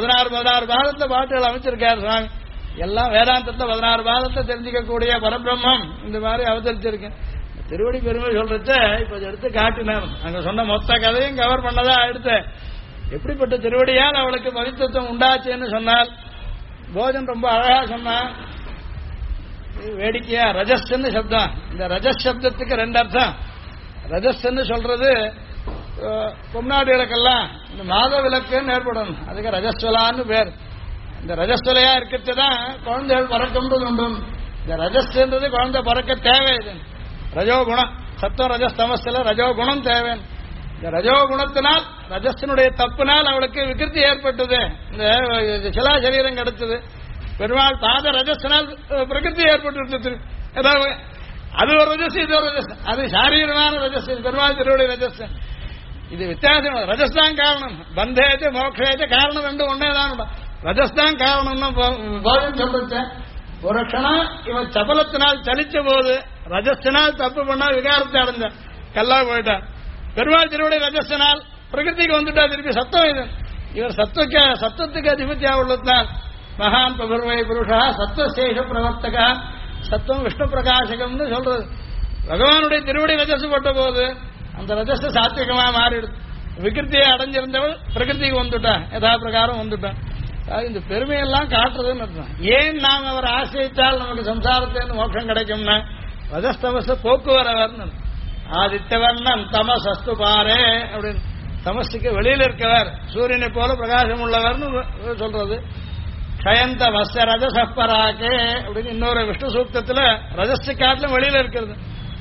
16 பாதத்துல பாட்டுகள் அமைச்சிருக்காரு சுவாமி. எல்லாம் வேதாந்தத்துல 16 பாதத்தை தெரிஞ்சுக்கக்கூடிய பரபிரம்மம் இந்த மாதிரி அவதரிச்சிருக்கேன். திருவடி பெருமை சொல்றத இப்ப எடுத்து காட்டினார். அங்க சொன்ன மொத்த கதையும் கவர் பண்ணதா எடுத்து எப்படிப்பட்ட திருவடியால் அவளுக்கு பவித்திரத்துவம் உண்டாச்சுன்னு சொன்னால் போஜன் ரொம்ப அழகா சொன்னான். வேடிக்கையா ரஜஸ்ன்னு சப்தம். இந்த ரஜஸ் சப்தத்துக்கு ரெண்டு அர்த்தம். ரஜஸ்ன்னு சொல்றது பொம்னாடிகளுக்கெல்லாம் இந்த மாத விலக்குன்னு ஏற்படணும். அதுக்கு ரஜஸ்வலான்னு பேர். இந்த ரஜஸ்வலையா இருக்கிறதுதான் குழந்தைகள் பறக்கும்ன்றது உண்டு. இந்த ரஜஸ்ன்றது குழந்தை பறக்க தேவை. இது ரஜோகுணம். சத்தம் ரஜஸ் தமஸ்ல ரஜோகுணம் தேவை. இந்த ரஜோகுணத்தினால் ரஜஸ்னுடைய தப்புனால் அவளுக்கு விகிருத்தி ஏற்பட்டது. இந்த சிலா சரீரம் கிடைச்சது. பெருமாள் பாத ரஜஸ்னால் பிரகிருதி ஏற்பட்டு ஏதாவது அது ஒரு ரஜஸ், இது ஒரு ரஜஸ். அது சாரீரமான ரஜஸ். பெருமாள் திருவடி ரஜஸ். இது வித்தியாசம். ரஜஸ் தான் காரணம். பந்தேஜ மோக்ஷேஜ காரணம் ரெண்டு ஒன்னே தான். ரஜஸ் தான் காரணம்னு போதன் சொல்லிருச்சேன். ஒரு க்ஷணம் இவன் சபலத்தினால் சலிச்ச போது ரஜஸ்னால் தப்பு பண்ணா விகாரத்தை அடைஞ்ச கல்லா போயிட்டான். பெருமாள் திருவடி ரஜஸ்னால் பிரகிருதிக்கு வந்துட்டா திருப்பி சத்தம். இது இவர் சத்துவத்துக்கு அதிபத்தியா உள்ளதுனால் மகான் பிரபுர்வை புருஷா சத்வசேஷ பிரவர்த்தகா சத்துவம் விஷ்ணு பிரகாசகம்னு சொல்றது. பகவானுடைய திருவடி ரஜஸ் போட்ட போது அந்த ரஜஸ் சாத்விகமா மாறிடுது. விகிருத்தியை அடைஞ்சிருந்தவள் பிரகிருதிக்கு வந்துட்டான். யதா பிரகாரம் வந்துட்டான். இந்த பெருமையெல்லாம் காட்டுறதுன்னு அர்த்தம். ஏன் நாம் அவர் ஆசிரித்தால் நமக்கு சம்சாரத்திலிருந்து மோட்சம் கிடைக்கும்னா ரஜஸ்தமச போக்குவரவர்னு. ஆதித்யவர்ணன் தமசஸ்து பாரே அப்படின்னு. தமசுக்கு வெளியில் இருக்கவர், சூரியனை போல பிரகாசம் உள்ளவர்னு சொல்றது. க்ஷயந்த வஸ்ய ரஜசப்பராக்கே அப்படின்னு இன்னொரு விஷ்ணு சூக்தத்துல ரஜஸ் காட்டிலும் வெளியில இருக்கிறது.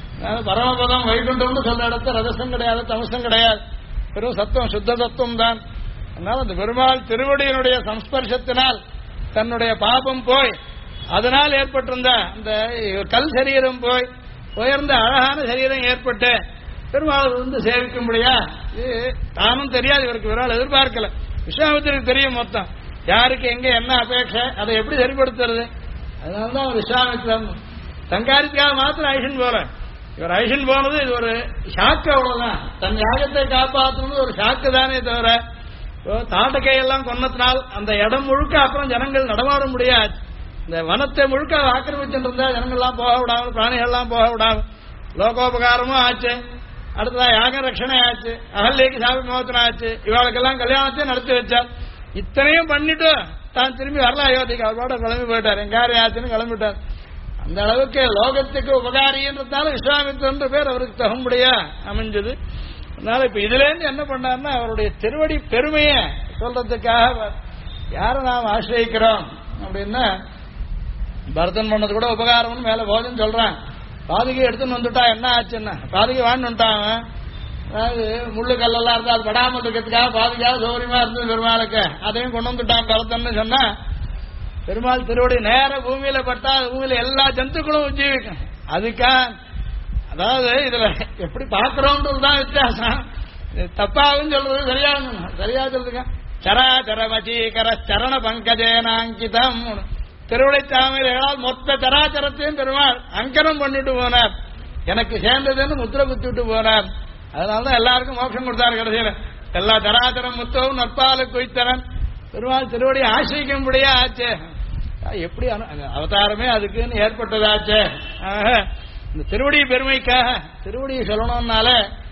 பரமபதம் வைகுண்டம்னு சொல்ற இடத்துல ரஜசம் கிடையாது, தமசம் கிடையாது. வெறும் சத்துவம், சுத்த தத்துவம் தான். அதனால அந்த பெருமாள் திருவடியினுடைய சம்ஸ்பர்சத்தினால் தன்னுடைய பாபம் போய் அதனால் ஏற்பட்டிருந்த அந்த கல் சரீரம் போய் உயர்ந்த அழகான சரீரம் ஏற்பட்டு பெருமாள் வந்து சேவிக்கும்படியா தானும் தெரியாது. இவருக்கு ஒரு எதிர்பார்க்கல. விஸ்வாமித்திரருக்கு தெரியும் மொத்தம் யாருக்கு எங்க என்ன அபேட்சை, அதை எப்படி சரிப்படுத்துறது. அதனாலதான் அவர் விஸ்வாமித்திரன் தங்காரிக்காக மாத்திரம் ஐஷன் போல. இவர் ஐஷன் போனது இது ஒரு ஷாக்கு, அவ்வளவுதான். தன் யாகத்தை காப்பாற்றணும் ஒரு ஷாக்கு தானே தவிர தாட்டக்கையெல்லாம் கொன்னத்தினால் அந்த இடம் முழுக்க அப்புறம் ஜனங்கள் நடமாட முடியாது. இந்த வனத்தை முழுக்க ஆக்கிரமிச்சுட்டு இருந்தா ஜனங்கள்லாம் போக விடாமல், பிராணிகள்லாம் போக விடாமல், லோகோபகாரமும் ஆச்சு. அடுத்ததா யாக ரட்சணை ஆச்சு, அகல்லைக்கு சாபி மோசனம் ஆச்சு, இவளுக்கெல்லாம் கல்யாணத்தையும் நடத்தி வச்சார். இத்தனையும் பண்ணிட்டு தான் திரும்பி வரல அயோத்திக்கு. அவரோட கிளம்பி போயிட்டார். எங்காரி ஆச்சுன்னு கிளம்பிட்டார். அந்த அளவுக்கு லோகத்துக்கு உபகாரின்றதால விஸ்வாமித்திரன்ற பேர் அவருக்கு தகும்படியா அமைஞ்சது. அதனால இப்ப இதுல இருந்து என்ன பண்ணாருன்னா அவருடைய திருவடி பெருமையை சொல்றதுக்காக யாரை நாம் ஆசிரியிக்கிறோம் அப்படின்னா பரதன் பண்ணது கூட உபகாரம்னு மேல போதுன்னு சொல்றான். பாதுகை எடுத்துன்னு வந்துட்டா என்ன ஆச்சுன்னா பாதுகை வாங்கிட்டான். அதாவது முள்ளு கல்லெல்லாம் இருந்தா அது படாமல் இருக்கிறதுக்காக பாதுகாப்பு சௌகரியமா இருந்தது பெருமாளுக்கு. அதையும் கொண்டு வந்துட்டான் பரதன்னு சொன்னா பெருமாள் திருவடி நேர பூமியில பட்டா பூமியில எல்லா ஜந்துக்களும் உஜ்ஜீவிக்கும். அதுக்கா அதாவது இதுல எப்படி பாக்குறோம்ன்றதுதான் வித்தியாசம். தப்பாவும் சொல்றது சரியா சொல்லுங்க. சராச்சர வசீகர சரண பங்கஜேனாங்கிதம் திருவிடை தாமரைகளால் மொத்த சராச்சரத்தையும் பெருமாள் அங்கனம் பண்ணிட்டு போனார். எனக்கு சேர்ந்ததுன்னு முத்திர குத்திட்டு போனார். அதனாலதான் எல்லாருக்கும் மோட்சம் கொடுத்தாரு. கடைசியில எல்லா சராச்சரம் முத்தவும் நற்பால குய்த்தரன் பெருமாள் திருவடி ஆசிரிக்கும்படியா ஆச்சு. எப்படி அவதாரமே அதுக்குன்னு ஏற்பட்டதாச்சு. இந்த திருவடி பெருமைக்காக திருவடியை சொல்லணும்னால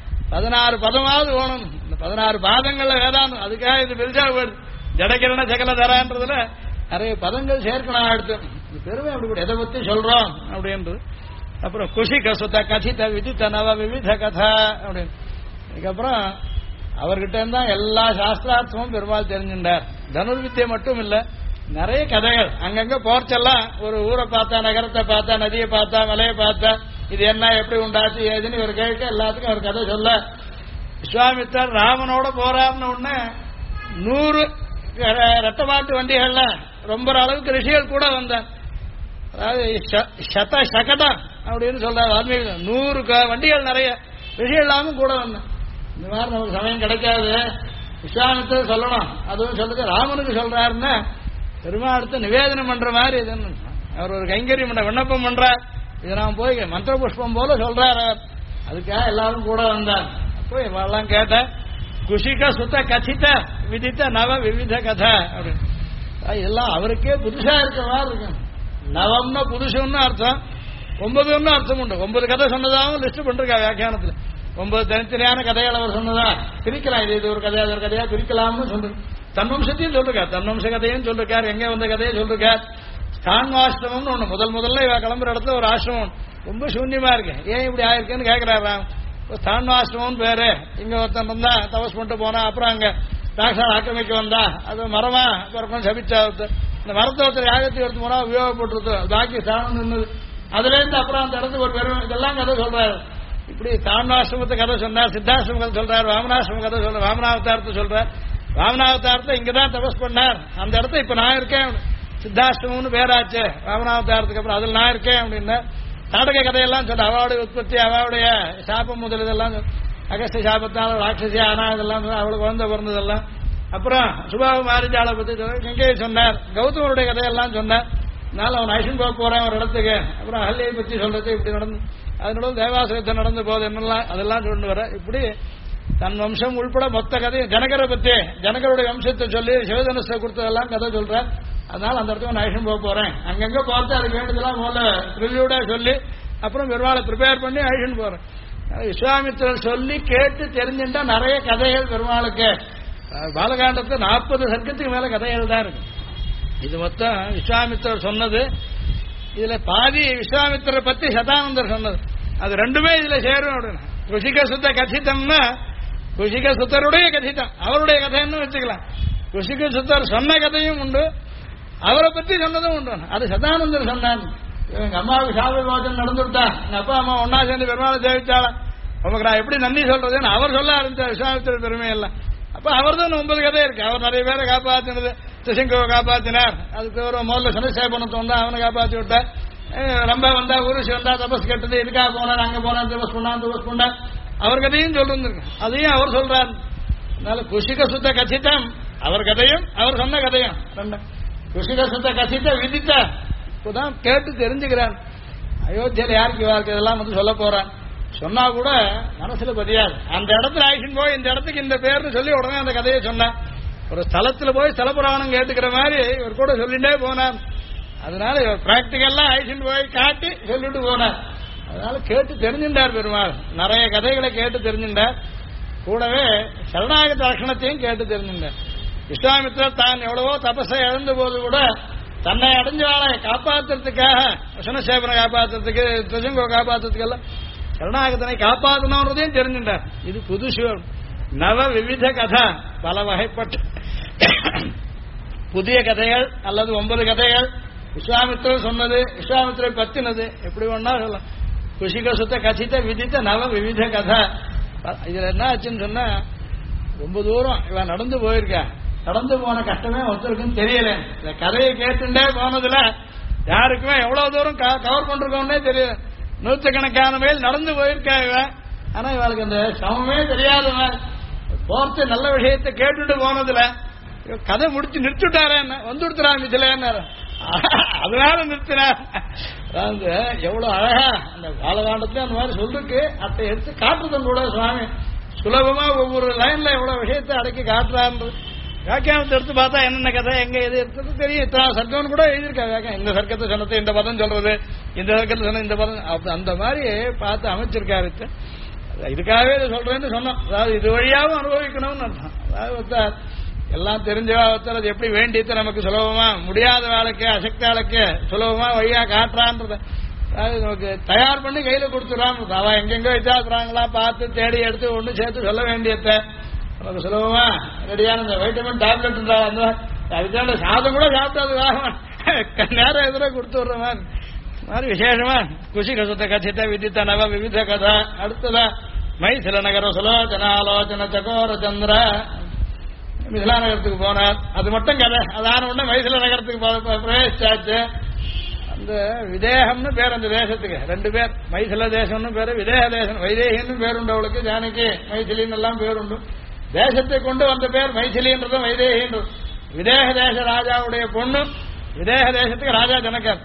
16 பதமாவது ஓணும். இந்த 16 பாதங்கள்ல வேதாந்தம் அதுக்காக இது பெருசா போயிடுது. ஜடகிரண சகலதரான்றதுல நிறைய பதங்கள் சேர்க்கணும். அடுத்து இந்த பெருமை அப்படி எதை பத்தி சொல்றோம் அப்படின்றது. அப்புறம் குஷி கசுத கதித விதித்த நவ விவித கதா அப்படின்னு. அதுக்கப்புறம் அவர்கிட்ட இருந்தா எல்லா சாஸ்திரார்த்தமும் பெருமாள் தெரிஞ்சுட்டார். தனுர்வித்தியை மட்டும் இல்ல, நிறைய கதைகள் அங்கங்க போர்ச்செல்லாம் ஒரு ஊரை பார்த்தா, நகரத்தை பார்த்தா, நதியை பார்த்தா, மலையை பார்த்தா, இது என்ன எப்படி உண்டாச்சு ஏதுன்னு இவர் கேட்க எல்லாத்துக்கும் அவர் கதை சொல்ல. விஸ்வாமித்தர் ராமனோட போறாருன்னு உடனே 100 ரத்தமாட்டு வண்டிகள்ல ரொம்ப அளவுக்கு ரிஷிகள் கூட வந்தார். அதாவது சகடம் அப்படின்னு சொல்றாரு வால்மீகி. 100 வண்டிகள் நிறைய ரிஷிகள் இல்லாமல் கூட வந்தேன். இந்த மாதிரி நமக்கு சமயம் கிடைக்காது. விஸ்வாமித்தர் சொல்லணும், அதுவும் சொல்லுங்க. ராமனுக்கு சொல்றாருன்னா பெருமாளுக்கு நிவேதனம் பண்ற மாதிரி இதுன்னு அவர் ஒரு கைங்கரியம் பண்ற விண்ணப்பம் பண்றார். இதை நான் போய் மந்திர புஷ்பம் போல சொல்றாரு. அதுக்காக எல்லாரும் கூட வந்தார். அப்போ இவெல்லாம் கேட்ட குஷிக சுத்த கசித விதித்த நவ விவித கதை அப்படின்னு. இதெல்லாம் அவருக்கே புதுசா இருக்க மாதிரி இருக்கு. நவம்னா புதுசுன்னு அர்த்தம், 9ன்னு அர்த்தம் உண்டு. 9 கதை சொன்னதாகவும் லிஸ்ட் பண்றா வியாக்கியானத்துல. 9 தனித்தனியான கதைகள் அவர் சொன்னதா பிரிக்கலாம். இது ஒரு கதையா ஒரு கதையா பிரிக்கலாம்னு சொல்றது. தன் வம்சத்தையும் சொல்லிருக்கார், தன் வம்ச கதையும் சொல்லிருக்கார், எங்க வந்த கதையை சொல்லிருக்கார். ஸ்தான்வாசிரமம்னு ஒண்ணு முதல்ல இவ கிளம்புற இடத்துல ஒரு ஆசிரமம் ரொம்ப சூன்யமா இருக்கு, ஏன் இப்படி ஆயிருக்குன்னு கேட்கிறாராம். ஸ்தான்வாசிரமம் பேரு, இங்க ஒருத்தன் வந்தா தபஸ் பண்ணிட்டு போனா, அப்புறம் அங்க ராட்சச ஆக்கிரமிக்க வந்தா, அது மரமா பிறக்கும் சபிச்சா, இந்த மரத்தை ஒருத்தர் யாகத்துக்கு எடுத்து போனா உபயோகப்பட்டு பாக்கி ஸ்தானம் நின்றுது. அதுல இருந்து அப்புறம் அந்த இடத்துக்கு ஒரு பெரும் இதெல்லாம் கதை சொல்றாரு. இப்படி தாண்டாசிரமத்தை கதை சொன்னார், சித்தாசிரம கதை சொல்றார், வாமனாசிரம கதை சொல்ற, வாமனாவதாரத்தை சொல்றார். வாமனாவதாரத்தை இங்கதான் தபஸ் பண்ணார், அந்த இடத்த இப்ப நான் இருக்கேன், சித்தாசிரமம்னு பேராச்சு வாமனாவதாரத்துக்கு அப்புறம், அதுல நான் இருக்கேன் அப்படின்னா. நாடக கதையெல்லாம் சொல்ற, அவளுடைய உற்பத்தி, அவளுடைய சாபம் முதல் இதெல்லாம், அகஸ்த சாபத்தால் ராட்சசி ஆனா இதெல்லாம் அவளுக்கு குழந்தை பிறந்ததெல்லாம். அப்புறம் சுபாவ மாரிஜாலை பத்தி கங்கை சொன்னார், கௌதமருடைய கதையெல்லாம் சொன்னார். அதனால அவன் ஐஷன் போக போறேன் ஒரு இடத்துக்கு. அப்புறம் அஹல்யை பத்தி சொல்றது இப்படி நடந்து, அதனோட தேவாசுரத்தை நடந்து போகுது என்னெல்லாம் அதெல்லாம் சொல்லிட்டு வர. இப்படி தன் வம்சம் உள்பட மொத்த கதையும் ஜனகரை பத்தி, ஜனகருடைய வம்சத்தை சொல்லி சிவதனுஷை கொடுத்ததெல்லாம் கதை சொல்றேன். அதனால அந்த இடத்துக்கு நான் ஐஷன் போக போறேன், அங்கங்க பார்த்து அதுக்கு வேண்டியதெல்லாம் முதல்ல ரிவ்யூட சொல்லி அப்புறம் பெருமாளை ப்ரிப்பேர் பண்ணி ஐஷன் போறேன். விஸ்வாமித்திரர் சொல்லி கேட்டு தெரிஞ்சுட்டா நிறைய கதைகள் பெருமாளுக்கு. பாலகாண்டத்துல 40 சர்க்கத்துக்கு மேல கதைகள் தான் இருக்கு. இது மொத்தம் விஸ்வாமித்திரர் சொன்னது. இதுல பாதி விஸ்வாமித்திரர் பத்தி சதானந்தர் சொன்னது, அது ரெண்டுமே இதுல சேரும் அப்படின்னு. குஷிக சுத்த கதிதம்னா குஷிக சுத்தருடைய கதிதம், அவருடைய கதைன்னு வச்சுக்கலாம். குஷிக சுத்தர் சொன்ன கதையும் உண்டு, அவரை பத்தி சொன்னதும் உண்டு. அது சதானந்தர் சொன்னார். எங்க அம்மாவுக்கு சாப விமோசனம் நடந்துட்டா, எங்க அப்பா அம்மா ஒன்னா சேர்ந்து பெருமாளை சேவிச்சாலும் உமக்கு நான் எப்படி நன்றி சொல்றதுன்னு அவர் சொல்ல ஆரம்பிச்சார் விஸ்வாமித்திரர் பெருமை எல்லாம். அப்ப அவர் தான் 9 கதை இருக்கு. அவர் நிறைய பேரை காப்பாத்தினது, திசங்கோவை காப்பாத்தினார், அதுக்கு ஒரு முதல்ல சனசேபனத்தை வந்தா அவனை காப்பாத்தி விட்டார். ரொம்ப வந்தா ஊருசி வந்தா தபஸ் கட்டுது, இதுக்காக போனார், அங்க போனா தபஸ் பண்ணா அவர் கதையும் சொல்லிருந்திருக்கு, அதையும் அவர் சொல்றார். அதனால குஷிக சுத்த கசிதம் அவர் கதையும் அவர் சொன்ன கதையும் ரெண்டு. குஷிக சுத்த கசித விதித்த இப்பதான் கேட்டு தெரிஞ்சுக்கிறான். அயோத்தியில யாருக்கு வாழ்க்கை இதெல்லாம் வந்து சொல்ல போறான், சொன்னா கூட மனசுல பதியாது. அந்த இடத்துல ஆயிஷன் போய் இந்த இடத்துக்கு இந்த பேர்னு சொல்லி உடனே அந்த கதையை சொன்னான். ஒரு ஸ்தலத்துல போய் ஸ்தல புராணம் கேட்டுக்கிற மாதிரி இவர் கூட சொல்லிட்டே போனார். அதனால இவர் பிராக்டிகல்லா ஆயிஷன் போய் காட்டி சொல்லிட்டு போனார். அதனால கேட்டு தெரிஞ்சுட்டார் பெருமாள், நிறைய கதைகளை கேட்டு தெரிஞ்சுட்டார். கூடவே சரணாகத லட்சணத்தையும் கேட்டு தெரிஞ்சுட்டார். விஸ்வாமித்திரர் தான் எவ்வளவோ தபஸை இழந்த போது கூட தன்னை அடைஞ்சவாளை காப்பாற்றுறதுக்காக, வசனசேபனை காப்பாற்றுறதுக்கு, துவஜங்கோ காப்பாற்றுறதுக்கு எல்லாம் சரணாகதனை காப்பாற்றணும்ன்றதையும் தெரிஞ்சுட்டார். இது புதுசு நவ விவித கதை, பல வகைப்பட்ட புதிய கதைகள் அல்லது 9 கதைகள் விஸ்வாமித்திரர் சொன்னது, விஸ்வாமித்திரை பத்தினது, எப்படி ஒன்னா சொல்லலாம். குஷிக சுத்த கசித விதித்த நவ விவித கதை. இதுல என்ன ஆச்சுன்னு சொன்னா, ரொம்ப தூரம் இவன் நடந்து போயிருக்கா, நடந்து போன கஷ்டமே ஒருத்தருக்குன்னு தெரியல. இந்த கதையை கேட்டுட்டே போனதுல யாருக்குமே எவ்வளவு தூரம் கவர் பண்றோம்னே தெரியல. 100கணக்கான மைல் நடந்து போயிருக்கா இவன். ஆனா இவளுக்கு அந்த சமமே தெரியாதவன் போர்த்து நல்ல விஷயத்தை கேட்டுட்டு போனதுல கதை முடிச்சு நிறுத்திட்டாரே, வந்துடுத்துறா மிதில, அதனால நிறுத்தினார். அதாவது எவ்வளவு அழகா அந்த காலகாண்டத்துல அந்த மாதிரி சொல்லிருக்கு. அதை எடுத்து காட்டுறதும் கூட சுவாமி சுலபமா ஒவ்வொரு லைன்ல எவ்வளவு விஷயத்தை அடக்கி காட்டுறாரு. வியாக்கியானத்தை எடுத்து பார்த்தா என்னென்ன கதை எங்க எது எடுத்தது தெரியும். இத்தனை சர்க்கம் கூட எழுதியிருக்கா வியாக்கியம். இந்த சர்க்கத்தை சொன்னது இந்த பதம் சொல்றது, இந்த சர்க்கத்தை சொன்ன இந்த பதம், அந்த மாதிரி பார்த்து அமைச்சிருக்காரு. இதுக்காகவே இதை சொல்றேன்னு சொன்னோம். அதாவது இது வழியாவும் அனுபவிக்கணும்னு அர்த்தம். அதாவது எல்லாம் தெரிஞ்சவா ஒருத்தர் அது எப்படி வேண்டியது நமக்கு சுலபமா, முடியாத வேலைக்கு அசக்தி வேலைக்கு சுலபமா வழியா காட்டுறான்றத அதாவது நமக்கு தயார் பண்ணி கையில கொடுத்துறான். அவன் எங்கெங்க வித்தியாசுறாங்களா பார்த்து தேடி எடுத்து ஒண்ணு சேர்த்து சொல்ல வேண்டியத நமக்கு சுலபமா ரெடியான இந்த வைட்டமின் டேப்லெட் அந்த அதுக்கான சாதம் கூட சாப்பிட்டது நேரம் எதிர கொடுத்து விடுற மாதிரி விசேஷமா குஷிக சுத்த கசித விதித்த நவ விவித கதா. அடுத்ததா மைசில நகர சுலோச்சனாலோச்சன சகோர சந்திர மிதிலா நகரத்துக்கு போனார். அது மட்டும் கதை. அதான உடனே மைசில நகரத்துக்கு பிரவேசிச்சாச்சு. அந்த விதேகம்னு பேர் அந்த தேசத்துக்கு 2 பேர். மைசில தேசம்னு பேரு, விதேக தேசம். வைதேகின்னு பேருண்டு அவளுக்கு, ஜானகி மைசிலின்னு எல்லாம் பேருண்டு. தேசத்தை கொண்டு வந்த பேர் மைசிலின்றதும் வைதேகின்றது. விதேக தேச ராஜாவுடைய பொண்ணு, விதேக தேசத்துக்கு ராஜா ஜனகர்.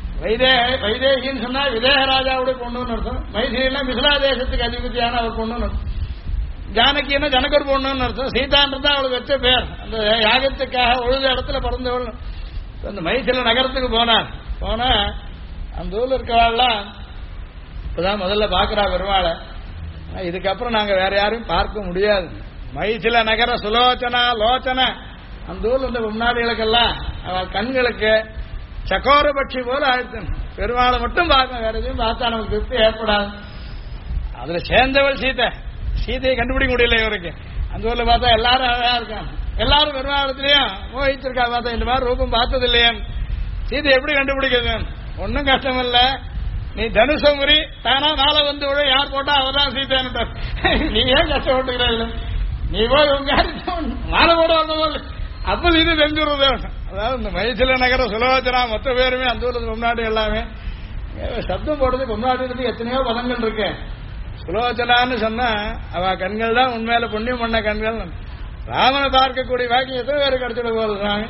வைதேகின்னு சொன்னா விதேக ராஜாவுடைய பொண்ணுன்னு அர்த்தம். மைசிலின்னா மிதிலா தேசத்துக்கு அதிபதியான அவர் பொண்ணுன்னு அர்த்தம். ஜானகின்னா ஜனகர் பொண்ணுன்னு அர்த்தம். சீதான்றதா அவளுக்கு வச்ச பேர். அந்த யாகத்துக்காக ஒழுத இடத்துல பிறந்தவள். அந்த மைசில நகரத்துக்கு போனார். போனா அந்த ஊர்ல இருக்கவாள்லாம் இப்பதான் முதல்ல பாக்குறா பெருமாளை. இதுக்கப்புறம் நாங்க வேற யாரையும் பார்க்க முடியாது. மைசில நகர சுலோச்சனா லோச்சன அந்த ஊர்ல இந்த முன்னாடிகளுக்கெல்லாம் அவள் கண்களுக்கு சக்கோர பட்சி போல ஆயிடுச்சு. பெருமாளை மட்டும் பார்க்கணும், வேற எதையும் பார்த்தா நமக்கு திருப்தி ஏற்படாது. அதுல சேர்ந்தவள் சீதையை கண்டுபிடிக்க முடியல இவருக்கு. அந்த ஊர்ல பார்த்தா எல்லாரும் அழகா இருக்காங்க, எல்லாரும் பெருமாளத்திலையும் மோகிச்சிருக்கா. பார்த்தா இந்த மாதிரி ரூபம் பார்த்தது இல்லையே, சீதை எப்படி கண்டுபிடிக்கிறது? ஒன்னும் கஷ்டம் இல்ல, நீ தனுசமுறி தானா மேல வந்து விட, யார் போட்டா அவதான் சீதைன்னு. நீ ஏன் கஷ்டப்பட்டுக்கிறாள்? நீ போய் உங்க மாலை போட வந்த அப்ப இது தெரிஞ்சுடுறது. அதாவது இந்த மைசில நகர சுலோச்சனா மொத்த பேருமே அந்த ஊர்ல முன்னாடி எல்லாமே சப்தம் போடுறதுக்கு முன்னாடி எத்தனையோ பதங்கள் இருக்கு. சுலோச்சனான்னு சொன்னா அவ கண்கள் தான் உண்மையில புண்ணியம் பண்ண கண்கள். ராமனை பார்க்கக்கூடிய வாக்கியம் எத்தனை பேருக்கு கிடைச்சிட போகுது சாமி.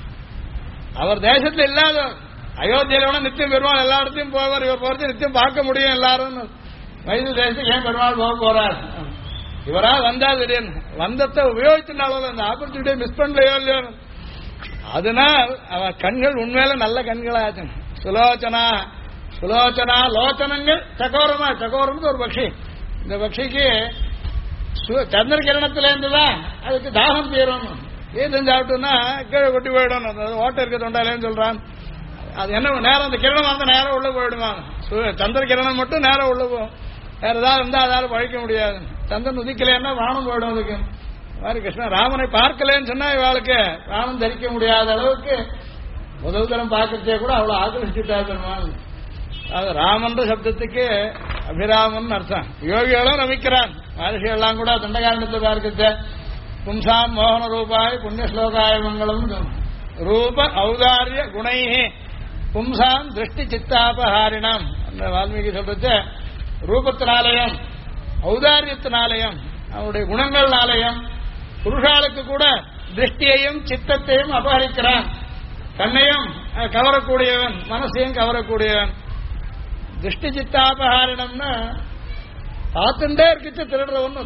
அவர் தேசத்துல இல்லாத அயோத்தியில நித்தியம் பெருமாள் எல்லா இடத்தையும் போவார். இவர் போறது நித்தியம் பார்க்க முடியும் எல்லாரும். மைசூர் தேசத்துக்கு ஏன் பெருமாள் போக போறார்? இவரா வந்தா திடீர்னு வந்தத்தை உபயோகிச்சுனாலும் அந்த ஆப்பர்ச்சுனிட்டியை மிஸ் பண்ணலையோ இல்லையோ. அதனால் அவ கண்கள் உண்மையில நல்ல கண்களாச்சு. சுலோச்சனா சுலோச்சனா லோச்சனங்கள் சகோரமா. சகோரம் ஒரு பக்ஷி. இந்த பக்ஷிக்கு சந்திர கிரணத்துல இருந்துதான் அதுக்கு தாகம் தீரும். ஏதும் சாப்பிட்டோம்னா கீழே கொட்டி போயிடும். ஓட்ட இருக்க தொண்டாலேன்னு சொல்றான். அது என்ன நேரம் அந்த கிரணம் வந்து நேரம் உள்ள போயிடுமா? சந்திர கிரணம் மட்டும் நேரம் உள்ள போகும். வேற ஏதாவது இருந்தா அதால பழிக்க முடியாது. சந்திரன் உதிக்கலன்னா வானம் போயிடும். அதுக்கு மாதிரி கிருஷ்ணன் ராமனை பார்க்கலன்னு சொன்னா இவாளுக்கு ராமன் தரிக்க முடியாத அளவுக்கு முதல் தரம் பார்க்கறதே கூட அவ்வளவு ஆக்கிரமிச்சுட்டா பெருமாள். அது ராமன்ற சப்தத்துக்கு அபிராமன் அர்த்தம். யோகிகளும் ரமிக்கிறான். மகர்ஷி எல்லாம் கூட தண்டகாரணத்தை பார்க்கச்ச பும்சாம் மோகன ரூபாய் புண்ணிய ஸ்லோகாய மங்களம் ரூப ஔதாரிய குணைஹி பும்சாம் திருஷ்டி சித்தாபஹாரிணம். அந்த வால்மீகி சொல்றச்ச ரூபத்தினாலயம் ஔதாரியத்தினாலயம் அவருடைய குணங்கள்னாலயம் புருஷாளுக்கு கூட திருஷ்டியையும் சித்தத்தையும் அபகரிக்கிறான். கண்ணையும் கவரக்கூடியவன், மனசையும் கவரக்கூடியவன். திருஷ்டி சித்தாபகாரிடம்னா பார்த்துட்டே இருக்கிச்சு திருடுற ஒண்ணு,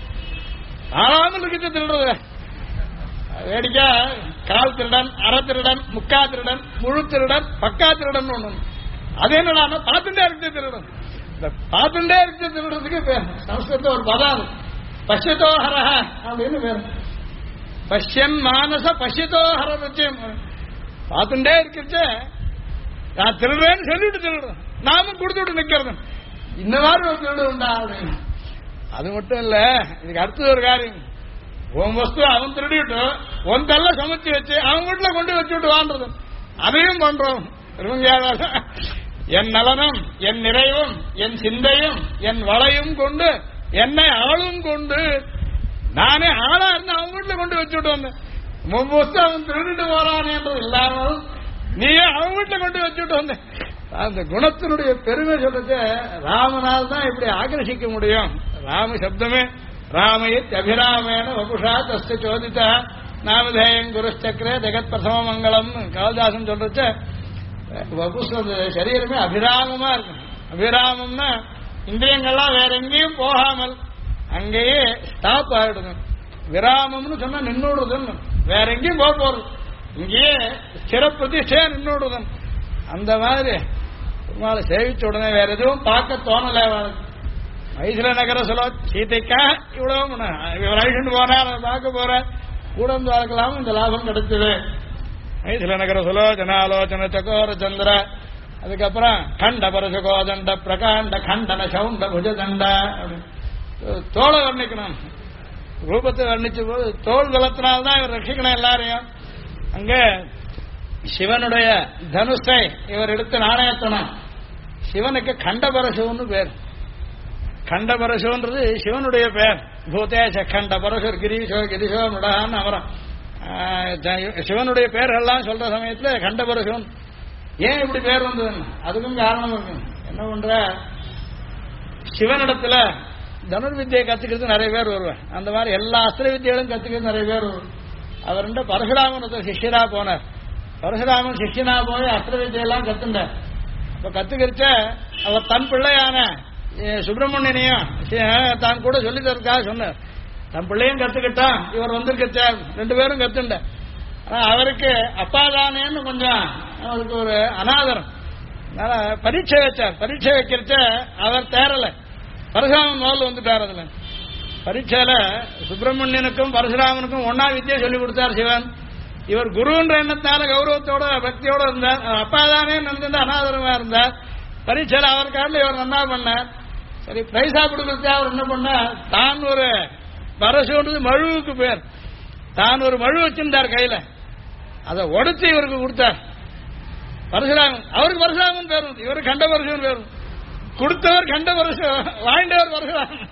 ஆறாமல் இருக்கிச்சு திருடுறது. வேடிக்கா கால் திருடன், அரை திருடன், முக்கா திருடன், முழு திருடன், பக்கா திருடன் ஒண்ணு. அது என்னடா பார்த்துட்டே இருக்கு திருடன். இந்த பார்த்துட்டே இருக்கு திருடுறதுக்கு பேர் சமஸ்கிருத ஒரு பதம் பஷ்யதோஹர அப்படின்னு பேர். பஷ்யன் மானச பஷ்யதோஹர நிச்சயம். பார்த்துட்டே இருக்குச்சு நான் திருடுறேன்னு சொல்லிட்டு திருடுறேன், நாமும் கொடுத்துட்டு நிக்கிறது. இந்த மாதிரி ஒரு திருடு உண்டா அப்படின்னு. அது மட்டும் இல்ல, இதுக்கு அடுத்தது ஒரு காரியம். உன் வஸ்து அவன் திருடிட்டு உன் தள்ள சமைச்சு வச்சு அவன் வீட்டுல கொண்டு வச்சுட்டு வாழ்றது, அதையும் பண்றோம். என் நலனும் என் நிறைவும் என் சிந்தையும் என் வளையும் கொண்டு என்னை ஆளும் கொண்டு நானே ஆளா இருந்து அவன் வீட்டுல கொண்டு வச்சுட்டு வந்தேன். முன் வஸ்து அவன் திருடிட்டு போறானே என்றது இல்லாமல் நீயே அவன் வீட்டுல கொண்டு வச்சுட்டு வந்த. அந்த குணத்தினுடைய பெருமை சொல்றது ராமனால் தான் இப்படி ஆகர்ஷிக்க முடியும். ராம சப்தமே ராமயித் அபிராமேன வபுஷா தஸ்ய சோதிதா நாமதேயம் குருச்சக்கரே ஜெகத் பிரசம மங்களம் காளிதாசன் சொல்றச்ச வபுஸ் சரீரமே அபிராமமா இருக்கும். அபிராமம்னா இந்திரியங்கள்லாம் வேற எங்கேயும் போகாமல் அங்கேயே ஸ்டாப் ஆயிடுது. விராமம்னு சொன்னா நின்றுடுதுன்னு, வேற எங்கேயும் போக போறது, இங்கேயே ஸ்திர பிரதிஷ்டையா நின்றுடுதுன்னு. அந்த மாதிரி பெருமாளை சேவிச்ச உடனே வேற எதுவும் பார்க்க தோணல. மைசில நகர சொல்ல சீதைக்கா இவ்வளவு அழிச்சுட்டு போனா பார்க்க போற கூட வந்து பார்க்கலாம். இந்த லாபம் கிடைச்சது. மைசில நகர சொல்ல ஜனாலோச்சன சகோர சந்திர, அதுக்கப்புறம் கண்ட பரசுகோதண்ட பிரகாண்ட கண்டன சவுண்ட புஜதண்ட. தோளை வர்ணிக்கணும், ரூபத்தை வர்ணிச்ச போது தோல் பலத்தினால்தான் இவர் ரட்சிக்கணும் எல்லாரையும். அங்க சிவனுடைய தனுஷை இவர் எடுத்து நாணயத்தனம். சிவனுக்கு கண்டபரசுன்னு பேர். கண்டபரசுன்றது சிவனுடைய பேர். பூதேச கண்ட பரசுர் கிரீஷோ கிரிஷோ முடான்னு அவரம் சிவனுடைய பேர்கள்லாம் சொல்ற சமயத்துல கண்டபரசுன். ஏன் இப்படி பேர் வந்ததுன்னு அதுக்கும் காரணம் இருக்கு. என்ன பண்ற, சிவனிடத்துல தனுர்வித்தியை கத்துக்கிறது நிறைய பேர் வருவேன். அந்த மாதிரி எல்லா அஸ்திர வித்தியாலும் கத்துக்கிறது நிறைய பேர் வருவார். அவர் பரசுராமன் சிஷ்யரா போனார். பரசுராமன் சிஷ்யனா போய் அஸ்திர வித்தியெல்லாம் கத்துண்டார். இப்ப கத்துக்கிறச்ச அவர் தன் பிள்ளையான சுப்பிரமணியனையும் தான் கூட சொல்லி தரக்காக சொன்னார். தன் பிள்ளையும் கத்துக்கிட்டான், இவர் வந்திருக்கச்ச ரெண்டு பேரும் கத்துண்ட. ஆனா அவருக்கு அப்பாதானேன்னு கொஞ்சம் அவருக்கு ஒரு அனாதரம். அதனால பரீட்சை வச்சார். பரீட்சை வைக்கிறச்ச அவர் தேரல, பரசுராமன் முதல்ல வந்துட்டார். அதுல பரீட்சையில சுப்பிரமணியனுக்கும் பரசுராமனுக்கும் ஒன்னா வித்தியை சொல்லி கொடுத்தார் சிவன். இவர் குருன்ற எண்ணத்தால கௌரவத்தோட பக்தியோட இருந்தார். அப்பா தானே நந்து அனாதரமா இருந்தார். பரீட்சையில் அவர் காட்டில் இவர் நன்னா பண்ணார். சரி, பிரைஸா கொடுக்கறது அவர் என்ன பண்ணார், தான் ஒரு பரசுன்றது மழுவுக்கு பேர், தான் ஒரு மழு வச்சிருந்தார் கையில, அதை உடைச்சு இவருக்கு கொடுத்தார். பரசுராமன், அவருக்கு பரசுராமன் பேர், இவருக்கு கண்ட பரசுன்னு பேர். கொடுத்தவர் கண்ட பரசு, வாய்ந்தவர் பரசுராமன்.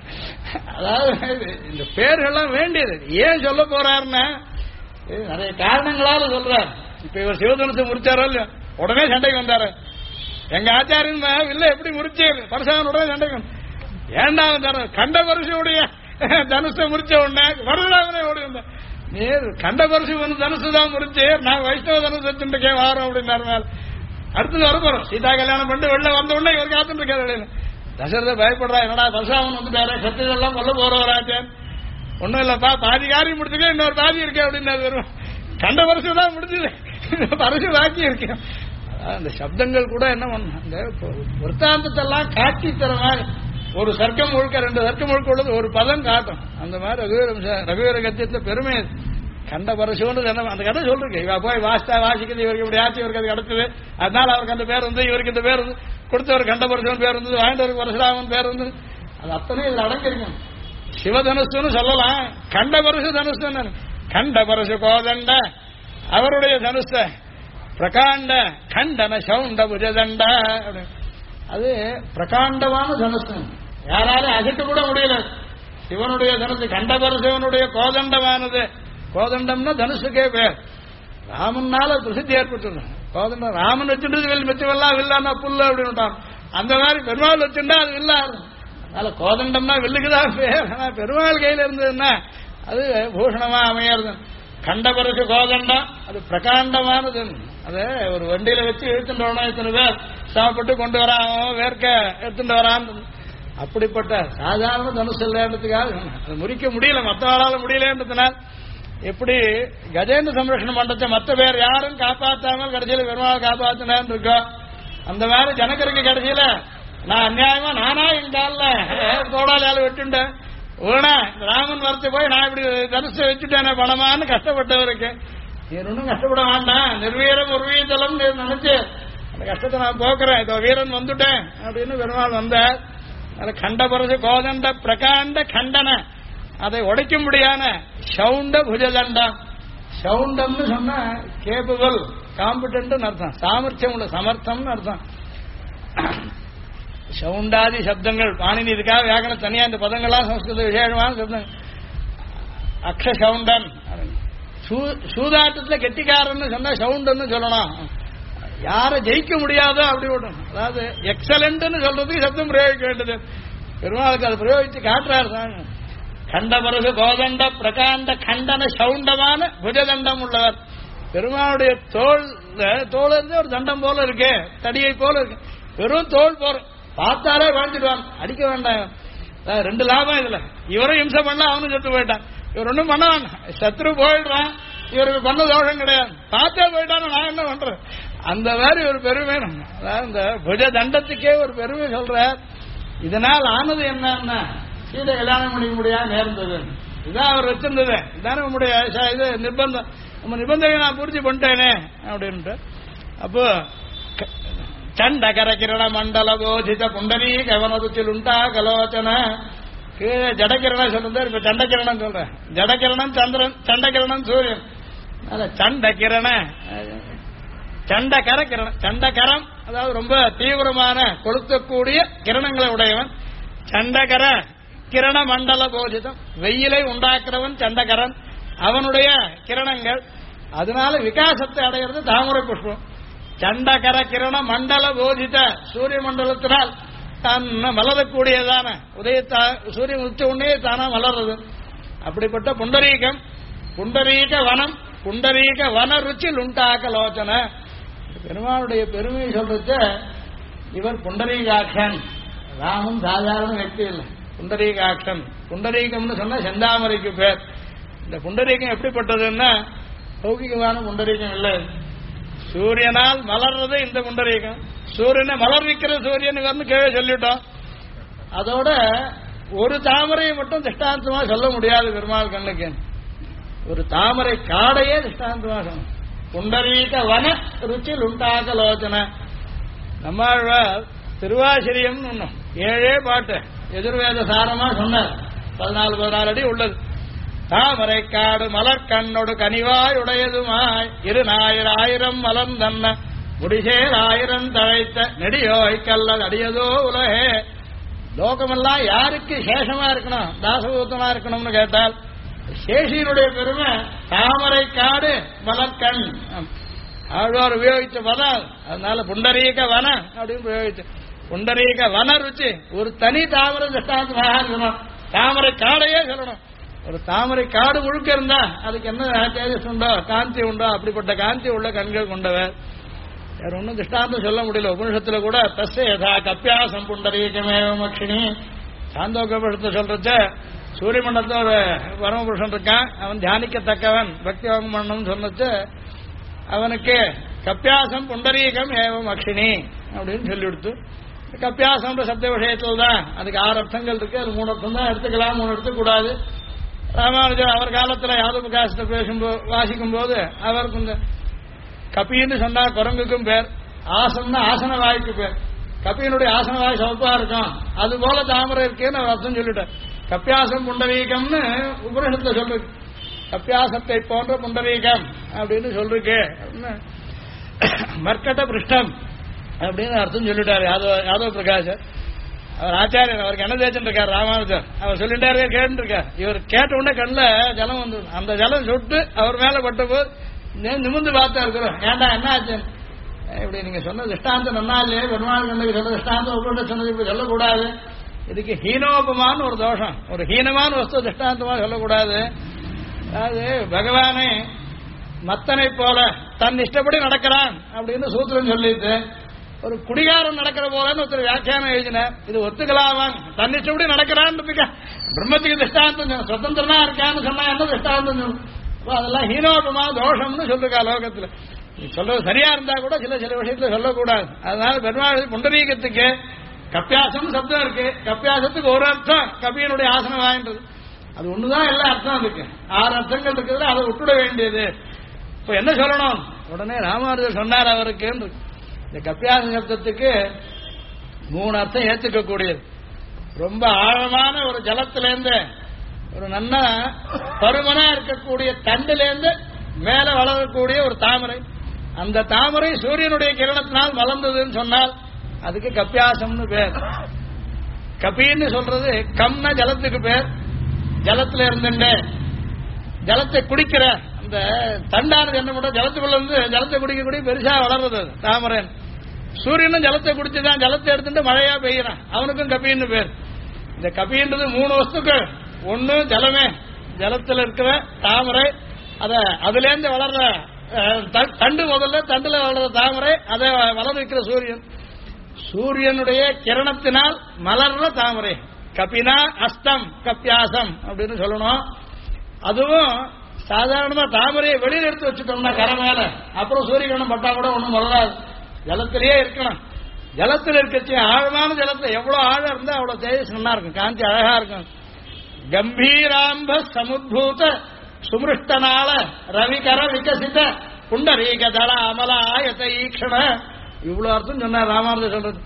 அதாவது இந்த பேர்கள்லாம் வேண்டியது. ஏன் சொல்ல போறாருன்னா நிறைய காரணங்களால சொல்றார். இப்ப இவர் சிவதனுசை முடிச்சாரோ இல்லையா, உடனே சண்டைக்கு வந்தாரு. எங்க ஆச்சாரியன் இல்ல எப்படி முடிச்சு பரசுராமன் உடனே சண்டைக்கு வந்தார். ஏண்டா வந்தாரு, கண்ட பரசுடைய தனுசை முடிச்ச உடனே பரசுராமனே ஓடி வந்தார். நீ கண்ட பரசு வந்து தனுசு தான் முடிச்சு, நான் வைஷ்ணவ தனுசு திண்டுக்கே வாரோம் அப்படின்னாரு. மேல அடுத்தது வர போறோம், சீதா கல்யாணம் பண்ணிட்டு வெளில வந்த உடனே இவர் காத்துட்டு இருக்காரு. தசரத பயப்படுறா, என்னடா பரசுராமன் வந்துட்டாரு, சத்தியெல்லாம் கொல்ல போறவராச்சேன். ஒன்னும் இல்லப்பா, பாதி காரியம் முடிச்சுக்க, இன்னொரு பாதி இருக்கேன் அப்படின்னு வரும். கண்ட பரசு தான் முடிஞ்சது, பரசு பாக்கி இருக்கேன். அந்த சப்தங்கள் கூட என்ன பண்ண, அந்த விற்த்தாந்தத்தெல்லாம் காட்சி தர மாதிரி ஒரு சர்க்கம் முழுக்க, 2 சர்க்கம் முழுக்க உள்ளது ஒரு பதம் காட்டும். அந்த மாதிரி ரகுவீர கத்தியத்துல பெருமை. கண்ட பரசுன்னு அந்த கதை சொல்றேன். இவ போய் வாசிக்கிறது, இவருக்கு இப்படி ஆச்சு, இவருக்கு அது கிடைச்சது, அதனால அவருக்கு அந்த பேர் வந்து, இவருக்கு இந்த பேர் வந்து, கொடுத்தவர் கண்ட பரசுவன் பேர் இருந்தது, வாய்ந்தவருக்கு பரசுராமன் பேர் வந்து, அது அத்தனை இதுல அடங்கிருக்கும். சிவதனுசுன்னு சொல்லலாம், கண்ட பரசு தனுசு, கண்ட பரசு கோதண்ட அவருடைய தனுச பிரகாண்ட கண்டன சவுண்ட புஜதண்ட, அது பிரகாண்டமான தனுசு, யாராலும் அகட்டு கூட முடியல. சிவனுடைய தனுசு கண்டபரசிவனுடைய கோதண்டமானது. கோதண்டம்னா தனுசுக்கே பேர். ராமன்னால பிரசித்தி ஏற்பட்டு கோதண்டம், ராமன் வச்சுட்டு மெச்சவெல்லாம் வில்லான்னா புல்லு அப்படின்னு அந்த மாதிரி பெருமாள் வச்சுட்டா அது வில்லா. அதனால கோதண்டம்னா வில்லுக்குதான் பேர். ஆனா பெருமாள் கையில இருந்ததுன்னா அது பூஷணமா அமையாது. கண்டபரசு கோதண்டம் அது பிரகாண்டமானது. அது ஒரு வண்டியில வச்சு இழுத்துட்டு வரணும், இத்தனை பேர் சாப்பிட்டு கொண்டு வரான், வேர்க்க எடுத்துட்டு வரான். அப்படிப்பட்ட சாதாரண தனுசு இல்லன்றதுக்காக அது முறிக்க முடியல, மற்றவரால முடியலன்றதுனால். எப்படி கஜேந்திர சம்ரட்சணம் பண்றத மற்ற பேர் யாரும் காப்பாற்றாமல் கடைசியில பெருமாள் காப்பாத்தினான்னு இருக்கோம், அந்த மாதிரி ஜனகருக்கு கடைசியில நான் அநியாயமா நானா என் காலில் தோடாலியால வெட்டுண்டேன், வேணா ராமன் வரத்து போய் நான் இப்படி தனுசை வச்சுட்டேன் பணமான்னு கஷ்டப்பட்டவருக்கு. ஒன்னும் கஷ்டப்பட வேண்டாம், நிர்வீரம் உருவீதலம் நினைச்சு அந்த கஷ்டத்தை நான் போக்குறேன், இதோ வீரன் வந்துட்டேன் அப்படின்னு பெருமாள் வந்தார். கண்டபரசு கோதண்ட பிரகாண்ட கண்டன, அதை உடைக்கும்படியான சவுண்ட புஜதண்டம். சவுண்டம்னு சொன்னா கேப்பபிள், காம்பிடன்ட் அர்த்தம், சாமர்த்தியம் உள்ள, சமர்த்தம்னு அர்த்தம். சவுண்டாதி சப்தங்கள் பாணினி இதுக்காக வியாக்கரணம் தனியா இந்த பதங்கள்லாம் சம்ஸ்கிருத விசேஷமான சப்தம். அக்ஷ சவுண்டன், சூதாட்டத்துல கெட்டிக்காரன்னு சொன்னா சவுண்டன்னு சொல்லணும். யாரை ஜெயிக்க முடியாதோ அப்படி விடணும். அதாவது எக்ஸலன்ட்னு சொல்றதுக்கு சப்தம் பிரயோகிக்க வேண்டியது. பெருமாளுக்கு அதை பிரயோகிச்சு காட்டுறாரு தான். கண்டபரசு கோதண்ட பிரகாண்ட கண்டன சவுண்டமான புஜதண்டம் உள்ளவர். பெருமாளுடைய தோல் இருந்து ஒரு தண்டம் போல இருக்கு, தடியை போல இருக்கு. வெறும் தோல் போற பார்த்தாலே வாழ்ந்துடுவான், அடிக்க வேண்டாம். 2 லாபம் இதுல. இவரும் இம்சை பண்ண அவனும் செத்து போயிட்டான். இவர் ஒன்றும் பண்ண வேண்டாம், சத்ரு போயிடுறான், இவருக்கு பண்ண தோஷம் கிடையாது, பார்த்தே போயிட்டான்னு நான் என்ன பண்றேன். அந்த மாதிரி ஒரு பெருமை. அதாவது இந்த புஜ தண்டத்துக்கே ஒரு பெருமை சொல்ற. இதனால் ஆனது என்னன்னா சீதை கல்யாணம் பண்ணிக்க முடியாது நேர்ந்தது. இதுதான் அவர் வச்சிருந்தது, இதுதானே நம்முடைய இது நிர்பந்தம். நம்ம நிபந்தனை நான் பூர்த்தி பண்ணிட்டேனே அப்படின்ட்டு. அப்போ சண்டகர கிரண மண்டல போதித புண்டரீ கவனத்தில் உண்டா கலோச்சன, கீழே ஜடகிரணம் சொல்றது, இப்ப சண்டகிரணம் சொல்றேன். ஜடகிரணம் சந்திரன், சண்டகிரணம் சூரியன். சண்டகிரண சண்டகர கிரணம், சண்டகரம் அதாவது ரொம்ப தீவிரமான கொளுத்தக்கூடிய கிரணங்களை உடையவன். சண்டகர கிரண மண்டல போதிதம், வெயிலை உண்டாக்குறவன் சண்டகரன். அவனுடைய கிரணங்கள் அதனால விகாசத்தை அடைகிறது தாமரை புஷ்பம். சண்டகர கிரண மண்டல போதித, சூரிய மண்டலத்தினால் தான் மலரக்கூடியதான உதயத்தா சூரியன் உச்ச உடனே தானா மலர்றது. அப்படிப்பட்ட புண்டரீகம், புண்டரீக வனம், புண்டரீக வன ருச்சில் உண்டாக்கலோச்சன. பெருமாளுடைய பெருமையை சொல்றது, இவர் புண்டரீகாட்சன். ராமன் சாதாரண వ్యక్తి இல்லை, புண்டரீகாட்சன். புண்டரீகம்னு சொன்னா செந்தாமரைக்கு பேர். இந்த புண்டரீகம் எப்படிப்பட்டதுன்னா லௌகிகமான புண்டரீகம் இல்லை. சூரியனால் மலர்றது இந்த புண்டரீகம். சூரியனை மலர்விக்கிற சூரியன் வந்து கீழே சொல்லிட்டோம். அதோட ஒரு தாமரையை மட்டும் திஷ்டாந்தமா சொல்ல முடியாது பெருமாள் கண்ணுக்கு. ஒரு தாமரை காடையே திஷ்டாந்தமாகணும். புண்டரீக வன ருச்சில் உண்டாகலோச்சன. நம்மாழ்வார் திருவாசிரியம் 7 பாட்டு எதிர்வேத சாரமா சொன்னார். 14 அடி உள்ளது. தாமரை காடு மலர் கண்ணொடு கனிவாய் உடையதுமாய் 2000 மலர்ந்தன்ன முடிசேர் 1000 தழைத்த நெடியோய் கல்ல அடியதோ உலகே. லோகமெல்லாம் யாருக்கு சேஷமா இருக்கணும், தாசபூத்தமா இருக்கணும்னு கேட்டால் சேஷியினுடைய பெருமை தாமரை காடு மலர்கண். ஆழ்வார் உபயோகிச்ச பதம். அதனால புண்டரீக வன அப்படின்னு உபயோகிச்சு. புண்டரீக வன ருச்சி ஒரு தனி தாமரை திஷ்டாந்தமாக இருக்கணும். தாமரை காடையே சொல்லணும். ஒரு தாமரை காடு முழுக்க இருந்தா அதுக்கு என்ன தேஜஸ் உண்டோ, காந்தி உண்டோ, அப்படிப்பட்ட காந்தி உள்ள கண்கள் கொண்டவர். வேற ஒன்னும் திஷ்டாந்தம் சொல்ல முடியல. உபனிஷத்துல கூட தஸ்ய யதா கப்பியாசம் புண்டரீகமேவ அக்ஷினி. சாந்தோகோபனிஷத்தை சொல்றச்ச சூரிய மண்டலத்துல ஒரு பரமபுருஷன் இருக்கான், அவன் தியானிக்கத்தக்கவன், பக்தி வாங்கம் பண்ணணும்னு சொன்னச்சு அவனுக்கு கப்பியாசம் புண்டரீகம் ஏவம் அக்ஷினி அப்படின்னு சொல்லி கொடுத்து. கப்பியாசம்ன்ற சப்த விஷயத்தில் தான் அதுக்கு 6 அர்த்தங்கள் இருக்கு. அது 3 அர்த்தம் தான் எடுத்துக்கலாம், 3 எடுத்துக்கூடாது. ராமானுஜர் அவர் காலத்துல யாதவ பிரகாசத்தை பேசும்போது வாசிக்கும் போது அவருக்கு இந்த கபின்னு சொன்னா குரங்குக்கும் பேர், ஆசம்னா ஆசன வாய்க்கு பேர். கபியினுடைய ஆசன வாய் சவப்பா இருக்கும், அது போல தாமரை இருக்குன்னு அவர் அர்த்தம் சொல்லிட்டார். கப்பியாசம் புண்டரீகம்னு உபனிஷத்துல சொல்றது. கப்பியாசத்தை போன்ற புண்டரீகம் அப்படின்னு சொல்லிருக்கு. மர்க்கட்ட பிருஷ்டம் அப்படின்னு அர்த்தம் சொல்லிட்டாரு யாதவ பிரகாஷ். அவர் ஆச்சாரியர், அவருக்கு என்ன தேய்ச்சுட்டு இருக்காரு ராமானுஜர். அவர் சொல்லிட்டாரு, கேட்டு இருக்கார். இவர் கேட்ட உடனே கண்ணில் ஜலம் வந்து அந்த ஜலம் சுட்டு அவர் மேல பட்ட போது நிமிந்து பார்த்தா இருக்கிறோம். ஏன்டா என்ன ஆச்சு இப்படி நீங்க சொன்ன திஷ்டாந்தம் நன்னா இல்லையே, பெருமாள் கண்ணுக்கு சொன்ன திஷ்டாந்தம் உங்களோட சொன்னது இப்படி சொல்லக்கூடாது. இதுக்கு ஹீனோபமான ஒரு தோஷம், ஒரு ஹீனமான வஸ்து திஷ்டாந்தமா சொல்லக்கூடாது. அதாவது பகவானே மத்தனை போல தன் இஷ்டப்படி நடக்கிறான் அப்படின்னு சூத்திரம் சொல்லிட்டு ஒரு குடிகாரம் நடக்கிற போலன்னு ஒருத்தர் வியாக்கியானம் எழுதினார். இது ஒத்துக்கலாமான், தன் இஷ்டப்படி நடக்கிறான்னு பிரம்மத்துக்கு திஷ்டாந்தம் சுதந்திரனா இருக்கான்னு சொன்னா என்ன திஷ்டாந்தம் சொல்லும். அதெல்லாம் ஹீனோபமா தோஷம்னு சொல்லிருக்கா லோகத்துல. நீ சொல்றது சரியா இருந்தா கூட சில விஷயத்துல சொல்லக்கூடாது. அதனால பெருமாள் புண்டரீகத்துக்கு கப்பியாசம் சப்தம் இருக்கு. கப்பியாசத்துக்கு ஒரு அர்த்தம் கபியனுடைய ஆசனம் வாங்கின்றது, அது ஒண்ணுதான் எல்லா அர்த்தம் இருக்கு. 6 அர்த்தங்கள் இருக்கிறது, அதை விட்டுட வேண்டியது. இப்ப என்ன சொல்லணும், உடனே ராமானுஜர் சொன்னார் அவருக்கு. இந்த கப்பியாச சப்தத்துக்கு 3 அர்த்தம் ஏற்றுக்க கூடியது. ரொம்ப ஆழமான ஒரு ஜலத்திலேருந்து ஒரு நல்ல பருமனா இருக்கக்கூடிய தண்டிலேருந்து மேல வளரக்கூடிய ஒரு தாமரை, அந்த தாமரை சூரியனுடைய கிரணத்தினால் வளர்ந்ததுன்னு சொன்னால் அதுக்கு கப்பியாசம்னு பேர். கபின்னு சொல்றது கம்னா ஜலத்துக்கு பேர். ஜலத்துல இருந்துட்டு ஜலத்தை குடிக்கிற அந்த தண்டானது என்ன பண்ற, ஜலத்துக்குள்ள இருந்து ஜலத்தை குடிக்கக்கூடிய பெருசா வளர்றது தாமரை. சூரியனும் ஜலத்தை குடிச்சுதான் ஜலத்தை எடுத்துட்டு மழையா பெய்யறான், அவனுக்கும் கபின்னு பேர். இந்த கபின்றது 3 வஸ்துக்கள். ஒண்ணு ஜலமே, ஜலத்துல இருக்கிற தாமரை, அதுல இருந்து வளர்ற தண்டு, முதல்ல தண்டுல வளர்ற தாமரை, அதை வளர வைக்கிற சூரியன். சூரியனுடைய கிரணத்தினால் மலர்ற தாமரை. கபினா அஸ்தம் கப்பியாசம் அப்படின்னு சொல்லணும். அதுவும் சாதாரணமா தாமரையை வெளியில எடுத்து வச்சுட்டோம்னா கரை மேல, அப்புறம் சூரிய கிரணம் பட்டா கூட ஒண்ணும் வளராது. ஜலத்திலேயே இருக்கணும். ஜலத்தில் இருக்கச்சு ஆழமான ஜலத்துல எவ்வளவு ஆழம் இருந்தா அவ்வளவு தேஜஸ் நல்லா இருக்கும், காந்தி அழகா இருக்கும். கம்பீராம்ப சமுத்பூத சுமிருஷ்டனால ரவிகர விகசித புண்டரீக தள அமல ஆயத்த ஈக்ஷண. இவ்வளவு அர்த்தம் சொன்னார் ராமானுஜர் சொல்றது.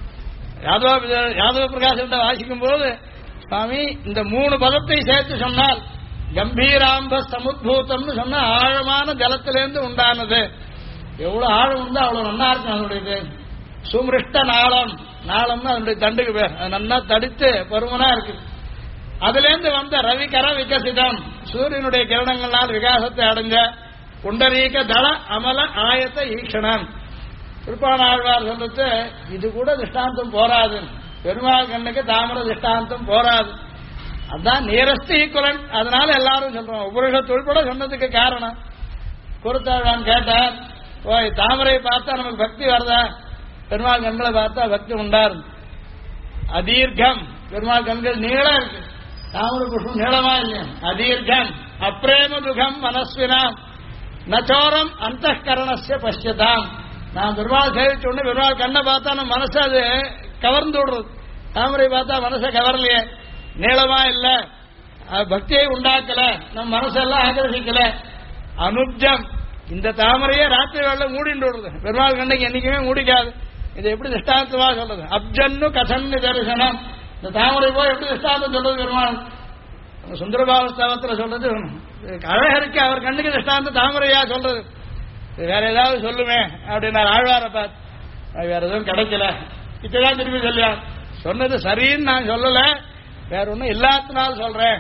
யாதவ பிரகாசத்தை வாசிக்கும் போது சுவாமி இந்த 3 பதத்தை சேர்த்து சொன்னால் கம்பீராம்ப சமுத்பூதம்னு சொன்ன ஆழமான ஜலத்திலிருந்து உண்டானது. எவ்வளவு ஆழம் இருந்தா அவ்வளவு நல்லா இருக்கும். அதனுடைய சுமிருஷ்ட நாளம், நாளம்னு அதனுடைய தண்டுக்கு பேர். அது நல்லா தடித்து பருமனா இருக்கு. அதுல இருந்து வந்த ரவிகர விகசிதம், சூரியனுடைய கிரணங்களால் விகாசத்தை அடைஞ்ச புண்டரீக தள அமல ஆயத்த ஈக்ஷணம். திருப்பாணாழ்வார் சொல்றது இது கூட திஷ்டாந்தம் போராது, பெருமாள் கண்ணுக்கு தாமர திஷ்டாந்தம் போராது. அதான் நியரஸ்ட் ஈக்குவலன். அதனால எல்லாரும் சொல்றோம். உபனிஷத் உள்பட சொன்னதுக்கு காரணம். குருத்தாழ்வான் கேட்டார், ஓய் தாமரை பார்த்தா நமக்கு பக்தி வருதா? பெருமாள் கண்களை பார்த்தா பக்தி உண்டாரு. அதீர்க்கம், பெருமாள் கண்கள் நீளம் இருக்கு, தாமரை புஷ்பம் நீளமா இல்லையா? அதீர்க்கம் அப்ரேம துகம் மனஸ்வினாம் நச்சோரம் அந்த கரணஸ்ய பசியதாம். நான் பெருமாள் சேவிச்ச உடனே பெருமாள் கண்ணை பார்த்தா நம்ம மனசு அது கவர்ந்து விடுறது. தாமரை பார்த்தா மனசை கவரலையே, நீளமா இல்ல, பக்தியை உண்டாக்கல, நம் மனசெல்லாம் ஆகர்ஷிக்கல. அனுப்ஜம், இந்த தாமரையே ராத்திரி வேலை மூடிட்டு வருது, பெருமாள் கண்ணுக்கு என்னைக்குமே மூடிக்காது. இது எப்படி திஷ்டாந்தமா சொல்றது? அப்ஜன்னு கசன்னு தரிசனம், இந்த தாமரை போய் எப்படி திஷ்டாந்தம் சொல்றது பெருமாள்? சுந்தரபாவஸ்தவத்தில் சொல்றது அழகருக்கு அவர் கண்ணுக்கு திஷ்டாந்த தாமரையா சொல்றது. வேற ஏதாவது சொல்லுமே அப்படின்னு ஆழ்வார பார்த்து வேற எதுவும் கிடைக்கல, இப்பதான் திரும்பி சொல்லியா சொன்னது சரின்னு நான் சொல்லல, வேற ஒன்னும் இல்லாதனால சொல்றேன்.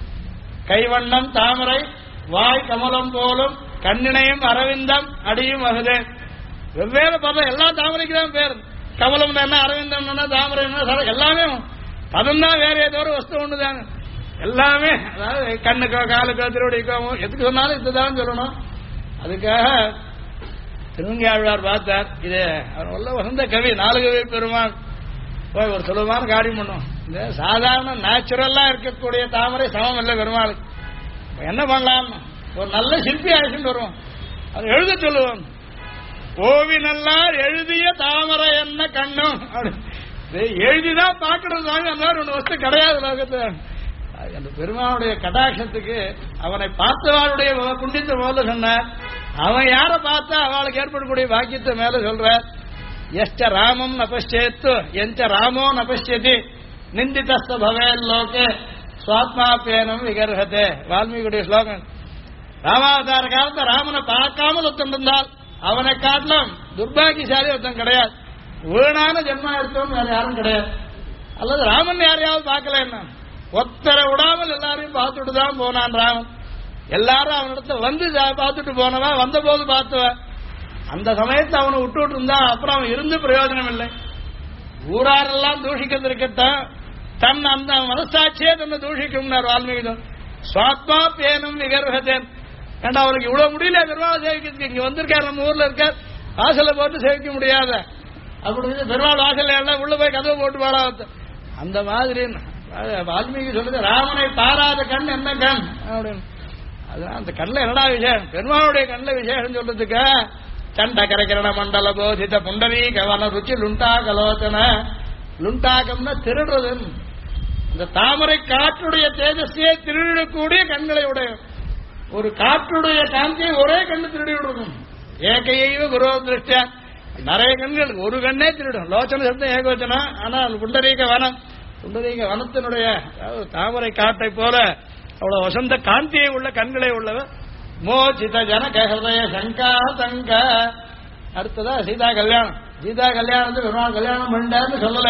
கைவண்ணம் தாமரை வாய் கமலம் போலும் கண்ணினையும் அரவிந்தம் அடியும் வகுதே. வெவ்வேறு பதம், எல்லா தாமரைக்கு தான் பேர். கமலம் என்ன, அரவிந்தம் என்ன, தாமரை என்ன, எல்லாமே பதம் தான், வேற ஏதோ ஒரு வஸ்து ஒண்ணுதாங்க எல்லாமே. அதாவது கண்ணுக்கோ காலுக்கோ திருவடிக்கோ எதுக்கு சொன்னாலும் இதுதான் சொல்லணும். அதுக்காக திருவங்கியாழ்வார் பார்த்தார், இது அவர் உள்ள வசந்த கவி, 4 கவி பெருமாள் போய் ஒரு சுலபமான காரியம் பண்ணும். இந்த சாதாரண நேச்சுரலா இருக்கக்கூடிய தாமரை சமம் இல்லை பெருமாளுக்கு. என்ன பண்ணலாம், ஒரு நல்ல சிற்பி ஆயிட்டு வருவோம், அது எழுத சொல்லுவோம். ஓவி நல்லார் எழுதிய தாமரை என்ன கண்ணும் எழுதிதான் பார்க்கறது. அந்த மாதிரி ஒன்று வஸ்து கிடையாது லோகத்துல. அந்த பெருமாளுடைய கடாட்சத்துக்கு அவனை பார்த்தவாளுடைய குண்டித்த போல சொன்னார். அவன் யாரை பார்த்தா அவளுக்கு ஏற்படக்கூடிய பாக்கியத்தை மேல சொல்ற. எஸ்ட ராமம் நபஷ்யத்து எந்த ராமோ நபஷ்யதி நிந்திதஸ்த பவேல் லோகே சுவாத்மாப்பேனம் விகர்ஹதே. வால்மீகியுடைய ஸ்லோகம். ராமாவதார காலத்தை ராமனை பார்க்காமல் ஒருத்தன் இருந்தால் அவனை காட்டிலும் துர்பாகியசாலி ஒருத்தன் கிடையாது. வீணான ஜென்மா எடுத்தவன் வேற யாரும் கிடையாது. அல்லது ராமன் யாரையாவது பார்க்கல, என்ன ஒத்தரை விடாமல் எல்லாரையும் பார்த்துட்டு தான் போனான் ராமன். எல்லாரும் அவனிடத்துல வந்து பார்த்துட்டு போனவன், வந்த போது பார்த்துவன். அந்த சமயத்தை அவனை விட்டு இருந்தா அப்புறம் அவன் இருந்து பிரயோஜனம் இல்லை. ஊராரெல்லாம் தூஷிக்கிறது இருக்கட்டும், தன் அந்த மனசாட்சியே தன்னை தூஷிக்கும்னார் வால்மீகி. சுவாத்மா பேனும் விகர்ஹதேன். ஏண்டா அவருக்கு இவ்வளவு முடியல பெருமாள் சேவிக்கிறதுக்கு. இங்க வந்திருக்காரு, நம்ம ஊர்ல இருக்கார், வாசல போட்டு சேவிக்க முடியாத அப்படி பெருமாள் வாசல் எல்லாம் உள்ள போய் கதவை போட்டு பாடாத அந்த மாதிரி வால்மீகி சொல்லுது. ராமனை பாராத கண் என்ன கண் அப்படின்னு. அதுதான் அந்த கண்ணில் என்னடா விசேஷம், பெருமாளுடைய கண்ணில் விசேஷம் சொல்றதுக்கு. சண்ட கரைக்கிரண மண்டல போதித்த புண்டரீக வன ருச்சி லுண்டாகலோச்சன. லுண்டாகம்னா திருடுறது. இந்த தாமரை காற்றுடைய தேஜஸையே திருடக்கூடிய கண்களை உடைய ஒரு காற்றுடைய காந்தியை ஒரே கண்ணு திருடி விடுறது. ஏகையைவ குரோ திருஷ்டியா, நிறைய கண்கள் ஒரு கண்ணே திருடும். லோச்சன சப்தம் ஏகோச்சனம். ஆனால் புண்டரீக வனம், புண்டரீக வனத்தினுடைய தாமரை காட்டை போல அவ்வளவு வசந்த காந்தியை உள்ள கண்களை உள்ளவர். மோசித ஜனக ஹிருதய சங்கா தங்க. அடுத்ததா சீதா கல்யாணம். சீதா கல்யாணத்துக்கு பெருமாள் கல்யாணம் பண்ணிட்டாருன்னு சொல்லலை.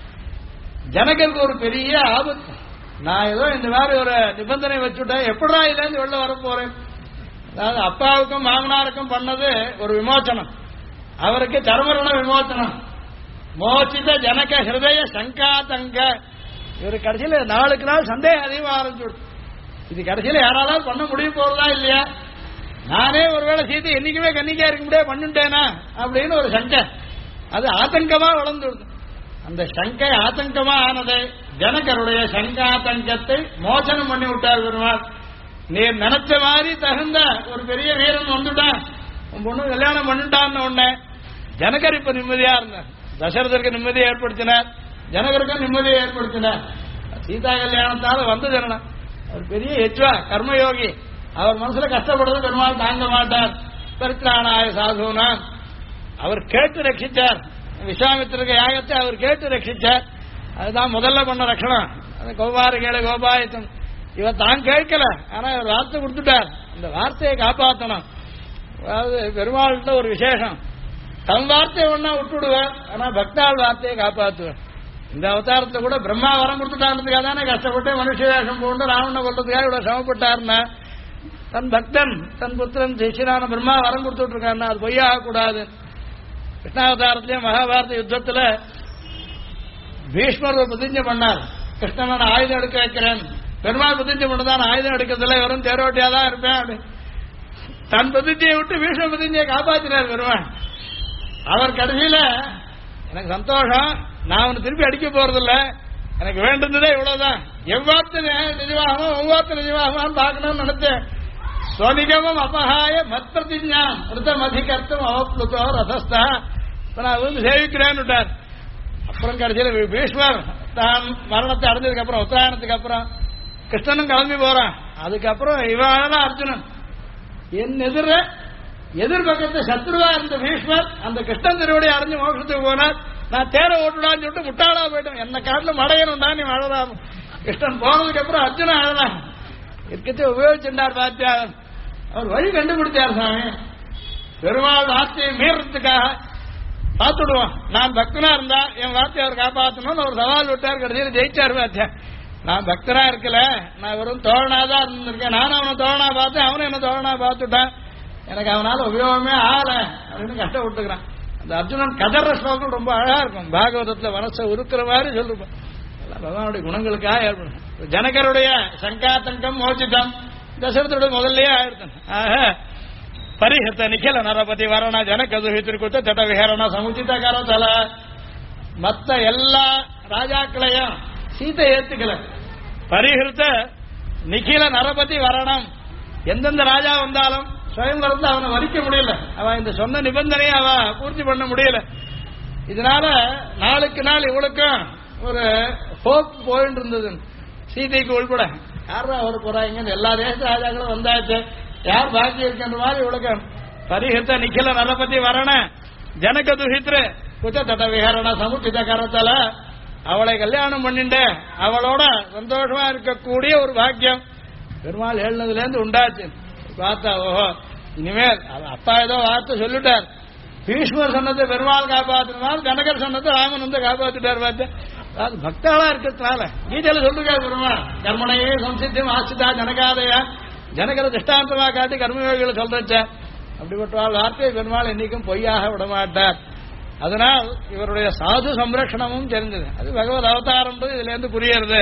ஜனகருக்கு ஒரு பெரிய ஆபத்து. நான் ஏதோ இந்த மாதிரி ஒரு நிபந்தனை வச்சுட்டேன், எப்படா இதுலேருந்து வெளில வர போறேன். அதாவது அப்பாவுக்கும் மாமனாருக்கும் பண்ணது ஒரு விமோச்சனம், அவருக்கு தர்மரண விமோச்சனம். மோசித ஜனக ஹிருதய சங்கா தங்க. இவரு கடைசியில் நாளுக்கு நாள் சந்தேகம் அதிகமாக ஆரம்பிச்சு. இது கடைசியில் யாராவது பண்ண முடியும் போறதா இல்லையா, நானே ஒருவேளை சீத்தை என்னைக்குமே கன்னிக்கா இருக்க முடியாது பண்ணிட்டேனா அப்படின்னு ஒரு சங்கை. அது ஆதங்கமா வளர்ந்துடுது. அந்த சங்கை ஆதங்கமா ஆனதை ஜனகருடைய சங்காதங்கத்தை மோசனம் பண்ணி விட்டார் பெருமாள். நீர் நினைச்ச மாதிரி தகுந்த ஒரு பெரிய வீரன் வந்துட்டான், உன் பொண்ணு கல்யாணம் பண்ணிட்டான்னு உடனே ஜனகர் இப்ப நிம்மதியா இருந்தார். தசரதற்கு நிம்மதியை ஏற்படுத்தினார், ஜனகருக்கும் நிம்மதியை ஏற்படுத்தினார். சீதா கல்யாணத்தால வந்து ஜனனம். அவர் பெரிய எச்வா கர்மயோகி. அவர் மனசுல கஷ்டப்படுறது பெருமாள் தாங்க மாட்டார். பரித்ராணாய சாதுனா அவர் கேட்டு ரட்சித்தார். விஸ்வாமித்திரருக்கு யாகத்தை அவர் கேட்டு ரட்சித்தார். அதுதான் முதல்ல பண்ண ரட்சணம். கோபார கேள கோபாயத்தம். இவர் தான் கேட்கல, ஆனா இவர் வார்த்தை கொடுத்துட்டார். அந்த வார்த்தையை காப்பாற்றணும். அதாவது பெருமாள்கிட்ட ஒரு விசேஷம், தன் வார்த்தையை ஒன்னா விட்டுடுவார், ஆனா பக்தாள் வார்த்தையை காப்பாற்றுவார். இந்த அவதாரத்துல கூட பிரம்மா வரம் கொடுத்துட்டான்றதுக்காக தானே கஷ்டப்பட்டு மனுஷ வேஷம் போட்டு ராவணனை கொள்றதுக்காக இவ்வளவு சிரமப்பட்டாருன்னா, தன் பக்தன் தன் புத்திரன் சிஷியனான பிரம்மா வரம் கொடுத்துட்டு இருக்காருன்னா அது பொய்யாக கூடாது. கிருஷ்ணாவதாரத்திலேயே மகாபாரத யுத்தத்துல பீஷ்மர் ஒரு பிரதிஞ்சை பண்ணார், கிருஷ்ணன் ஆயுதம் எடுக்க வைக்கிறேன். பெருமாள் பிரதிஞ்சை பண்ணதான் ஆயுதம் எடுக்கிறதுல வெறும் தேரோட்டியாதான் இருப்பேன் அப்படி தன் பிரதிஞ்சையை விட்டு பீஷ்ம பிரதிஞ்சையை காப்பாற்றினார் பெருமாள். அவர் கடைசியில எனக்கு சந்தோஷம், நான் அவனை திருப்பி அடிக்க போறதில்ல, எனக்கு வேண்டியதே இவ்வளவுதான், எவ்வாத்து நிஜமாகுமோ ஒவ்வாத்து நிஜமாகுமான்னு பார்க்கணும்னு நினைச்சேன். ஸ்வனிகமம் அபகாய மத் பிரதிஜா ரிதம் அதிகர்த்தம் அவப்ளுதோ ரதஸ்தா. இப்ப நான் வந்து சேவிக்கிறேன்னு விட்டார். அப்புறம் கடைசியில் பீஷ்மர் தான் மரணத்தை அடைஞ்சதுக்கு அப்புறம் உத்தராயணத்துக்கு அப்புறம் கிருஷ்ணனும் கிளம்பி போறான். அதுக்கப்புறம் இவன் அர்ஜுனன் என் எதிர்பக்கத்தை சத்ருவா இருந்த பீஷ்மர் அந்த கிருஷ்ணன் திருவடி அடைஞ்சு மோட்சத்துக்கு போனார். நான் தேர ஓட்டுடான்னு சொல்லிட்டு முட்டாளா போயிட்டேன். என்ன காட்டில் மடையணும்டா நீ அழலாம். கிருஷ்ணன் போனதுக்கு அப்புறம் அர்ஜுனன் அழலாம். இருக்கத்தை உபயோகிச்சுட்டார் பாத்தியா. அவர் வழி கண்டுபிடிச்சார் சாமி. பெருமாள் வார்த்தையை மீறதுக்காக பார்த்துடுவோம். நான் பக்தனா இருந்தா என் வார்த்தையை அவர் காப்பாற்றணும்னு ஒரு சவால் விட்டார். கடைசியில் ஜெயிச்சார் பாத்தியா. நான் பக்தனா இருக்கல, நான் வெறும் தோழனாதான் இருந்திருக்கேன். நானும் அவனை தோழனா பார்த்தேன், அவனும் என்ன தோழனா பார்த்துட்டான். எனக்கு அவனால உபயோகமே ஆகல அப்படின்னு கஷ்டப்பட்டுக்கிறான். அந்த அர்ஜுனன் கதற ஸ்லோகம் ரொம்ப அழகா இருக்கும். பாகவதத்துல மனசை உருக்குற மாதிரி சொல்லிருப்பான். பகவானுடைய குணங்களுக்காக ஏற்படும். ஜனகருடைய சங்காத்தங்கம் மோச்சிதம் தசரத்துடைய முதல்லயே ஆயிருக்கும். ஆக பரிஹிருத்த நிகில நரபதி வரண ஜனகதுஹித்திருக்குத்த தட விஹரண சமுச்சித கரதல. மத்த எல்லா ராஜாக்களையும் சீதை ஏத்துக்கல. பரிஹிருத்த நிகில நரபதி வரணம். எந்தெந்த ராஜா வந்தாலும் சுயம்பரத்தை அவனை வரிக்க முடியல. அவன் இந்த சொன்ன நிபந்தனையை அவ பூர்த்தி பண்ண முடியல. இதனால நாளுக்கு நாள் இவளுக்கும் ஒரு ஹோப் போயிட்டு இருந்தது. சீதைக்கு உள்பட யாரா அவரு போறாங்க, எல்லா தேச ராஜாக்களும் வந்தாச்சு, யார் பாக்கி இருக்கின்ற மாதிரி இவளுக்கு பரிஹிருத்த நிகில நரபதி வரண ஜனகதுஹித்ரு குச்ச தட விஹரண சமுச்சித கரத்தல. அவளை கல்யாணம் பண்ணிட்டு அவளோட சந்தோஷமா இருக்கக்கூடிய ஒரு பாக்கியம் பெருமாள் எழுந்ததுல இருந்து உண்டாச்சு. பார்த்தா ஓஹோ இனிமேல் அப்பா ஏதோ வார்த்தை சொல்லிட்டார். பீஷ்மர் சொன்னதை பெருமாள் காப்பாத்தினார், ஜனகர் சொன்னதை ராமன் வந்து காப்பாத்திட்டார். பார்த்து அது பக்தாளா இருக்கிறதுனால கீதையில சொல்லிருக்காரு பெருமாள் கர்மனையே சம்சித்தியம் ஆசிதா ஜனகாதயா. ஜனகரை திஷ்டாந்தமா காட்டி கர்மயோகிகளை சொல்றச்ச. அப்படிப்பட்ட வார்த்தையை பெருமாள் என்னைக்கும் பொய்யாக விடமாட்டார். அதனால் இவருடைய சாது சம்ரட்சணமும் தெரிஞ்சது. அது பகவத் அவதாரம்ன்றது இதுல இருந்து புரியுறது.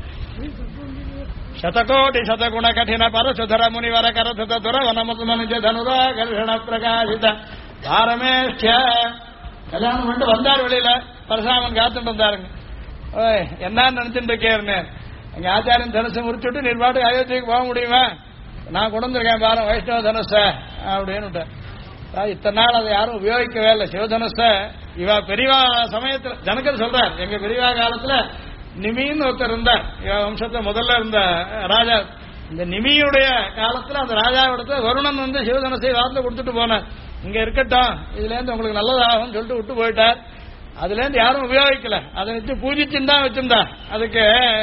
ಶತಕೋಟಿ ಶತಗುಣ ಕಠಿಣ ಪರಶುಧರ ಮುನಿವರ ಕರಥತ ದುರ ವನಮತು ಮನುಜ ಧನುರಾ ಕರ್ಷಣ பிரகாசித பாரமேஷ்ய. கல்யாணம் பண்ணிட்டு வந்தார். வெளியில பரசுராமன் காத்துட்டு வந்தாருங்க. என்னன்னு நினைச்சுட்டு இருக்கேன்னு அங்க ஆச்சாரியன் தனுசை முறிச்சுட்டு நீர் பாட்டுக்கு அயோத்திக்கு போக முடியுமா, நான் கொண்டு வந்திருக்கேன் பாரு வைஷ்ணவ தனுச அப்படின்னு. இத்தனை நாள் அதை யாரும் உபயோகிக்கவே இல்லை சிவதனுச. இவ பெரியவா சமயத்துல ஜனகர் சொல்றார், எங்க பெரியவா காலத்துல நிமின்னு ஒருத்தர் இருந்தார். இவ வம்சத்தை முதல்ல இருந்த ராஜா. இந்த நிமியுடைய காலத்துல அந்த ராஜாவிடத்துல வருணன் வந்து சிவதனுசை வார்த்தை கொடுத்துட்டு போனார். இங்க இருக்கட்டும், இதுல இருந்து உங்களுக்கு நல்லதாகும் சொல்லிட்டு விட்டு போயிட்டார். அதுல இருந்து யாரும் உபயோகிக்கல. அதை வச்சு பூஜிச்சுதான் வச்சிருந்தா. அதுக்கு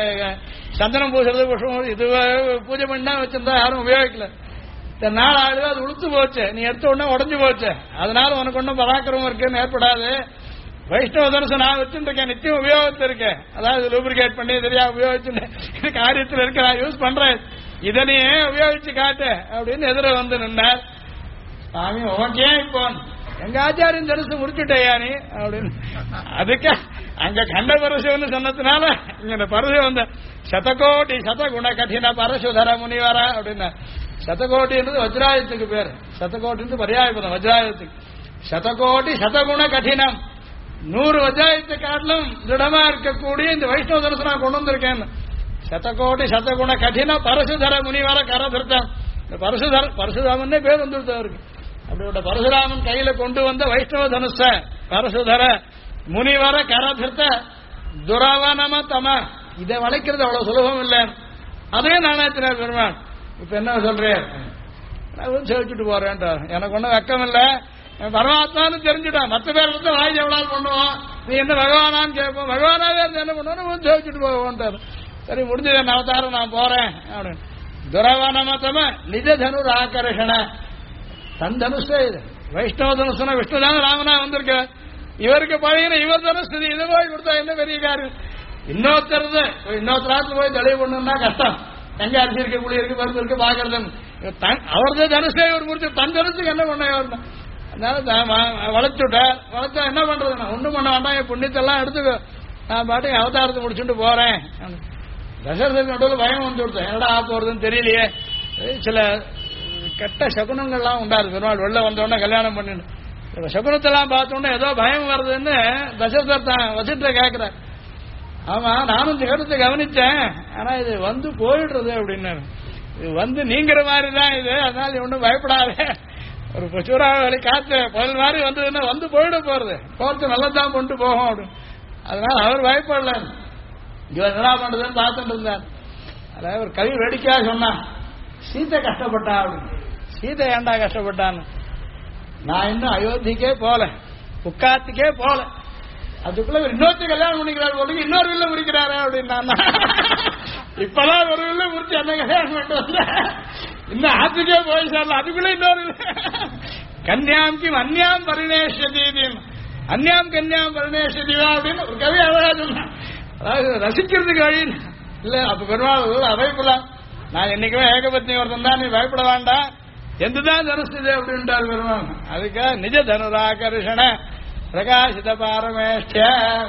சந்தனம் பூசுறது புஷ்பம் இது பூஜை பண்ணி தான் வச்சிருந்தா, யாரும் உபயோகிக்கல. நாள் ஆகுது, அது உளுத்து போச்சு, நீ எடுத்த உடனே உடஞ்சு போச்சு. அதனால உனக்கு ஒன்றும் பராக்கிரமம் இருக்குன்னு ஏற்படாது. வைஷ்ணவ தனுசு நான் வச்சுருக்கேன், நித்தியம் உபயோகத்து இருக்கேன். அதாவது லூப்ரிகேட் பண்ணி சரியா உபயோகிச்சு காரியத்தில் இருக்க நான் யூஸ் பண்றேன், இதனையே உபயோகிச்சு காட்டு அப்படின்னு எதிர வந்து நின்றார். சாமி ஓகே இப்போ எங்க ஆச்சாரியம் தனுசு முடிச்சுட்டேயா நீ அப்படின்னு. அதுக்கு அங்க கண்ட பரசுன்னு சொன்னதுனால இங்க பரசு வந்த சதகோடி சதகுண கঠিன பரசுதர முனிவர அப்படின்னா. சதகோட்டின்றது வஜ்ராயுதத்துக்கு பேர். சதகோட்டி பரியாயபதம் வஜ்ராயுதத்துக்கு. சதகோட்டி சதகுண கடினம், 100 வஜ்ராயுதத்தை காட்டிலும் திடமா இருக்கக்கூடிய இந்த வைஷ்ணவ தனுசு நான் கொண்டு வந்திருக்கேன். சதகோட்டி சதகுண கடின பரசுதர முனிவர கரதிருத்தம். இந்த பரசுராமன்னே பேர் வந்துருது அவருக்கு. அப்படிப்பட்ட பரசுராமன் கையில கொண்டு வந்த வைஷ்ணவ தனுஷ பரசுதர முனிவர கரதிருத்த துரவனம தம. இதை வளைக்கிறது அவ்வளவு சுலபம் இல்லை. அதே நாணயத்தினார் பெருமாள். இப்ப என்ன சொல்றேன், சேவிச்சுட்டு போறேன்டா, எனக்கு ஒன்னும் வெக்கம் இல்ல, பரமாத்மான்னு தெரிஞ்சுட்டான். மற்ற பேர் வந்து வாய் எவ்வளவு பண்ணுவோம், நீ என்ன பகவானான்னு கேட்போம், பகவானாவே இருந்து என்ன பண்ணுவோம் சேவிச்சுட்டு போவோன்ட்டார். சரி முடிஞ்சது என் அவதாரம் நான் போறேன் அப்படின்னு. துரவனமத்தம நிஜ தனுர் ஆகர்ஷண. தன் தனுஷே இது வைஷ்ணவ தனுசுனா விஷ்ணுதான ராமனா வந்திருக்க. இவருக்கு பழைய இவர் தனுஷ் இது போய் கொடுத்தா என்ன பெரிய காரியம். இன்னொருத்தராத்துல போய் தெளிவு பண்ணணும்னா கஷ்டம். எங்க அரிசி இருக்க புளி இருக்கு பருப்பு இருக்கு பாக்குறது. அவரது தனுஷே இவர் முடிச்சு தன் தனுசுக்கு என்ன பண்ண இவர். அதனால வளைச்சுட்டார். வளைச்சா என்ன பண்றது, ஒண்ணும் பண்ண வேண்டாம், என் புண்ணியத்தெல்லாம் எடுத்துக்கோ, நான் பாட்டுக்கு அவதாரத்தை முடிச்சுட்டு போறேன். தசரதற்கு நடுவில் பயம் வந்து கொடுத்தேன், என்னடா போறதுன்னு தெரியலையே. சில கெட்ட சகுனங்கள்லாம் உண்டாது. பெருமாள் வெளில வந்தோடனே கல்யாணம் பண்ணிட்டு சகுனத்தெல்லாம் பார்த்தோன்னே ஏதோ பயம் வருதுன்னு தசரதர் தான் வசிட்ட கேட்கிறார். ஆமா நானும் இந்த கருத்தை கவனிச்சேன், ஆனா இது வந்து போயிடுறது அப்படின்னு. இது வந்து நீங்கிற மாதிரிதான் இது, அதனால ஒன்றும் பயப்படாது. ஒரு சூறாவளி காத்து புயல் மாதிரி வந்ததுன்னா வந்து போயிட போறது, போறது நல்லதான் கொண்டு போகும் அப்படின்னு. அதனால அவர் பயப்படல. இவர் என்ன பண்றதுன்னு பார்த்துட்டு இருந்தார். அதாவது ஒரு கவி வேடிக்கையாக சொன்னான், சீதை கஷ்டப்பட்டா அப்படின்னு. சீதை ஏண்டா கஷ்டப்பட்டான்னு, நான் இன்னும் அயோத்திக்கே போல, உட்காத்துக்கே போல, அதுக்குள்ள இன்னொருத்த கல்யாணம் பண்ணிக்கிறார் போல, இன்னொரு வில்ல முடிக்கிறாரு அப்படின்னா, இப்பதான் ஒரு வில்ல முடிச்சு அந்த கல்யாணம் பண்ணிட்டு வந்த, இன்னும் ஆத்துக்கே போய் சார், அதுக்குள்ள இன்னொரு கன்யாம்க்கு அந்யாம் பரிணேஷதி, அந்யாம் கன்யாம் பரிணேஷதிவா அப்படின்னு ஒரு கவி அழகா சொன்னான். அதாவது ரசிக்கிறதுக்கு வழி இல்ல. அப்ப பெருமாள் அவைப்பலாம், நான் என்னைக்குமே ஏகபத்னி ஒருத்தன் தான், நீ பயப்பட வேண்டாம், எந்ததான் தனுசுது அப்படின்ட்டார் பெருமாள். அதுக்காக நிஜ தனுராகர்ஷண பிரகாசித பாரமேஷ்டிய,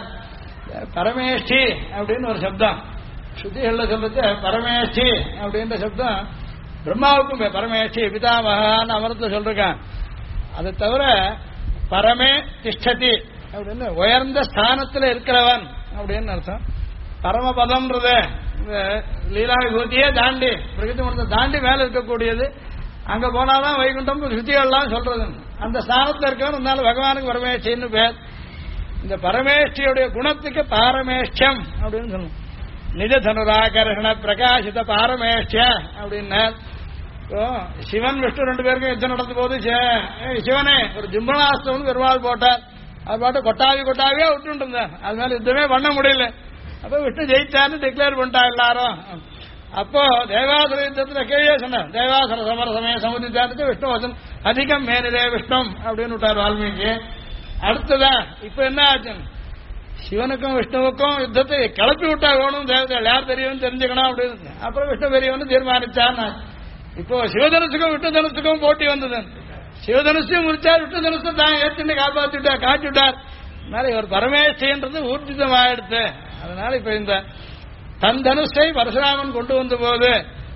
பரமேஷ்டி அப்படின்னு ஒரு சப்தம் ஸ்ருதிகள்ல சொல்றது. பரமேஷ்டி அப்படின்ற சப்தம் பிரம்மாவுக்கும் பரமேஷ்டி பிதாமகான்னு அமரத்தை சொல்றான். அதை தவிர பரமே திஷ்டதி அப்படின்னு உயர்ந்த ஸ்தானத்தில் இருக்கிறவன் அப்படின்னு அர்த்தம். பரமபதம்ன்றது லீலா விபூதியே தாண்டி பிரகிருதி மனத்தை தாண்டி மேல இருக்கக்கூடியது. அங்க போனாதான் வைகுண்டம் ஸ்ருதிகள்லாம் சொல்றது. அந்த ஸ்தானத்தில் இருக்கவன் இருந்தாலும் பகவானுக்கு பரமேஷ்டின்னு பேர். இந்த பரமேஷ்டியுடைய குணத்துக்கு பாரமேஷ்டியம் அப்படின்னு சொல்லணும். நிஜ தனுராகர்ஷண பிரகாசித பாரமேஷ்டிய அப்படின்னா, சிவன் விஷ்ணு ரெண்டு பேருக்கும் யுத்தம் நடந்த போது சிவனே ஒரு ஜிம்பனாஸ்திரம் பெருமாள் போட்டார். அது பாட்டு கொட்டாவியா விட்டு இருந்தார். அது மேல யுத்தமே பண்ண முடியல. அப்ப விஷ்ணு ஜெயிச்சார்னு டிக்ளேர் பண்ணிட்டா எல்லாரும். அப்போ தேவாசுர யுத்தத்துல கீழே சொன்னார், தேவாசுர சமர சமய சமுதித்தாருக்கு விஷ்ணு வசன் அதிகம் மேனிலே விஷ்ணம் அப்படின்னு விட்டார் வால்மீகி. அடுத்ததா இப்ப என்ன ஆச்சு, சிவனுக்கும் விஷ்ணுவுக்கும் யுத்தத்தை கிளப்பி விட்டா வேணும், தேவதைகள் யார் பெரியவன் தெரிஞ்சுக்கணும் அப்படின்னு. அப்புறம் விஷ்ணு பெரியவன் தீர்மானிச்சான்னு. இப்போ சிவதனுசுக்கும் விஷ்ணு தனுசுக்கும் போட்டி வந்தது. சிவதனுசையும் முடிச்சார், விஷ்ணு தனுசை தான் ஏற்று காப்பாற்றிட்டார், காட்டிவிட்டார். அதனால இவர் பரமேஷ்டின்றது ஊர்ஜிதமாயிடுத்து. அதனால இப்ப இந்த தன் தனுஷை பரசுராமன் கொண்டு வந்த போது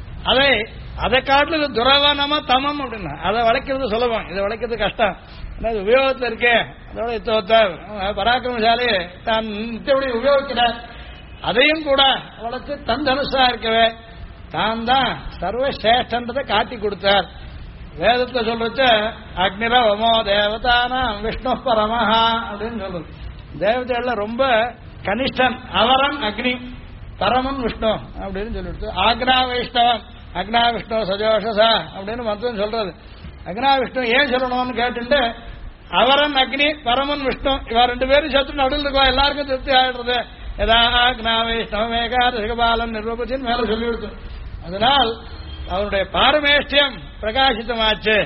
அதை காட்டில் துரவனமா தமம் அப்படின்னா அதை வளைக்கிறது சுலபம், இதை வளைக்கிறது கஷ்டம். உபயோகத்தில் இருக்கே அதோட இத்தோத்தார் பராக்கிரமசாலி தான் நித்தபடி உபயோகிக்கிறார். அதையும் கூட வளைச்சு தன் தனுஷா இருக்கவே தான் தான் சர்வசிரேஷ்டன்றதை காட்டி கொடுத்தார். வேதத்தை சொல்றச்ச அக்னிரவமோ தேவதானாம் விஷ்ணு பரமஹா அப்படின்னு சொல்றது. தேவதைகள்ல ரொம்ப கனிஷ்டன் அவரன் அக்னி, பரமன் விஷ்ணு அப்படின்னு சொல்லிடுச்சு. ஆக்னா வைஷ்ணவன் அக்னா விஷ்ணு சஜோஷசா அப்படின்னு மந்திரம் சொல்றது. அக்னா விஷ்ணு ஏன் சொல்லணும்னு கேட்டு அவரன் அக்னி பரமன் விஷ்ணு இவ ரெண்டு பேரும் சத்து நடுவில் இருக்கா, எல்லாருக்கும் திருப்தி ஆயிடுறது. எதா அக்னா வைஷ்ணவ ஏகாதசிகபாலன் நிர்வபத்தின்னு மேல சொல்லிவிடுத்து. அதனால் அவருடைய பாரமேஷ்டியம் பிரகாசித்தமாச்சு.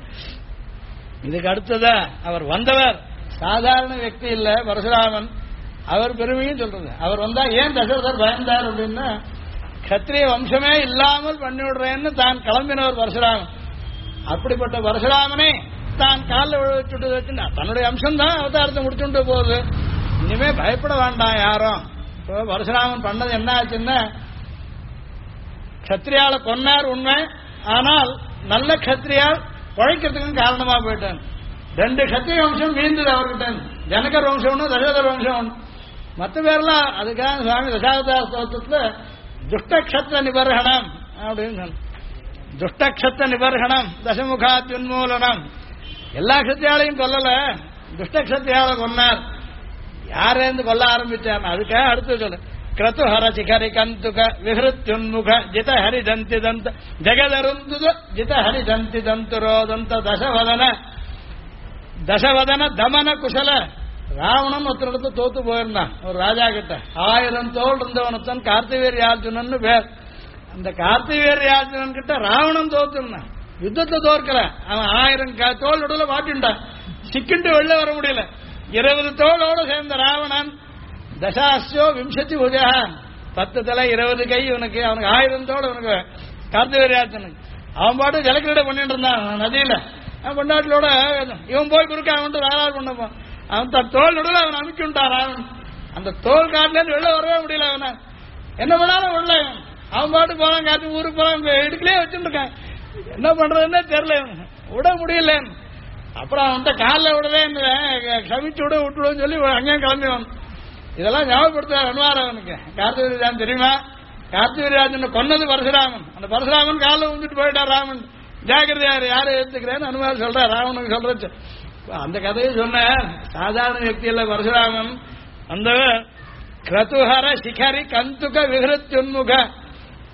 இதுக்கு அடுத்ததா அவர் வந்தவர் சாதாரண வியக்தி இல்ல, பரசுராமன். அவர் பெருமையும் சொல்றது. அவர் வந்தா ஏன் தசரதர் பயந்தார் அப்படின்னா, கத்திரிய வம்சமே இல்லாமல் பண்ணிவிடுறேன்னு தான் கிளம்பினவர் பரசுராமன். அப்படிப்பட்ட பரசுராமனை தான் காலில் விழ வச்சு தன்னுடைய அம்சம் தான் அவதாரத்தை முடிச்சுட்டு போகுது. இனிமே பயப்பட வேண்டாம் யாரும். இப்போ பரசுராமன் பண்ணது என்ன ஆச்சுன்னா, கத்திரியால கொன்னார் உண்மை, ஆனால் நல்ல கத்திரியால் உழைக்கிறதுக்கும் காரணமா போயிட்டான். ரெண்டு கத்திரிய வம்சம் மீந்தது அவர்கிட்ட. ஜனகர் வம்சம் ஒன்று, தசரதர் வம்சம் ஒன்று. மற்ற பேர்லாம் அதுக்காக சுவாமி தசாவதார ஸ்தோத்திரத்துல துஷ்டக்ஷத்திர நிபர்கணம் அப்படின்னு சொன்ன. துஷ்டக்ஷத்திர நிபர்கணம் தசமுகாத்யுன்மூலனம். எல்லா கத்திரியாலையும் கொல்லல, துஷ்டக்ஷத்திரியால கொன்னார். யாரேந்து கொல்ல ஆரம்பிச்சார் அதுக்காக அடுத்து சொல்லு. கிரது ஹர சிகரி கந்துக விஹருத்யுன்முக ஜித ஹரி தந்தி தந்த ஜெகதருந்து ஜித ஹரி தந்தி தந்துரோதந்த தசவதன தமன குசல. ராவணன் ஒருத்தரிடத்து தோத்து போயிருந்தான் ஒரு ராஜா கிட்ட. 1000 தோல் இருந்தவனத்தான் கார்த்திவீர்யார்ஜுனன் பேர். அந்த கார்த்திவீர்யார்ஜுனன் கிட்ட ராவணன் தோத்துருந்தான். யுத்தத்தை தோற்கல, அவன் 1000 தோல் நடுவில் மாட்டின்டான். சிக்கிண்டு வெளில வர முடியல. 20 தோளோட சேர்ந்த ராவணன் தசாஸ்யோ விம்சதி புஜகான், 10 தலை 20 கை இவனுக்கு. அவனுக்கு 1000 தோல் இவனுக்கு கார்த்திவீர்யார்ஜுனனுக்கு. அவன் பாட்டு ஜலக்கிரீடை பண்ணிட்டு இருந்தான் நதியில. அவன் பொண்டாட்டிலோட இவன் போய் குறுக்க அவன் ராஜார் பண்ணப்பான். அவன் தன் தோல் நடுவில் அவன் அமைச்சுட்டான் ராவன். அந்த தோல் காட்டுல இருந்து வெளில வரவே முடியல. அவனை என்ன பண்ணாலும் உள்ள அவன் பாட்டு போறான், காட்டு ஊருக்கு போறான், இடுக்கலே வச்சுட்டு இருக்கான். என்ன பண்றதுன்னே தெரியல, விட முடியல. அப்புறம் அவன்கிட்ட காலில் விடவே சமிச்சு விட்டுடுன்னு சொல்லி அங்கேயும் கிளம்பிவான். இதெல்லாம் ஞாபகப்படுத்துவார் அனுவார் அவனுக்கு. கார்த்திவீர்யாஜன் தெரியுமா? கார்த்திவீர்யாஜன் கொன்னது பரசுராமன். அந்த பரசுராமன் காலில் விழுந்துட்டு போயிட்டார் ராமன். ஜாக்கிரதையாரு யாரை எடுத்துக்கிறேன்னு அனுமார் சொல்ற. ராவனுக்கு சொல்றச்சு அந்த கதையை சொன்ன. சாதாரண வியக்தி இல்ல பரசுராமன். அந்த கிரதுஹர சிகரி கந்துக விஹருத்யுன்முக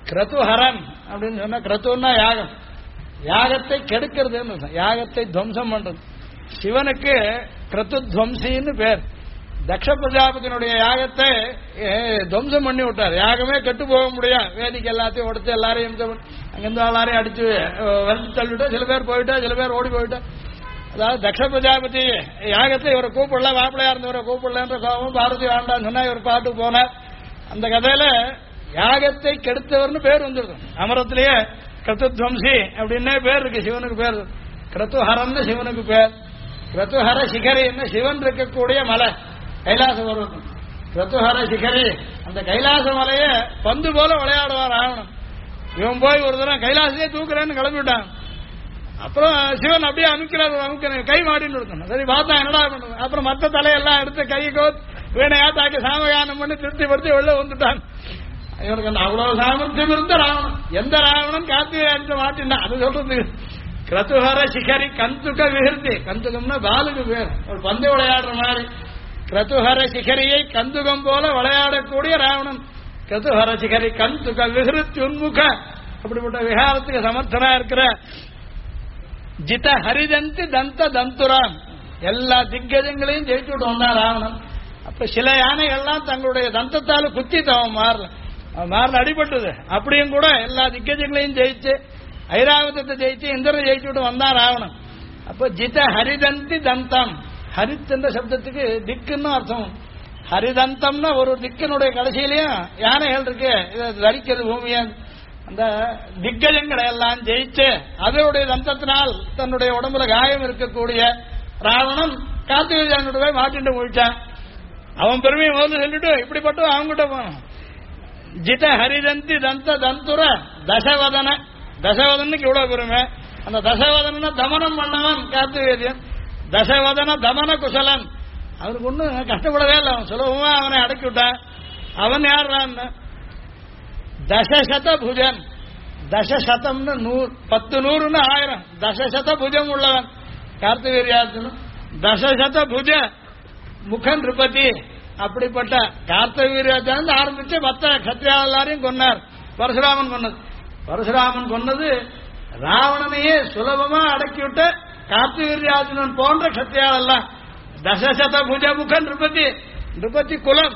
கிரதுஹரன் அப்படின்னு சொன்னா, கிரத்துன்னா யாகம், யாகத்தை கெடுக்கிறதுன்னு, யாகத்தை துவம்சம் பண்றது. சிவனுக்கு கிரத்துத்வம்சின்னு பேர். தக்ஷ பிரஜாபதியினுடைய யாகத்தை துவம்சம் பண்ணி விட்டார். யாகமே கெட்டு போக முடியாது. வேதிக்கு எல்லாத்தையும் உடைச்சு எல்லாரையும் அங்கிருந்து எல்லாரையும் அடிச்சு வந்து தள்ளிவிட்டா, சில பேர் போயிட்டா, சில பேர் ஓடி போயிட்டா. அதாவது தக்ஷ பிரஜாபதி யாகத்தை இவரை கூப்பிடல, மாப்பிள்ளையா இருந்தவரை கூப்பிடலன்ற கோபம் பார்வதி வேண்டான்னு சொன்னா இவர் பாட்டுக்கு போனார். அந்த கதையில யாகத்தை கெடுத்தவர்னு பேர் வந்துருது. அமரத்திலேயே கிரத்துத்வம்சி அப்படின்னே பேர் இருக்கு. சிவனுக்கு பேர் கிரத்துஹரன்னு சிவனுக்கு பேர். கிரத்துஹர சிகரின்னு சிவன் இருக்கக்கூடிய மலை கைலாச பர்வதம். கிரத்துஹர சிகரி, அந்த கைலாச மலைய பந்து போல விளையாடுவார் ராவணன். இவன் போய் ஒரு தடவை கைலாசத்தையே தூக்குறேன்னு கிளம்பிவிட்டான். அப்புறம் சிவன் அப்படியே அமுக்கிறார், கை மாடின்னு இருக்கணும். சரி பார்த்தா என்னடா பண்ணுறது. அப்புறம் மற்ற தலையெல்லாம் எடுத்து கைக்கோ வீணையா தாக்கி சாமகானம் பண்ணி திருப்திப்படுத்தி வெளில வந்துட்டான். இவனுக்கு அந்த அவ்வளவு சாமர்த்தியம் இருந்த ராவணன். எந்த ராவணன் கார்த்திகை மாட்டினா அது சொல்றது. கிரத்துஹர சிகரி கந்துக விகிருத்தி, கந்துகம்னா பாலுக்கு பேர், ஒரு பந்து விளையாடுற மாதிரி. கிரத்துஹர சிகரியை கந்துகம் போல விளையாடக்கூடிய ராவணன். கிரத்துஹர சிகரி கந்துக விகிருத்தி உன்முக, அப்படிப்பட்ட விகாரத்துக்கு சமர்த்தனா இருக்கிற ஜித ஹரிதந்தி தந்த தந்துராம், எல்லா திக்கஜங்களையும் ஜெயிச்சுட்டு வந்தான் ராவணன். அப்ப சில யானைகள்லாம் தங்களுடைய தந்தத்தால குத்தி தவன் மாறல அடிபட்டது. அப்படியும் கூட எல்லா திக்கஜங்களையும் ஜெயிச்சு ஐராவதத்தை ஜெயிச்சு இந்திரனை ஜெயிச்சுட்டு வந்தான் ராவணன். அப்ப ஜித ஹரிதந்தி தந்தம், ஹரித் என்ற சப்தத்துக்கு திக்குன்னு அர்த்தம். ஹரிதந்தம்னா ஒரு திக்கனுடைய கடைசியிலையும் யானைகள் இருக்கு, இதை தரிக்கிறது பூமியா. அந்த திக்கஜங்களை எல்லாம் ஜெயிச்சு அதனுடைய தந்தத்தினால் தன்னுடைய உடம்புல காயம் இருக்கக்கூடிய ராவணன் கார்த்திகேயனுடைய போய் மாட்டிட்டு முடிச்சான். அவன் பெருமையை முதல்ல சொல்லிட்டு இப்படிப்பட்ட அவங்ககிட்ட போனான். ஜித ஹரிதந்தி தந்த தந்துர தசவதன, தசவதனுக்கு இவ்வளவு பெருமை. அந்த தசவதன தமனம் பண்ணவன் கார்த்திகேயன். தசவதன தமன குசலன், அவனுக்கு ஒன்றும் கஷ்டப்படவே இல்லை. அவன் சுலபமா அவனை அடக்கி விட்டான். அவன் யார்? தசசத புஜன், தசசதம்னு 100, 10 100ன்னு 1000, தசசத புஜம் உள்ளவன் கார்த்திகேயன். தசசத புஜ முகன் நிருபதி, அப்படிப்பட்ட கார்த்திகேயன் ஆரம்பிச்சு மற்ற கத்திரியா எல்லாரையும் கொன்னார். பரசுராமன் கொன்னது, பரசுராமன் கொன்னது ராவணனையே சுலபமா அடக்கிவிட்ட கார்த்திகேயன் போன்ற கத்திரியால் எல்லாம். தசசத புஜ முகன் நிருபதி, நிருபதி குலம்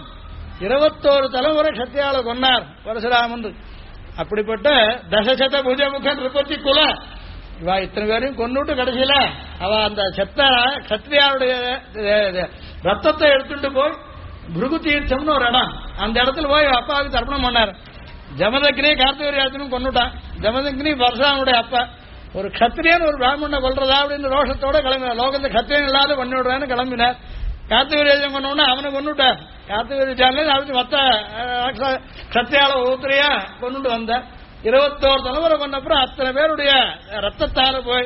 21 தலைமுறை சத்தியால கொன்னார் பரசுராமன். அப்படிப்பட்ட தசசத புஜமுக நிருபதி குல இவா இத்தனை பேரையும் கொண்டுட்டு கடைசியில அவ அந்த செத்த சத்திரியாருடைய ரத்தத்தை எடுத்துட்டு போய் பிருகு தீர்த்தம்னு ஒரு இடம், அந்த இடத்துல போய் அப்பாவுக்கு தர்ப்பணம் பண்ணார். ஜமதக்னியை கார்த்திகேயனும் கொண்டுட்டான். ஜமதக்னி பரசுராமனுடைய அப்பா. ஒரு கத்திரியன் ஒரு பிராமணனை கொல்றதா அப்படின்னு ரோஷத்தோட கிளம்பினார். லோகத்தை கத்திரியன் இல்லாத பண்ணி விடுறான்னு கிளம்பினார். கார்த்திகேயன் கொண்டோன்னா அவனை கொண்டுட்டார். கார்த்திகேயன் அடுத்து மத்த சத்தியால ஒவ்வொருத்தரையா கொண்டு வந்த 21 தலைமுறை கொண்டப்புறம் அத்தனை பேருடைய ரத்தத்தால போய்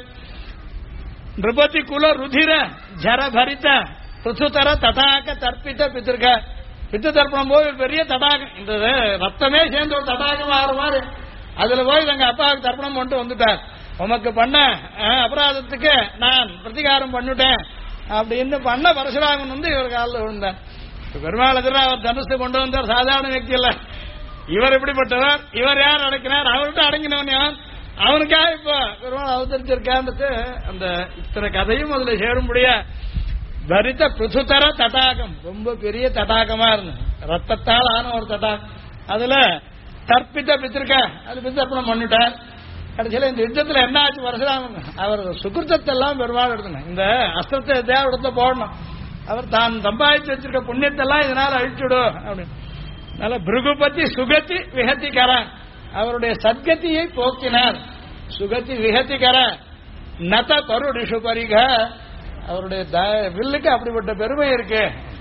நிருபதி குல ருதிர ஜர பரித பிருத்துதர தடாக தர்ப்பித்த பித்திருக்க, பித்து தர்ப்பணம் போய் பெரிய தடாகம், இந்த ரத்தமே சேர்ந்து ஒரு தடாகம் ஆகிற மாதிரி அதுல போய் தங்க அப்பாவுக்கு தர்ப்பணம் பண்ணிட்டு வந்துட்டார். உமக்கு பண்ண அபராதத்துக்கு நான் பிரதிகாரம் பண்ணிட்டேன் அப்படின்னு பண்ண பரசுராமன் வந்து இவர் காலில் விழுந்தார். பெருமாள் எதிராக அவர் தனுசு கொண்டு வந்தார். சாதாரண వ్యక్తి இல்ல இவர். எப்படிப்பட்டவர்? இவர் யார் அடக்கினார்? அவர்கிட்ட அடங்கினவன் யார்? அவனுக்காக இப்ப பெருமாள் அவதரிச்சிருக்கான்னு அந்த இத்தனை கதையும் அதுல சேரும்படியா பரித பிருத்துதர தடாகம், ரொம்ப பெரிய தடாகமா இருந்தது, ரத்தத்தால் ஆன ஒரு தடாகம். அதுல தற்பித்த பித்திருக்க, அது பித்தர்ப்பணம் பண்ணிட்டார். கடைசியில இந்த யுத்தத்துல என்ன ஆச்சு? பரசுராமன் அவர் சுகிருத்தத்தை எல்லாம் பெருமாள் எடுக்கணும். இந்த அஸ்திரத்தை தேவடத்தை போடணும். அவர் தான் சம்பாதிச்சு வச்சிருக்க புண்ணியத்தெல்லாம் இதனால அழிச்சுடும் அப்படின்னு. அதனால பிருகுபதி சுகதி விஹத்திகர, அவருடைய சத்கதியை போக்கினார். சுகதி விஹத்திகர நத பருடிஷு பரிக, அவருடைய வில்லுக்கு அப்படிப்பட்ட பெருமை இருக்கு.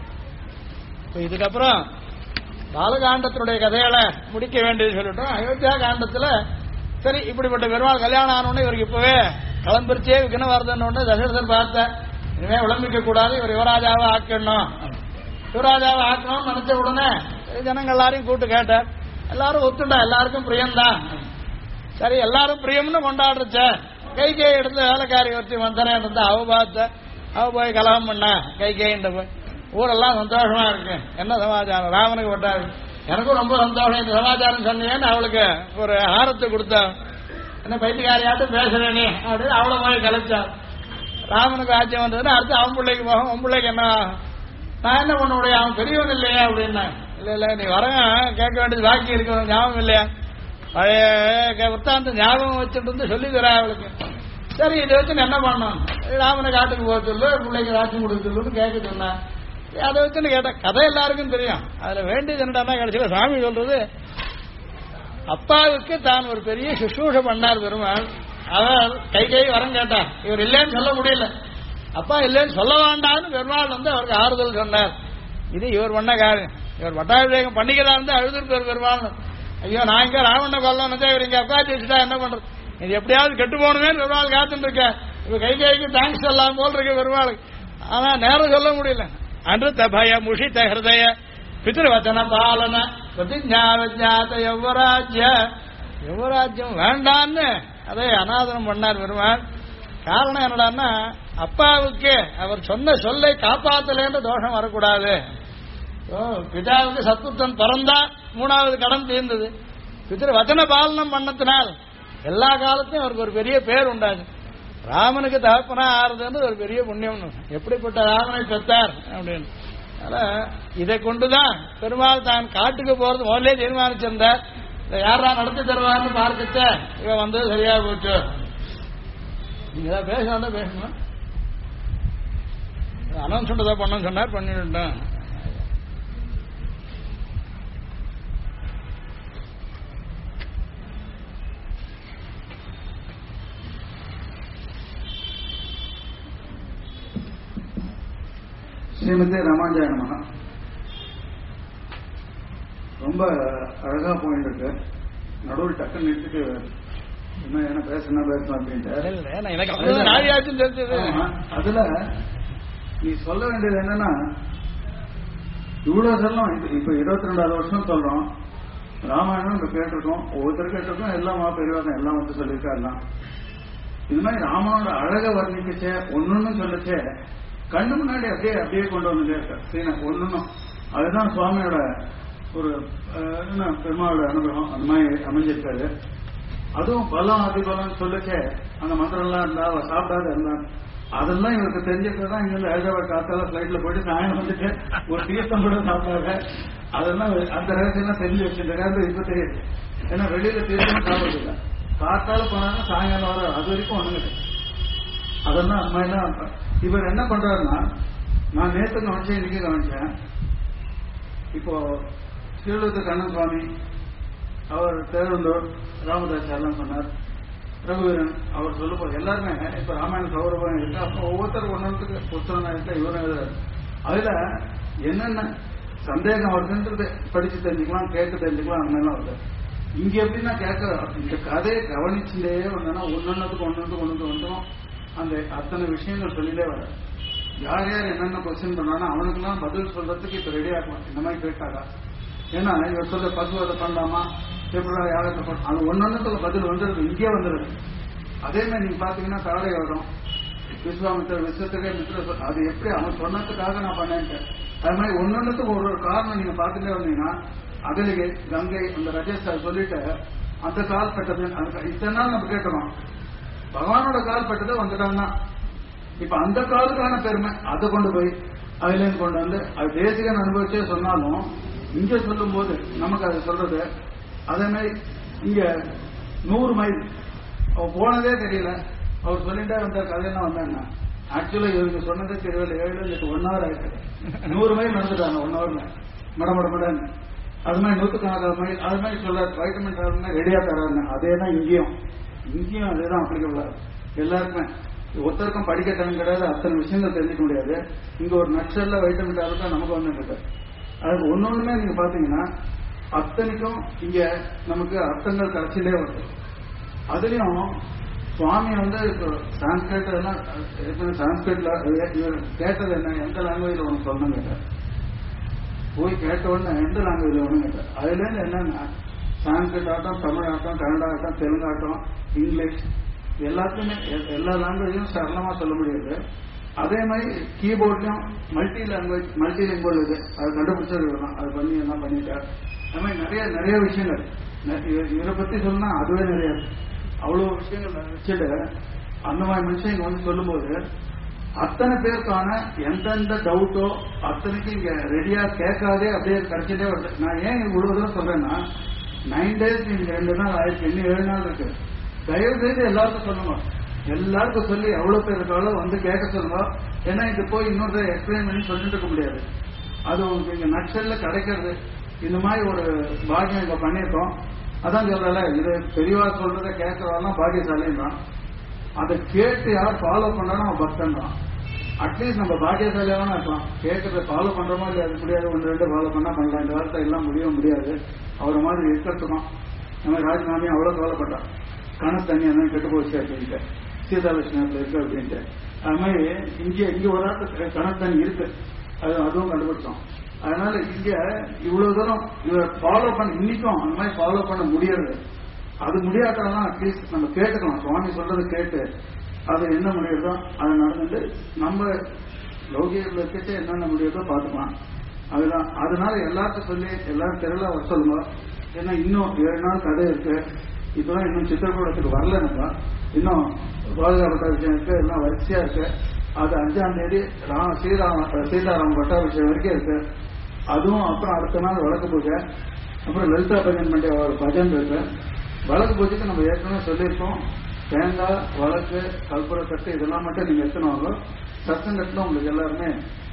இதுக்கப்புறம் பாலகாண்டத்தினுடைய கதைகளை முடிக்க வேண்டியது சொல்லிட்டோம். அயோத்தியா காண்டத்துல சரி இப்படிப்பட்ட பெருமாள் கல்யாணம் ஆனோடனே இவருக்கு இப்பவே கிளம்பிருச்சே விக்ன வருதுன்னு தசரதன் பார்த்த, இனிமே விளம்பிக்க கூடாது, இவர் யுவராஜாவை ஆக்கணும், யுவராஜாவை ஆக்கணும்னு நினைச்ச உடனே ஜனங்கள் எல்லாரையும் கூட்டு கேட்டார். எல்லாரும் ஒத்துண்டா, எல்லாருக்கும் பிரியம்தான். சரி எல்லாரும் பிரியம்னு கொண்டாடுறச்ச கைகே எடுத்து வேலைக்காரி ஒருத்தி வந்தனே இருந்தா அவ பார்த்த, அவ போய் கலகம் பண்ண கைகேன்ற போய் ஊரெல்லாம் சந்தோஷமா இருக்கு. என்ன சமாச்சாரம்? ராமனுக்கு பட்டாரு எனக்கும் ரொம்ப சந்தோஷம் இந்த சமாச்சாரம் சொன்னேன்னு அவளுக்கு ஒரு ஆரத்தை கொடுத்தா. என்ன பைத்தியக்காரியாட்டும் பேசுறேனே அப்படின்னு அவளை போய் கலைச்சா. ராமனுக்கு ஆட்சியம் வந்ததுன்னா அடுத்து அவன் பிள்ளைக்கு போகும். உன் பிள்ளைக்கு என்ன நான் என்ன பண்ண முடியும், அவன் பெரியவன் இல்லையா அப்படின்னா. இல்ல இல்ல நீ வர கேட்க வேண்டியது பாக்கி இருக்க ஞாபகம் இல்லையா, பழைய வృత్తాந்த ஞாபகம் வச்சுட்டு வந்து சொல்லி தர அவளுக்கு. சரி இதை வச்சு என்ன பண்ணோம், ராமனை காட்டுக்கு போக சொல்லு, பிள்ளைக்கு ராட்சியம் கொடுக்க சொல்லுன்னு கேட்க சொன்னான். அதை வச்சுன்னு கேட்டேன். கதை எல்லாருக்கும் தெரியும். அதுல வேண்டியது என்னடான்னா கடைசியில சாமி சொல்றது, அப்பாவுக்கு தான் ஒரு பெரிய சுசூஷ பண்ணார் பெருமாள். அவர் கை வரம் கேட்டார். இவர் இல்லைன்னு சொல்ல முடியல, அப்பா இல்லைன்னு சொல்ல வேண்டாம்னு பெருமாள் வந்து அவருக்கு ஆறுதல் சொன்னார். இது இவர் பண்ண காரியம். இவர் பட்டாபிஷேகம் பண்ணிக்கிறா இருந்து அழுதுருப்பார் பெருமாள். ஐயோ நான் இங்க ராவண கொல்லணும், இவர் இங்க உட்காந்து வச்சுட்டா என்ன பண்றது, இது எப்படியாவது கெட்டு போகணுமே பெருமாள் காத்துட்டு இருக்க. இப்ப கைக்கு தேங்க்ஸ் எல்லாம் போல் இருக்கு பெருமாளுக்கு. ஆனா நேரம் சொல்ல முடியல. அன்றுத்த பய முஷித ஹிருதய பித்ருவச்சன பாலன பிரதிஜாத யுவராஜ்யம் வேண்டான்னு அதை அநாதனம் பண்ணார் பெருமாள். காரணம் என்னடான்னா அப்பாவுக்கு அவர் சொன்ன சொல்லை காப்பாத்தலேன்ற தோஷம் வரக்கூடாது. பிதாவுக்கு சத்புத்தன் பிறந்தா மூணாவது கடன் தீர்ந்தது. பித்ரு வச்சன பாலனம் பண்ணத்தினால் எல்லா காலத்தையும் அவருக்கு ஒரு பெரிய பேர் உண்டாது. ராமனுக்கு தகப்பனா ஆறுதுன்னு ஒரு பெரிய புண்ணியம். எப்படிப்பட்ட ராமனை பெற்றார் அப்படின்னு. இதை கொண்டுதான் பெருமாள் தான் காட்டுக்கு போறது முதலே தீர்மானிச்சிருந்தார். யாரா நடத்தி தருவார்னு பார்க்கத்த இவன் வந்தது சரியா போச்சு. நீங்க ஏதாவது பேசணும் பேசணும், அனௌன்ஸ் பண்ணதான் பண்ண சொன்னார், பண்ணிவிட்டேன். ஸ்ரீமதி ராமானுஜாய நமஹ. ரொம்ப அழகா போயிட்டு இருக்கு. நடுவில் டக்குன்னு நிறுத்திட்டு என்ன பேசணும் அப்படின்ட்டு. அதுல நீ சொல்ல வேண்டியது என்னன்னா, இவ்வளவு சொல்லும். இப்ப 22வது வருஷம் சொல்றோம். ராமாயணம் இப்ப கேட்டிருக்கோம், ஒவ்வொருத்தர் கேட்டிருக்கோம். எல்லாம் பெரியவாதம் எல்லாம் வந்து சொல்லியிருக்காருலாம். இது மாதிரி ராமனோட அழக வர்ணிக்கச்சே ஒன்னொன்னு சொல்லச்சே கண்ணு முன்னாடி அப்படியே கொண்டு வந்து சீனை ஒண்ணும். அதுதான் சுவாமியோட ஒரு பெருமாளோட அனுகிரகம். அந்த மாதிரி அமைஞ்சிருக்காரு. அதுவும் பலம் அதிபலம் சொல்லிச்சே அந்த மந்திரம் எல்லாம் இருந்தா அவ சாப்பிடாத இருந்தா அதெல்லாம் இவருக்கு தெரிஞ்சிருக்கதான். இங்க ஹைதராபாத் காத்தால பிளைட்ல போயிட்டு சாயங்காலம் வந்துட்டு ஒரு தீர்த்தம் கூட சாப்பிடாத, அதெல்லாம் அந்த ரகசியம் தெரிஞ்சு வச்சிருக்காரு. இப்ப தெரியுது. ஏன்னா வெளியில தீர்த்தம் சாப்பிடுறது இல்லை. காத்தால போனாங்க சாயங்காலம் வர அது வரைக்கும் ஒண்ணுங்க. அதெல்லாம் அந்த மாதிரிலாம் இவர் என்ன பண்றாருன்னா, நான் நேற்று கவனிச்சேன், இன்னைக்கு கவனிச்சேன். இப்போ ஸ்ரீலூத்து கண்ணன் சுவாமி அவர் தேவந்தோர் ராமதாஸ் எல்லாம் சொன்னார். ரகுவீரன் அவர் சொல்ல போது எல்லாருமே இப்ப ராமாயண சௌரபம் இருக்கு. அப்போ ஒவ்வொருத்தரும் ஒன்றுக்கு புத்தகம் இருக்கு. இவரும் எழுதுறாரு. அதுல என்னென்ன சந்தேகம் வருதுன்றது படிச்சு தெரிஞ்சுக்கலாம், கேட்க தெரிஞ்சுக்கலாம். அந்த மாதிரிலாம் வருது. இங்க எப்படின்னா கேட்க இந்த கதையை கவனிச்சுட்டே வந்தோம்னா ஒன்னொன்னுக்கு வந்துடும். அந்த அத்தனை விஷயங்கள் சொல்லிட்டே வர யார் யார் என்னென்ன கொஸ்டின் பண்ணாலும் அவனுக்குலாம் பதில் சொல்றதுக்கு இப்ப ரெடி ஆகலாம். இந்த மாதிரி கேட்டாரா, ஏன்னா இவர் சொல்ற பசுவதை பண்ணலாமா, எப்படி யாகத்தை அது ஒன்னொன்னுக்கு பதில் வந்துடுது, இங்கே வந்துடுது. அதே மாதிரி நீங்க பாத்தீங்கன்னா தாடை வரும் விஸ்வாமித்திர விஸ்வத்துக்கே மித்திர, அது எப்படி அவன் சொன்னதுக்காக நான் பண்ணேன்ட்டேன். அது மாதிரி ஒன்னொன்னுக்கு ஒரு காரணம் நீங்க பாத்துட்டே வந்தீங்கன்னா அகலிகை கங்கை அந்த ரஜேஷ் சொல்லிட்டு அந்த கால் பெற்றது இத்தனை நாள் நம்ம கேட்கிறோம். பகவானோட கால் பட்டதை வந்துட்டாங்கன்னா இப்ப அந்த காலுக்கான பெருமை அதை கொண்டு போய் அதுலேருந்து கொண்டு வந்து அது தேசிகன் அனுபவிச்சே சொன்னாலும் இங்க சொல்லும் போது நமக்கு அது சொல்றது. அதே மாதிரி இங்க 100 மைல் அவ போனதே தெரியல. அவர் சொல்லிட்டே வந்த கதையெல்லாம் வந்தாங்க. ஆக்சுவலா இவருக்கு சொன்னதே தெரியல. 7 1 hour ஆயிட்டு 100 மைல் நடந்துட்டாங்க 1 hourல மடமடன்னு. அது மாதிரி 100 மைல் அது மாதிரி சொல்ல வைட்டமின் ரெடியா தராங்க. அதே தான் இங்கேயும் அதேதான் அப்ளிகபிள் எல்லாருக்குமே. ஒருத்தருக்கும் படிக்க டைம் கிடையாது, அத்தனை விஷயங்கள் தெரிஞ்சுக்க முடியாது. இங்க ஒரு நட்சல்ல வைட்டமின் தான் நமக்கு வந்து அதுக்கு ஒன்னொன்னுமே நீங்க பாத்தீங்கன்னா அத்தனைக்கும் இங்க நமக்கு அர்த்தங்கள் கிடைச்சிலே வருது. அதுலயும் சுவாமி வந்து இப்போ சான்ஸ்கிரிட் எல்லாம் சான்ஸ்கிரிட்ல கேட்டது என்ன, எந்த லாங்குவேஜ்ல ஒன்று சொல்லணும் கேட்டார். போய் கேட்ட உடனே எந்த லாங்குவேஜ்ல ஒண்ணு கேட்டார். அதுல இருந்து என்னன்னா சான்ஸ்கிரிட் ஆட்டம், தமிழ் ஆட்டம், கன்னட ஆட்டம், தெலுங்கு ஆட்டம், இங்கிலீஷ் எல்லாத்துக்குமே எல்லா லாங்குவேஜும் சரளமா சொல்ல முடியாது. அதே மாதிரி கீபோர்ட்லயும் மல்டி லிங்குவல் இது அது கண்டுபிடிச்சது தான், அது பண்ணி எல்லாம் பண்ணிட்டார். அது மாதிரி நிறைய நிறைய விஷயங்கள் இவரை பத்தி சொன்னா அதுவே நிறைய அவ்வளவு விஷயங்கள் வச்சுட்டு அந்த மாதிரி மனுஷன் இங்க வந்து சொல்லும்போது அத்தனை பேருக்கான எந்தெந்த டவுட்டோ அத்தனைக்கு இங்க ரெடியா கேட்காதே அப்படியே கிடைச்சிட்டே வருது. நான் ஏன் இவ்வளவு தூரம் சொல்றேன்னா 9 days நீங்க 2 நாள் ஆயிடுச்சு, இன்னும் 7 நாள் இருக்கு. தயவு செய்து எல்லாருக்கும் சொல்லுங்க, எல்லாருக்கும் சொல்லி எவ்வளவு பேர் இருக்காளோ வந்து கேட்க சொல்லுங்க. ஏன்னா இது போய் இன்னொரு எக்ஸ்பிளைன் பண்ணி சொல்லிட்டு இருக்க முடியாது. அது உங்களுக்கு இங்க நக்சல்ல கிடைக்கிறது. இந்த மாதிரி ஒரு பாக்கியம் இங்க பண்ணிருக்கோம். அதான் சொல்லல, இது பெரியவா சொல்றத கேட்கறதெல்லாம் பாக்கியசாலின்னு தான். அதை கேட்டு யார் ஃபாலோ பண்றானோ அவன் பக்தன் தான். அட்லீஸ்ட் நம்ம பாக்கியசாலியாவும் இருக்கலாம். கேட்கறத ஃபாலோ பண்றோமா இல்லையா அது முடியாது. 1-2 ஃபாலோ பண்ணா பண்ணலாம். இந்த வார்த்தை எல்லாம் முடியாது. அவரை மாதிரி இருக்கிறதுக்கும் நம்ம ராஜ்மாமி அவ்வளவு கவலைப்பட்டான். கணக்கு தண்ணி என்ன கெட்டு போச்சு அப்படின்ட்டு, சீதாலட்சுமணத்துல இருக்கு அப்படின்ட்டு. அது மாதிரி இங்க ஒரு ஆட்டு கணக்கு தண்ணி இருக்கு, அதுவும் கண்டுபிடிச்சோம். அதனால இங்க இவ்வளவு தூரம் இவரை ஃபாலோ பண்ண இன்னைக்கும் அந்த மாதிரி ஃபாலோ பண்ண முடியாது. அது முடியாட்டாலும் அட்லீஸ்ட் நம்ம கேட்டுக்கலாம். சுவாமி சொல்றது கேட்டு அது என்ன முடியுதோ அதை நடந்துட்டு நம்ம லௌகியத்தில் இருக்கிட்டு என்னென்ன முடியுதோ பார்த்துக்கலாம். அதுதான். அதனால எல்லாருக்கும் சொல்லி எல்லாரும் தெருவில் வர சொல்லுங்க. ஏன்னா இன்னும் 7 நாள் கதை இருக்கு. இப்பதான் இன்னும் சித்திரக்கூடத்துக்கு வரல. நம்ம இன்னும் பாதுகாப்பு விஷயம் இருக்கு, எல்லாம் வரிசையா இருக்கு. அது 5ஆம் தேதி சீதாராம பட்டாபிஷேகம் வரைக்கும் இருக்கு. அதுவும் அப்புறம் அடுத்த நாள் வழக்கு பூஜை, அப்புறம் லலிதா பஜன் பண்ணி ஒரு பஜன் இருக்கு. வழக்கு பூஜைக்கு நம்ம ஏற்கனவே சொல்லியிருக்கோம். தேங்காய், வழக்கு, கற்பூரக்கட்டு இதெல்லாம் மட்டும் நீங்க எடுத்துனாங்க. சத்தங்கத்துல உங்களுக்கு எல்லாருமே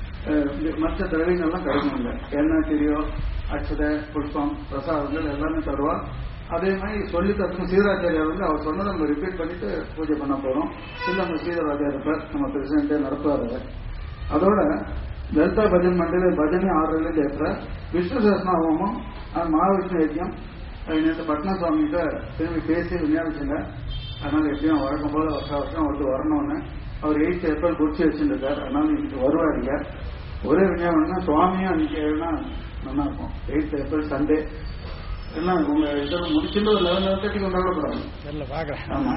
மற்ற திரவியங்கள்லாம் கிடைக்கும். எண்ணெய், திரியோ, அச்சதை, புஷ்பம், பிரசாதங்கள் எல்லாமே தருவா. அதே மாதிரி சொல்லி தரணும். சீதாச்சாரியார் வந்து அவர் சொன்னதை நம்ம ரிப்பீட் பண்ணிட்டு பூஜை பண்ண போறோம். இல்ல நம்ம சீதராஜார் இருப்பார், நம்ம பிரசிடண்டே நடத்துவார். அதோட லலிதா பஜன் மண்டல பஜனை 6 ஏற்ற விஷ்ணு சஹஸ்ரநாமம், மகாவிஷ்ணு யஜ்யம் நேற்று பட்னா சுவாமிகிட்ட திரும்பி பேசி விநியோகிச்சுங்க. அதனால எப்படியும் வழக்கம் போல வருஷம் ஒருத்தர் வரணும்னு அவர் 8 ஏப்ரல் குறிச்சு வச்சுருக்காரு. அதனால இன்னைக்கு வருவாருங்க. ஒரே விநியோகம்னா சுவாமியும் அன்னைக்கு எழுனா நல்லா இருக்கும். 8 ஏப்ரல் சண்டே எல்லாம் உங்க இதெல்லாம் முடிச்சுட்டு ஒரு 11:30 கொண்டாடக்கூடாது. ஆமா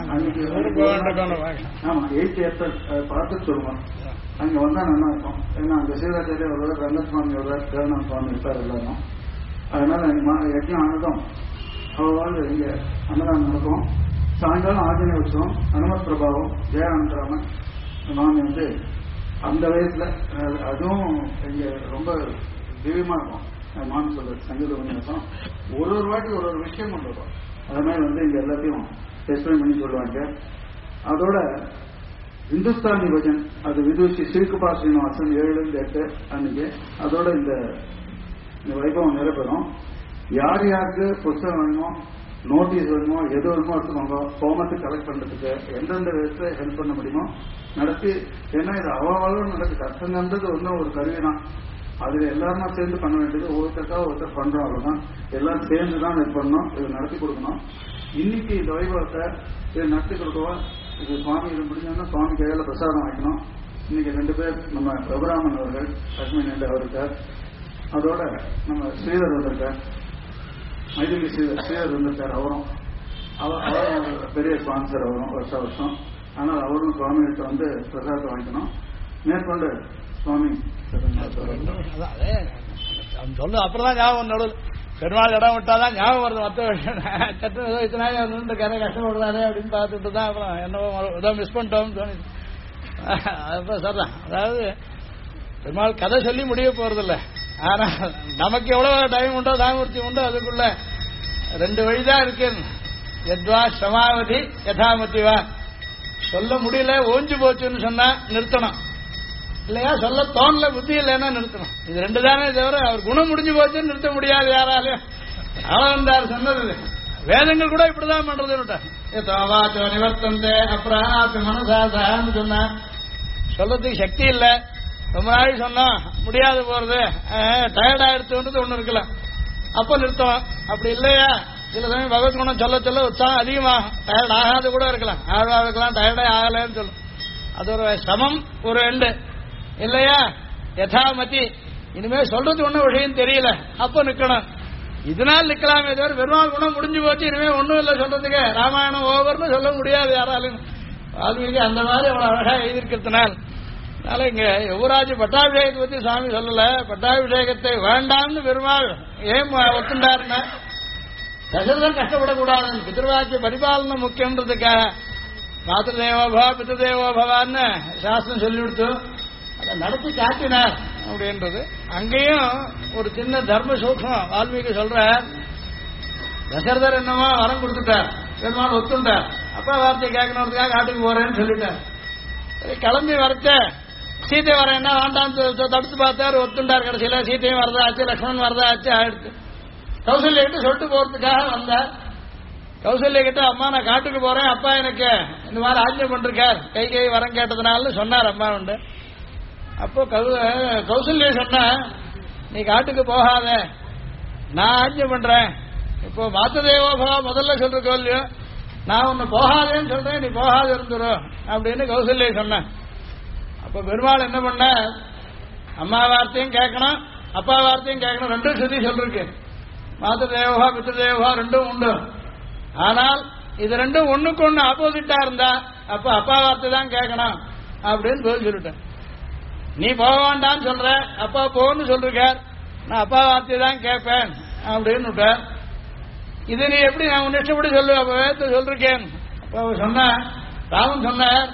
8 ஏப்ரல் பார்த்து சொல்லுவோம். அங்க வந்தா நல்லா இருக்கும். ஏன்னா அங்க சீதாச்சாரிய வருவார், ரங்கசுவாமி வருவார், தேவநாத சுவாமி இருப்பார் எல்லாரும். அதனால யஜ்யம் ஆனதும் அவ்வளவு இங்க அன்னதானம் நடக்கும். சாயங்காலம் ஆஞ்சநேய உற்சவம், அனுமத் பிரபாவம், ஜெயானந்தராமன் மாமி வந்து அந்த வயசுல அதுவும் இங்க ரொம்ப திவ்யமா இருக்கும். மாமி சொல்றது சங்கீத உபன்யாசம் ஒரு வாட்டி ஒரு விஷயம் கொண்டு வரும். அது மாதிரி வந்து இங்க எல்லாத்தையும் எக்ஸ்பிளைன் பண்ணி சொல்லுவாங்க. அதோட இந்துஸ்தானி பஜன் அது விதுஷி ஸ்ரீகுபா ஸ்ரீனிவாசன் 7-8 அன்னைக்கு. அதோட இந்த வைபவம் நிறைவேறும். யார் யாருக்கு புத்தகம் வேணுமோ, நோட்டீஸ் வேணுமோ, எது வேணுமோ எடுத்துக்கோங்க. ஹோமத்தை கலெக்ட் பண்றதுக்கு எந்தெந்த விதத்துல ஹெல்ப் பண்ண முடியுமோ நடத்தி. ஏன்னா இது அவ்வளவு நடக்குது. அர்த்தங்கிறது ஒன்றும் ஒரு கருவிதான். அதுல எல்லாருமா சேர்ந்து பண்ண வேண்டியது. ஒருத்தர் பண்றோம், அவ்வளவுதான். எல்லாரும் சேர்ந்து தான் இது பண்ணணும், இது நடத்தி கொடுக்கணும். இன்னைக்கு இந்த வைபவத்தை இது நடத்தி கொடுக்கவா. இது சுவாமி இது முடிஞ்சோன்னா சுவாமி கையால பிரசாதம் வாங்கிக்கணும். இன்னைக்கு 2 பேர் நம்ம ரகுராமன் அவர்கள் லட்சுமி நண்டு அவருக்கார். அதோட நம்ம ஸ்ரீதர் வந்திருக்கார், மைதிலி ஸ்ரீதர் வந்திருக்கார். அவரும் பெரிய ஸ்பான்சர் அவரும் வருஷம். ஆனால் அவரும் சுவாமிகிட்ட வந்து பிரசாதத்தை வாங்கிக்கணும். மேற்கொண்டு சுவாமி சொல்லு அப்புறம் ஞாபகம் நடுவில் பெருமாள் இடம் விட்டாதான் ஞாபகம் வருது. மற்ற விஷயம் சட்டம் ஏதோ இத்தனை நின்று கதை கஷ்டப்படுறாரு அப்படின்னு பார்த்துட்டு தான் அப்புறம் என்னவோ ஏதோ மிஸ் பண்ணிட்டோம்னு தோணுது. அப்புறம் சொல்றேன், அதாவது பெருமாள் கதை சொல்லி முடிய போறதில்ல. ஆனா நமக்கு எவ்வளவு டைம் உண்டோ தாமூர்த்தி உண்டோ அதுக்குள்ள 2 வழிதான் இருக்கு. எத்வா சமாவதி யதாமதிவா. சொல்ல முடியல ஓஞ்சு போச்சுன்னு சொன்னா நிறுத்தணும், இல்லையா சொல்ல தோணல புத்தி இல்லைன்னா நிறுத்தணும். இது 2 தானே தவிர அவர் குணம் முடிஞ்சு போச்சுன்னு நிறுத்த முடியாது யாராலையும். ஆளவந்தார் சொன்னது வேதங்கள் கூட இப்படிதான் பண்றது. நிவர்த்தந்தே அப்புறம் மனசாசான்னு சொன்னா சொல்லத்துக்கு சக்தி இல்லை. ரொம்ப நாள் சொன்னா முடியாது போறது, டயர்ட் ஆயிடுச்சுன்றது ஒண்ணு இருக்கலாம், அப்ப நிறுத்தம். அப்படி இல்லையா சில சமயம் பகவத் குணம் சொல்ல சொல்ல உற்சாகம் அதிகமாகும். டயர்ட் ஆகாது கூட இருக்கலாம், ஆழ்வா இருக்கலாம், டயர்டே ஆகலன்னு சொல்லும். அது ஒரு சமம், ஒரு எண்டு இல்லையா. யதாமதி இனிமே சொல்றது ஒன்னும் விஷயம் தெரியல, அப்ப நிக்கணும். இதனால் நிக்கலாமே தவிர பெருமாள் குணம் முடிஞ்சு போச்சு இனிமே ஒன்னும் இல்லை சொல்றதுக்கு ராமாயணம் ஓவர்னு சொல்ல முடியாது யாராலும். வால்மீகி அந்த மாதிரி அவ்வளவு அழகா எழுதியிருக்கிறதுனால் அதனால இங்க யுவராஜ் பட்டாபிஷேகத்தை பத்தி சுவாமி சொல்லல. பட்டாபிஷேகத்தை வேண்டாம்னு பெருமாள் ஏன் ஒத்துண்டாருன்னா தசரதன் கஷ்டப்படக்கூடாது, பித்ருவாக்கிய பரிபாலனை முக்கியன்றதுக்காக. மாத்திருதேவோபா பித்ருதேவோபவான்னு சாஸ்திரம் சொல்லிவிடுத்து அதை நடத்தி காட்டினார் அப்படின்றது. அங்கேயும் ஒரு சின்ன தர்ம சூக்ஷம் வால்மீகி சொல்ற. தசரதர் என்னமோ வரம் கொடுத்துட்டார், பெருமாள் ஒத்துண்டார். அப்பா வார்த்தை கேட்கணுன்றதுக்காக காட்டுக்கு போறேன்னு சொல்லிட்டார். சரி கிளம்பி வரச்ச சீதை வர என்ன வேண்டாம் தடுத்து பார்த்தாரு, ஒத்துண்டார். கடைசியில சீத்தையும் வரதாச்சு, லக்ஷ்மணன் வரதாச்சு ஆயிடுச்சு. கௌசல்யா கிட்ட சொல்லிட்டு போறதுக்காக வந்தார். கௌசல்யா கிட்ட அம்மா நான் காட்டுக்கு போறேன், அப்பா எனக்கு இந்த மாதிரி ஆஜ்ஞை பண்றார், கை வரம் கேட்டதுனால சொன்னார் அம்மா உண்டு. அப்போ கௌசல்யா சொன்ன நீ காட்டுக்கு போகாத, நான் ஆஜ்ஞை பண்றேன். இப்போ மாத்ததேவோபா முதல்ல சொல்றக்கோ இல்லையோ, நான் உன்னை போகாதேன்னு சொல்றேன், நீ போகாத இருந்துரும் அப்படின்னு கௌசல்யா சொன்னேன். அப்ப பெருமாள் என்ன பண்ண, அம்மா வார்த்தையும் கேட்கணும் அப்பா வார்த்தையும் கேட்கணும், ரெண்டும் சுத்தி சொல்லிருக்கு. மாத்திருதேவா பித்ருதேவா ரெண்டும் உண்டு. ஆனால் இது ரெண்டும் ஒண்ணுக்கு ஒண்ணு ஆப்போசிட்டா இருந்தா அப்ப அப்பா வார்த்தை தான் கேட்கணும் அப்படின்னு போய் சொல்லிட்டேன். நீ போக வேண்டான்னு சொல்ற, அப்பா போன்னு சொல்றார், நான் அப்பா வார்த்தை தான் கேட்பேன் அப்படின்னு விட்டார். இது நீ எப்படி நான் உன் இஷ்டப்படி சொல்லு, அப்ப வேத்து சொல்றேன். அப்ப சொன்ன ராமன் சொன்னார்,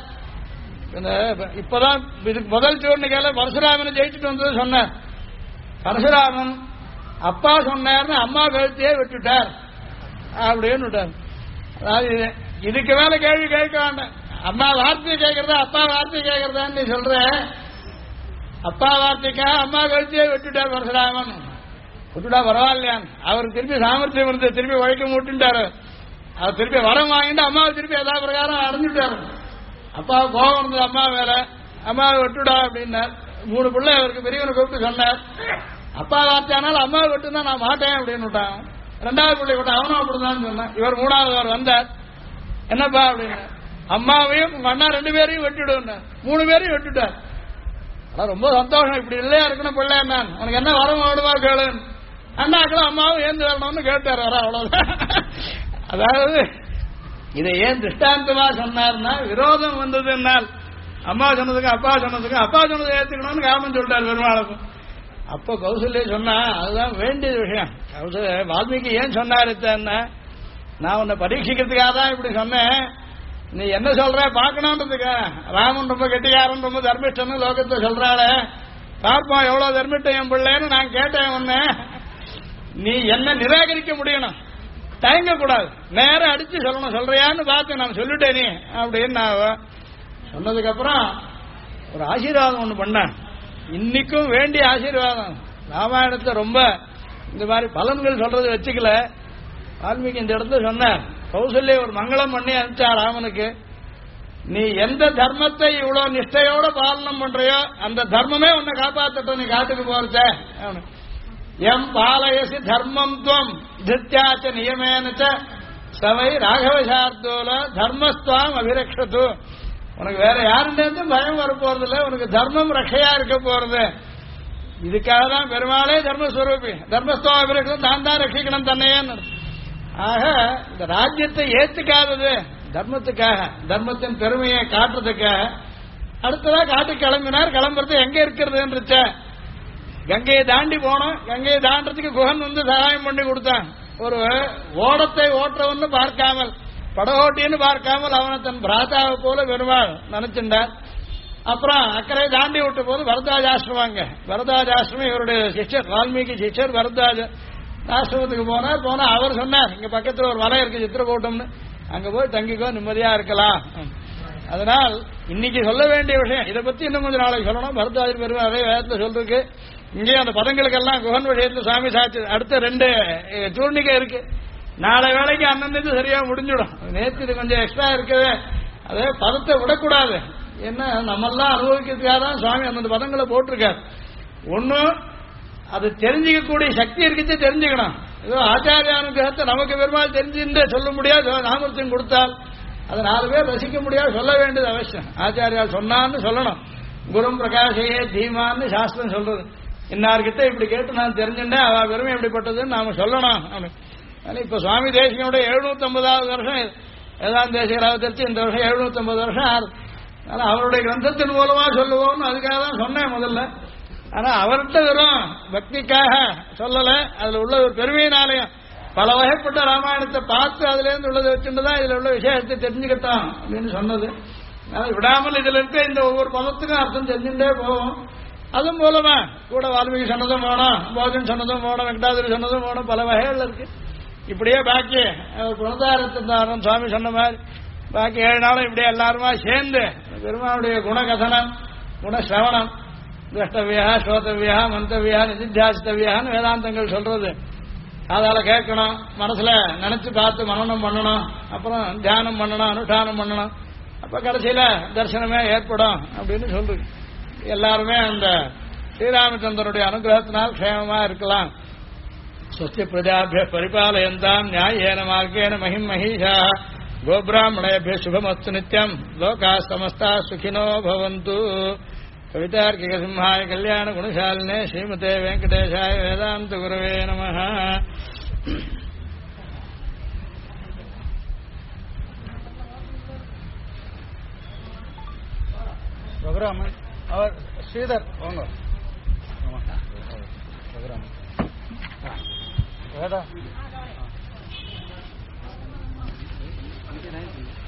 இப்பதான் இதுக்கு முதல் சூழ்நிலை பரசுராமனை ஜெயிச்சுட்டு வந்தது சொன்னார். பரசுராமன் அப்பா சொன்னார்னு அம்மா கழுத்தையே விட்டுட்டார் அப்படின்னு விட்டார். அதாவது இதுக்கு மேல கேள்வி கேட்க வேண்டாம். அம்மா வார்த்தையை கேட்கறதா அப்பா வார்த்தையை கேட்கறதான்னு நீ சொல்ற. அப்பா வார்த்தைக்காக அம்மா கழுத்தையே விட்டுட்டார் பரசுராமன். விட்டுட்டா பரவாயில்லையான், அவருக்கு திருப்பி சாமர்த்தியம் இருந்தது, திருப்பி உழைக்க மூட்டுட்டாரு. அவர் திருப்பி வரம் வாங்கிட்டு அம்மாவை திருப்பி எதா பிரகாரம் அடைஞ்சுட்டாரு. அப்பாவை கோபம் இருந்தது அம்மா மேல, அம்மாவை விட்டுடா அப்படின்னார். 3 பிள்ளை அவருக்கு பெரியவனை கூப்பிட்டு சொன்னார், அப்பா வார்த்தையானாலும் அம்மாவை விட்டுதான் நான் மாட்டேன் அப்படின்னு விட்டான். 2வது பிள்ளை விட்டு அவனும் அப்படிதான் சொன்னான். இவர் 3வது அவர் வந்தார், என்னப்பா அப்படின்னு, அம்மாவையும் உங்க அண்ணா 2 பேரையும் வெட்டிடுவார், 3 பேரையும் வெட்டுட்டார். அதான் ரொம்ப சந்தோஷம், இப்படி இல்லையா இருக்கணும் பிள்ளை, நான் உனக்கு என்ன வரம் வேணுமா கேளு. அண்ணாக்களும் அம்மாவும் ஏந்து வரணும்னு கேட்டார். வர அவ்வளவுதான். அதாவது இதை ஏன் திருஷ்டாந்தமா சொன்னார்னா, விரோதம் வந்ததுனால் அம்மா சொன்னதுக்கு அப்பா சொன்னதுக்கு அப்பா சொன்னதை ஏத்துக்கணும்னு காமன் சொல்லிட்டார் பெருமாளுக்கும். அப்போ கௌசல்யா சொன்னா அதுதான் வேண்டிய விஷயம். வால்மீகி ஏன் சொன்னாரு, நான் உன்னை பரீட்சிக்கிறதுக்காக தான் இப்படி சொன்னேன், நீ என்ன சொல்ற பாக்கணும்ன்றதுக்கா. ராமன் ரொம்ப கெட்டிக்காரன், ரொம்ப தர்மிஷ்டன் லோகத்தை சொல்றாளே, பார்ப்போம் எவ்வளவு தர்மிட்டம் என் பிள்ளைன்னு நான் கேட்டேன். உன்ன நீ என்ன நிராகரிக்க முடியணும், தயங்க கூடாது, நேரம் அடிச்சு சொல்லணும். சொல்றியான்னு பார்த்து நான் சொல்லிட்டேன் நீ அப்படின்னு நான் சொன்னதுக்கு அப்புறம் ஒரு ஆசீர்வாதம் ஒண்ணு பண்ணேன். இன்னைக்கும் வேண்டிய ஆசீர்வாதம். ராமாயணத்தை ரொம்ப இந்த மாதிரி பலன்கள் சொல்றது வச்சுக்கல. வால்மீகி இந்த இடத்துல சொன்னார், கௌசல்யா ஒரு மங்களம் பண்ணி அனுப்பிச்சா ராமனுக்கு, நீ எந்த தர்மத்தை இவ்வளவு நிஷ்டையோட பாலனம் பண்றையோ அந்த தர்மமே உன்னை காப்பாத்தட்டும், நீ காட்டுக்கு போறத. எம் பாலயசி தர்மம் துவம் திருத்தியாச்ச நியமேனச்ச சவை ராகவசார்த்தோல தர்மஸ்துவாம் அபிரக்ஷத்து. உனக்கு வேற யாருன்னு பயம் வரப்போறது இல்லை, உனக்கு தர்மம் ரட்சையா இருக்க போறது. இதுக்காக தான் பெருமாளே தர்மஸ்வரூபி, தர்மஸ்துவம் அபிரக்ஷம் தான் தான் ரட்சிக்கணும் தன்னையே. ஆக இந்த ராஜ்யத்தை ஏத்துக்காதது தர்மத்துக்காக, தர்மத்தின் பெருமையை காட்டுறதுக்காக. அடுத்ததா காட்டு கிளம்பினார். கிளம்புறது எங்க இருக்கிறதுன்ற கங்கையை தாண்டி போனோம். கங்கையை தாண்டறதுக்கு குகன் வந்து சகாயம் பண்ணி கொடுத்தான். ஒரு ஓடத்தை ஓட்டுறவன்னு பார்க்காமல், படகோட்டின்னு பார்க்காமல் அவனை தன் பிராத்தாவை போல பெருமாள் நினைச்சிருந்தார். அப்புறம் அக்கறை தாண்டி விட்ட போது வரதாஜாசிரமாங்க. வரதாஜாசிரமம் இவருடைய சிஷ்யர், வால்மீகி சிஷ்யர் வரதாஜ ஆசிரமத்துக்கு போனா அவர் சொன்னார், இங்க பக்கத்துல ஒரு மலை இருக்கு சித்திரக்கூட்டம்னு, அங்க போய் தங்கிக்கோ, நிம்மதியா இருக்கலாம். அதனால் இன்னைக்கு சொல்ல வேண்டிய விஷயம், இதை பத்தி இன்னும் கொஞ்சம் நாளைக்கு சொல்லணும். பரதாஜர் பெருமை அதே வேதத்துல சொல்லிருக்கு. இங்கே அந்த பதங்களுக்கெல்லாம் குகன் விஷயத்துல சாமி சாட்சி. அடுத்த 2 சூழ்நிலை இருக்கு. நாளை வேலைக்கு அன்னந்து சரியா முடிஞ்சிடும். நேற்று இது கொஞ்சம் எக்ஸ்ட்ரா இருக்குது, அதே பதத்தை விடக்கூடாது. என்ன நம்மெல்லாம் அனுபவிக்கிறதுக்காக தான் சுவாமி அந்த பதங்களை போட்டிருக்காரு. ஒன்னும் அது தெரிஞ்சிக்கக்கூடிய சக்தி இருக்குச்சு, தெரிஞ்சுக்கணும். ஏதோ ஆச்சாரிய அனுகிரகத்தை நமக்கு பெருமாள் தெரிஞ்சுட்டு சொல்ல முடியாது, நாமர்த்தியம் கொடுத்தால் அதை 4 பேர் ரசிக்க முடியாது, சொல்ல வேண்டியது அவசியம். ஆச்சாரியா சொன்னான்னு சொல்லணும். குரும் பிரகாஷையே தீமான்னு சாஸ்திரம் சொல்றது. இன்னார்கிட்ட இப்படி கேட்டு நான் தெரிஞ்சுட்டேன், அவ பெருமை எப்படிப்பட்டதுன்னு நாம சொல்லணும். இப்ப சுவாமி தேசிகனோட 750வது வருஷம், ஏதாம் தேசிகராக தெரிச்சு இந்த வருஷம் 750 வருஷம். ஆனா அவருடைய கிரந்தத்தின் மூலமா சொல்லுவோம்னு அதுக்காக தான் சொன்னேன் முதல்ல. ஆனா அவர்கிட்ட வெறும் பக்திக்காக சொல்லல, அதுல உள்ள ஒரு பெருமையினாலையும் பல வகைப்பட்ட ராமாயணத்தை பார்த்து அதுல இருந்து உள்ளதை வச்சுட்டு தான் இதுல உள்ள விஷயத்தை தெரிஞ்சுக்கிட்டான் அப்படின்னு சொன்னது. விடாமல் இதுல இருக்க இந்த ஒவ்வொரு பதத்துக்கும் அர்த்தம் தெரிஞ்சுட்டே போவோம். அது மூலமா கூட வால்மீகி சொன்னதும் போனோம், போஜன் சொன்னதும் போனோம், வெங்கடாதிரி சொன்னதும் போனோம், பல வகைகள் இருக்கு. இப்படியே பாக்கி குணதாரத்தின் சுவாமி சொன்ன மாதிரி பாக்கி 7 நாளும் இப்படியே எல்லாருமா சேர்ந்து பெருமாளுடைய குணகதனம், குணசிரவணம், திரஷ்டவியா, ஸ்ரோதவியா, மந்தவியா, நிதித்தியாசித்தவியான்னு வேதாந்தங்கள் சொல்றது. அதால கேட்கணும், மனசுல நினைச்சு பார்த்து மனனம் பண்ணணும், அப்புறம் தியானம் பண்ணணும், அனுஷ்டானம் பண்ணணும், அப்ப கடைசியில தரிசனமே ஏற்படும் அப்படின்னு சொல்றது. எல்லாருமே அந்த ஸ்ரீராமச்சந்திரனுடைய அனுகிரகத்தினால் க்ஷேமமா இருக்கலாம். ஸ்வஸ்தி பிரஜாபிய பரிபாலயந்தாம் நியாயேன மார்க்கேன மகிம் மஹீஷா கோபிராமணேபிய சுபமஸ்து நித்யம் லோகா சமஸ்தா சுகினோ பவந்து. கவிதார்க்கிக சிம்ஹாய கல்யாண குணசாலினே ஸ்ரீமதே வெங்கடேஷாய வேதாந்த குரவே நமஹ. ரகுராமன் அவர் ஸ்ரீதர் வாங்க ரகுராமன் வேதா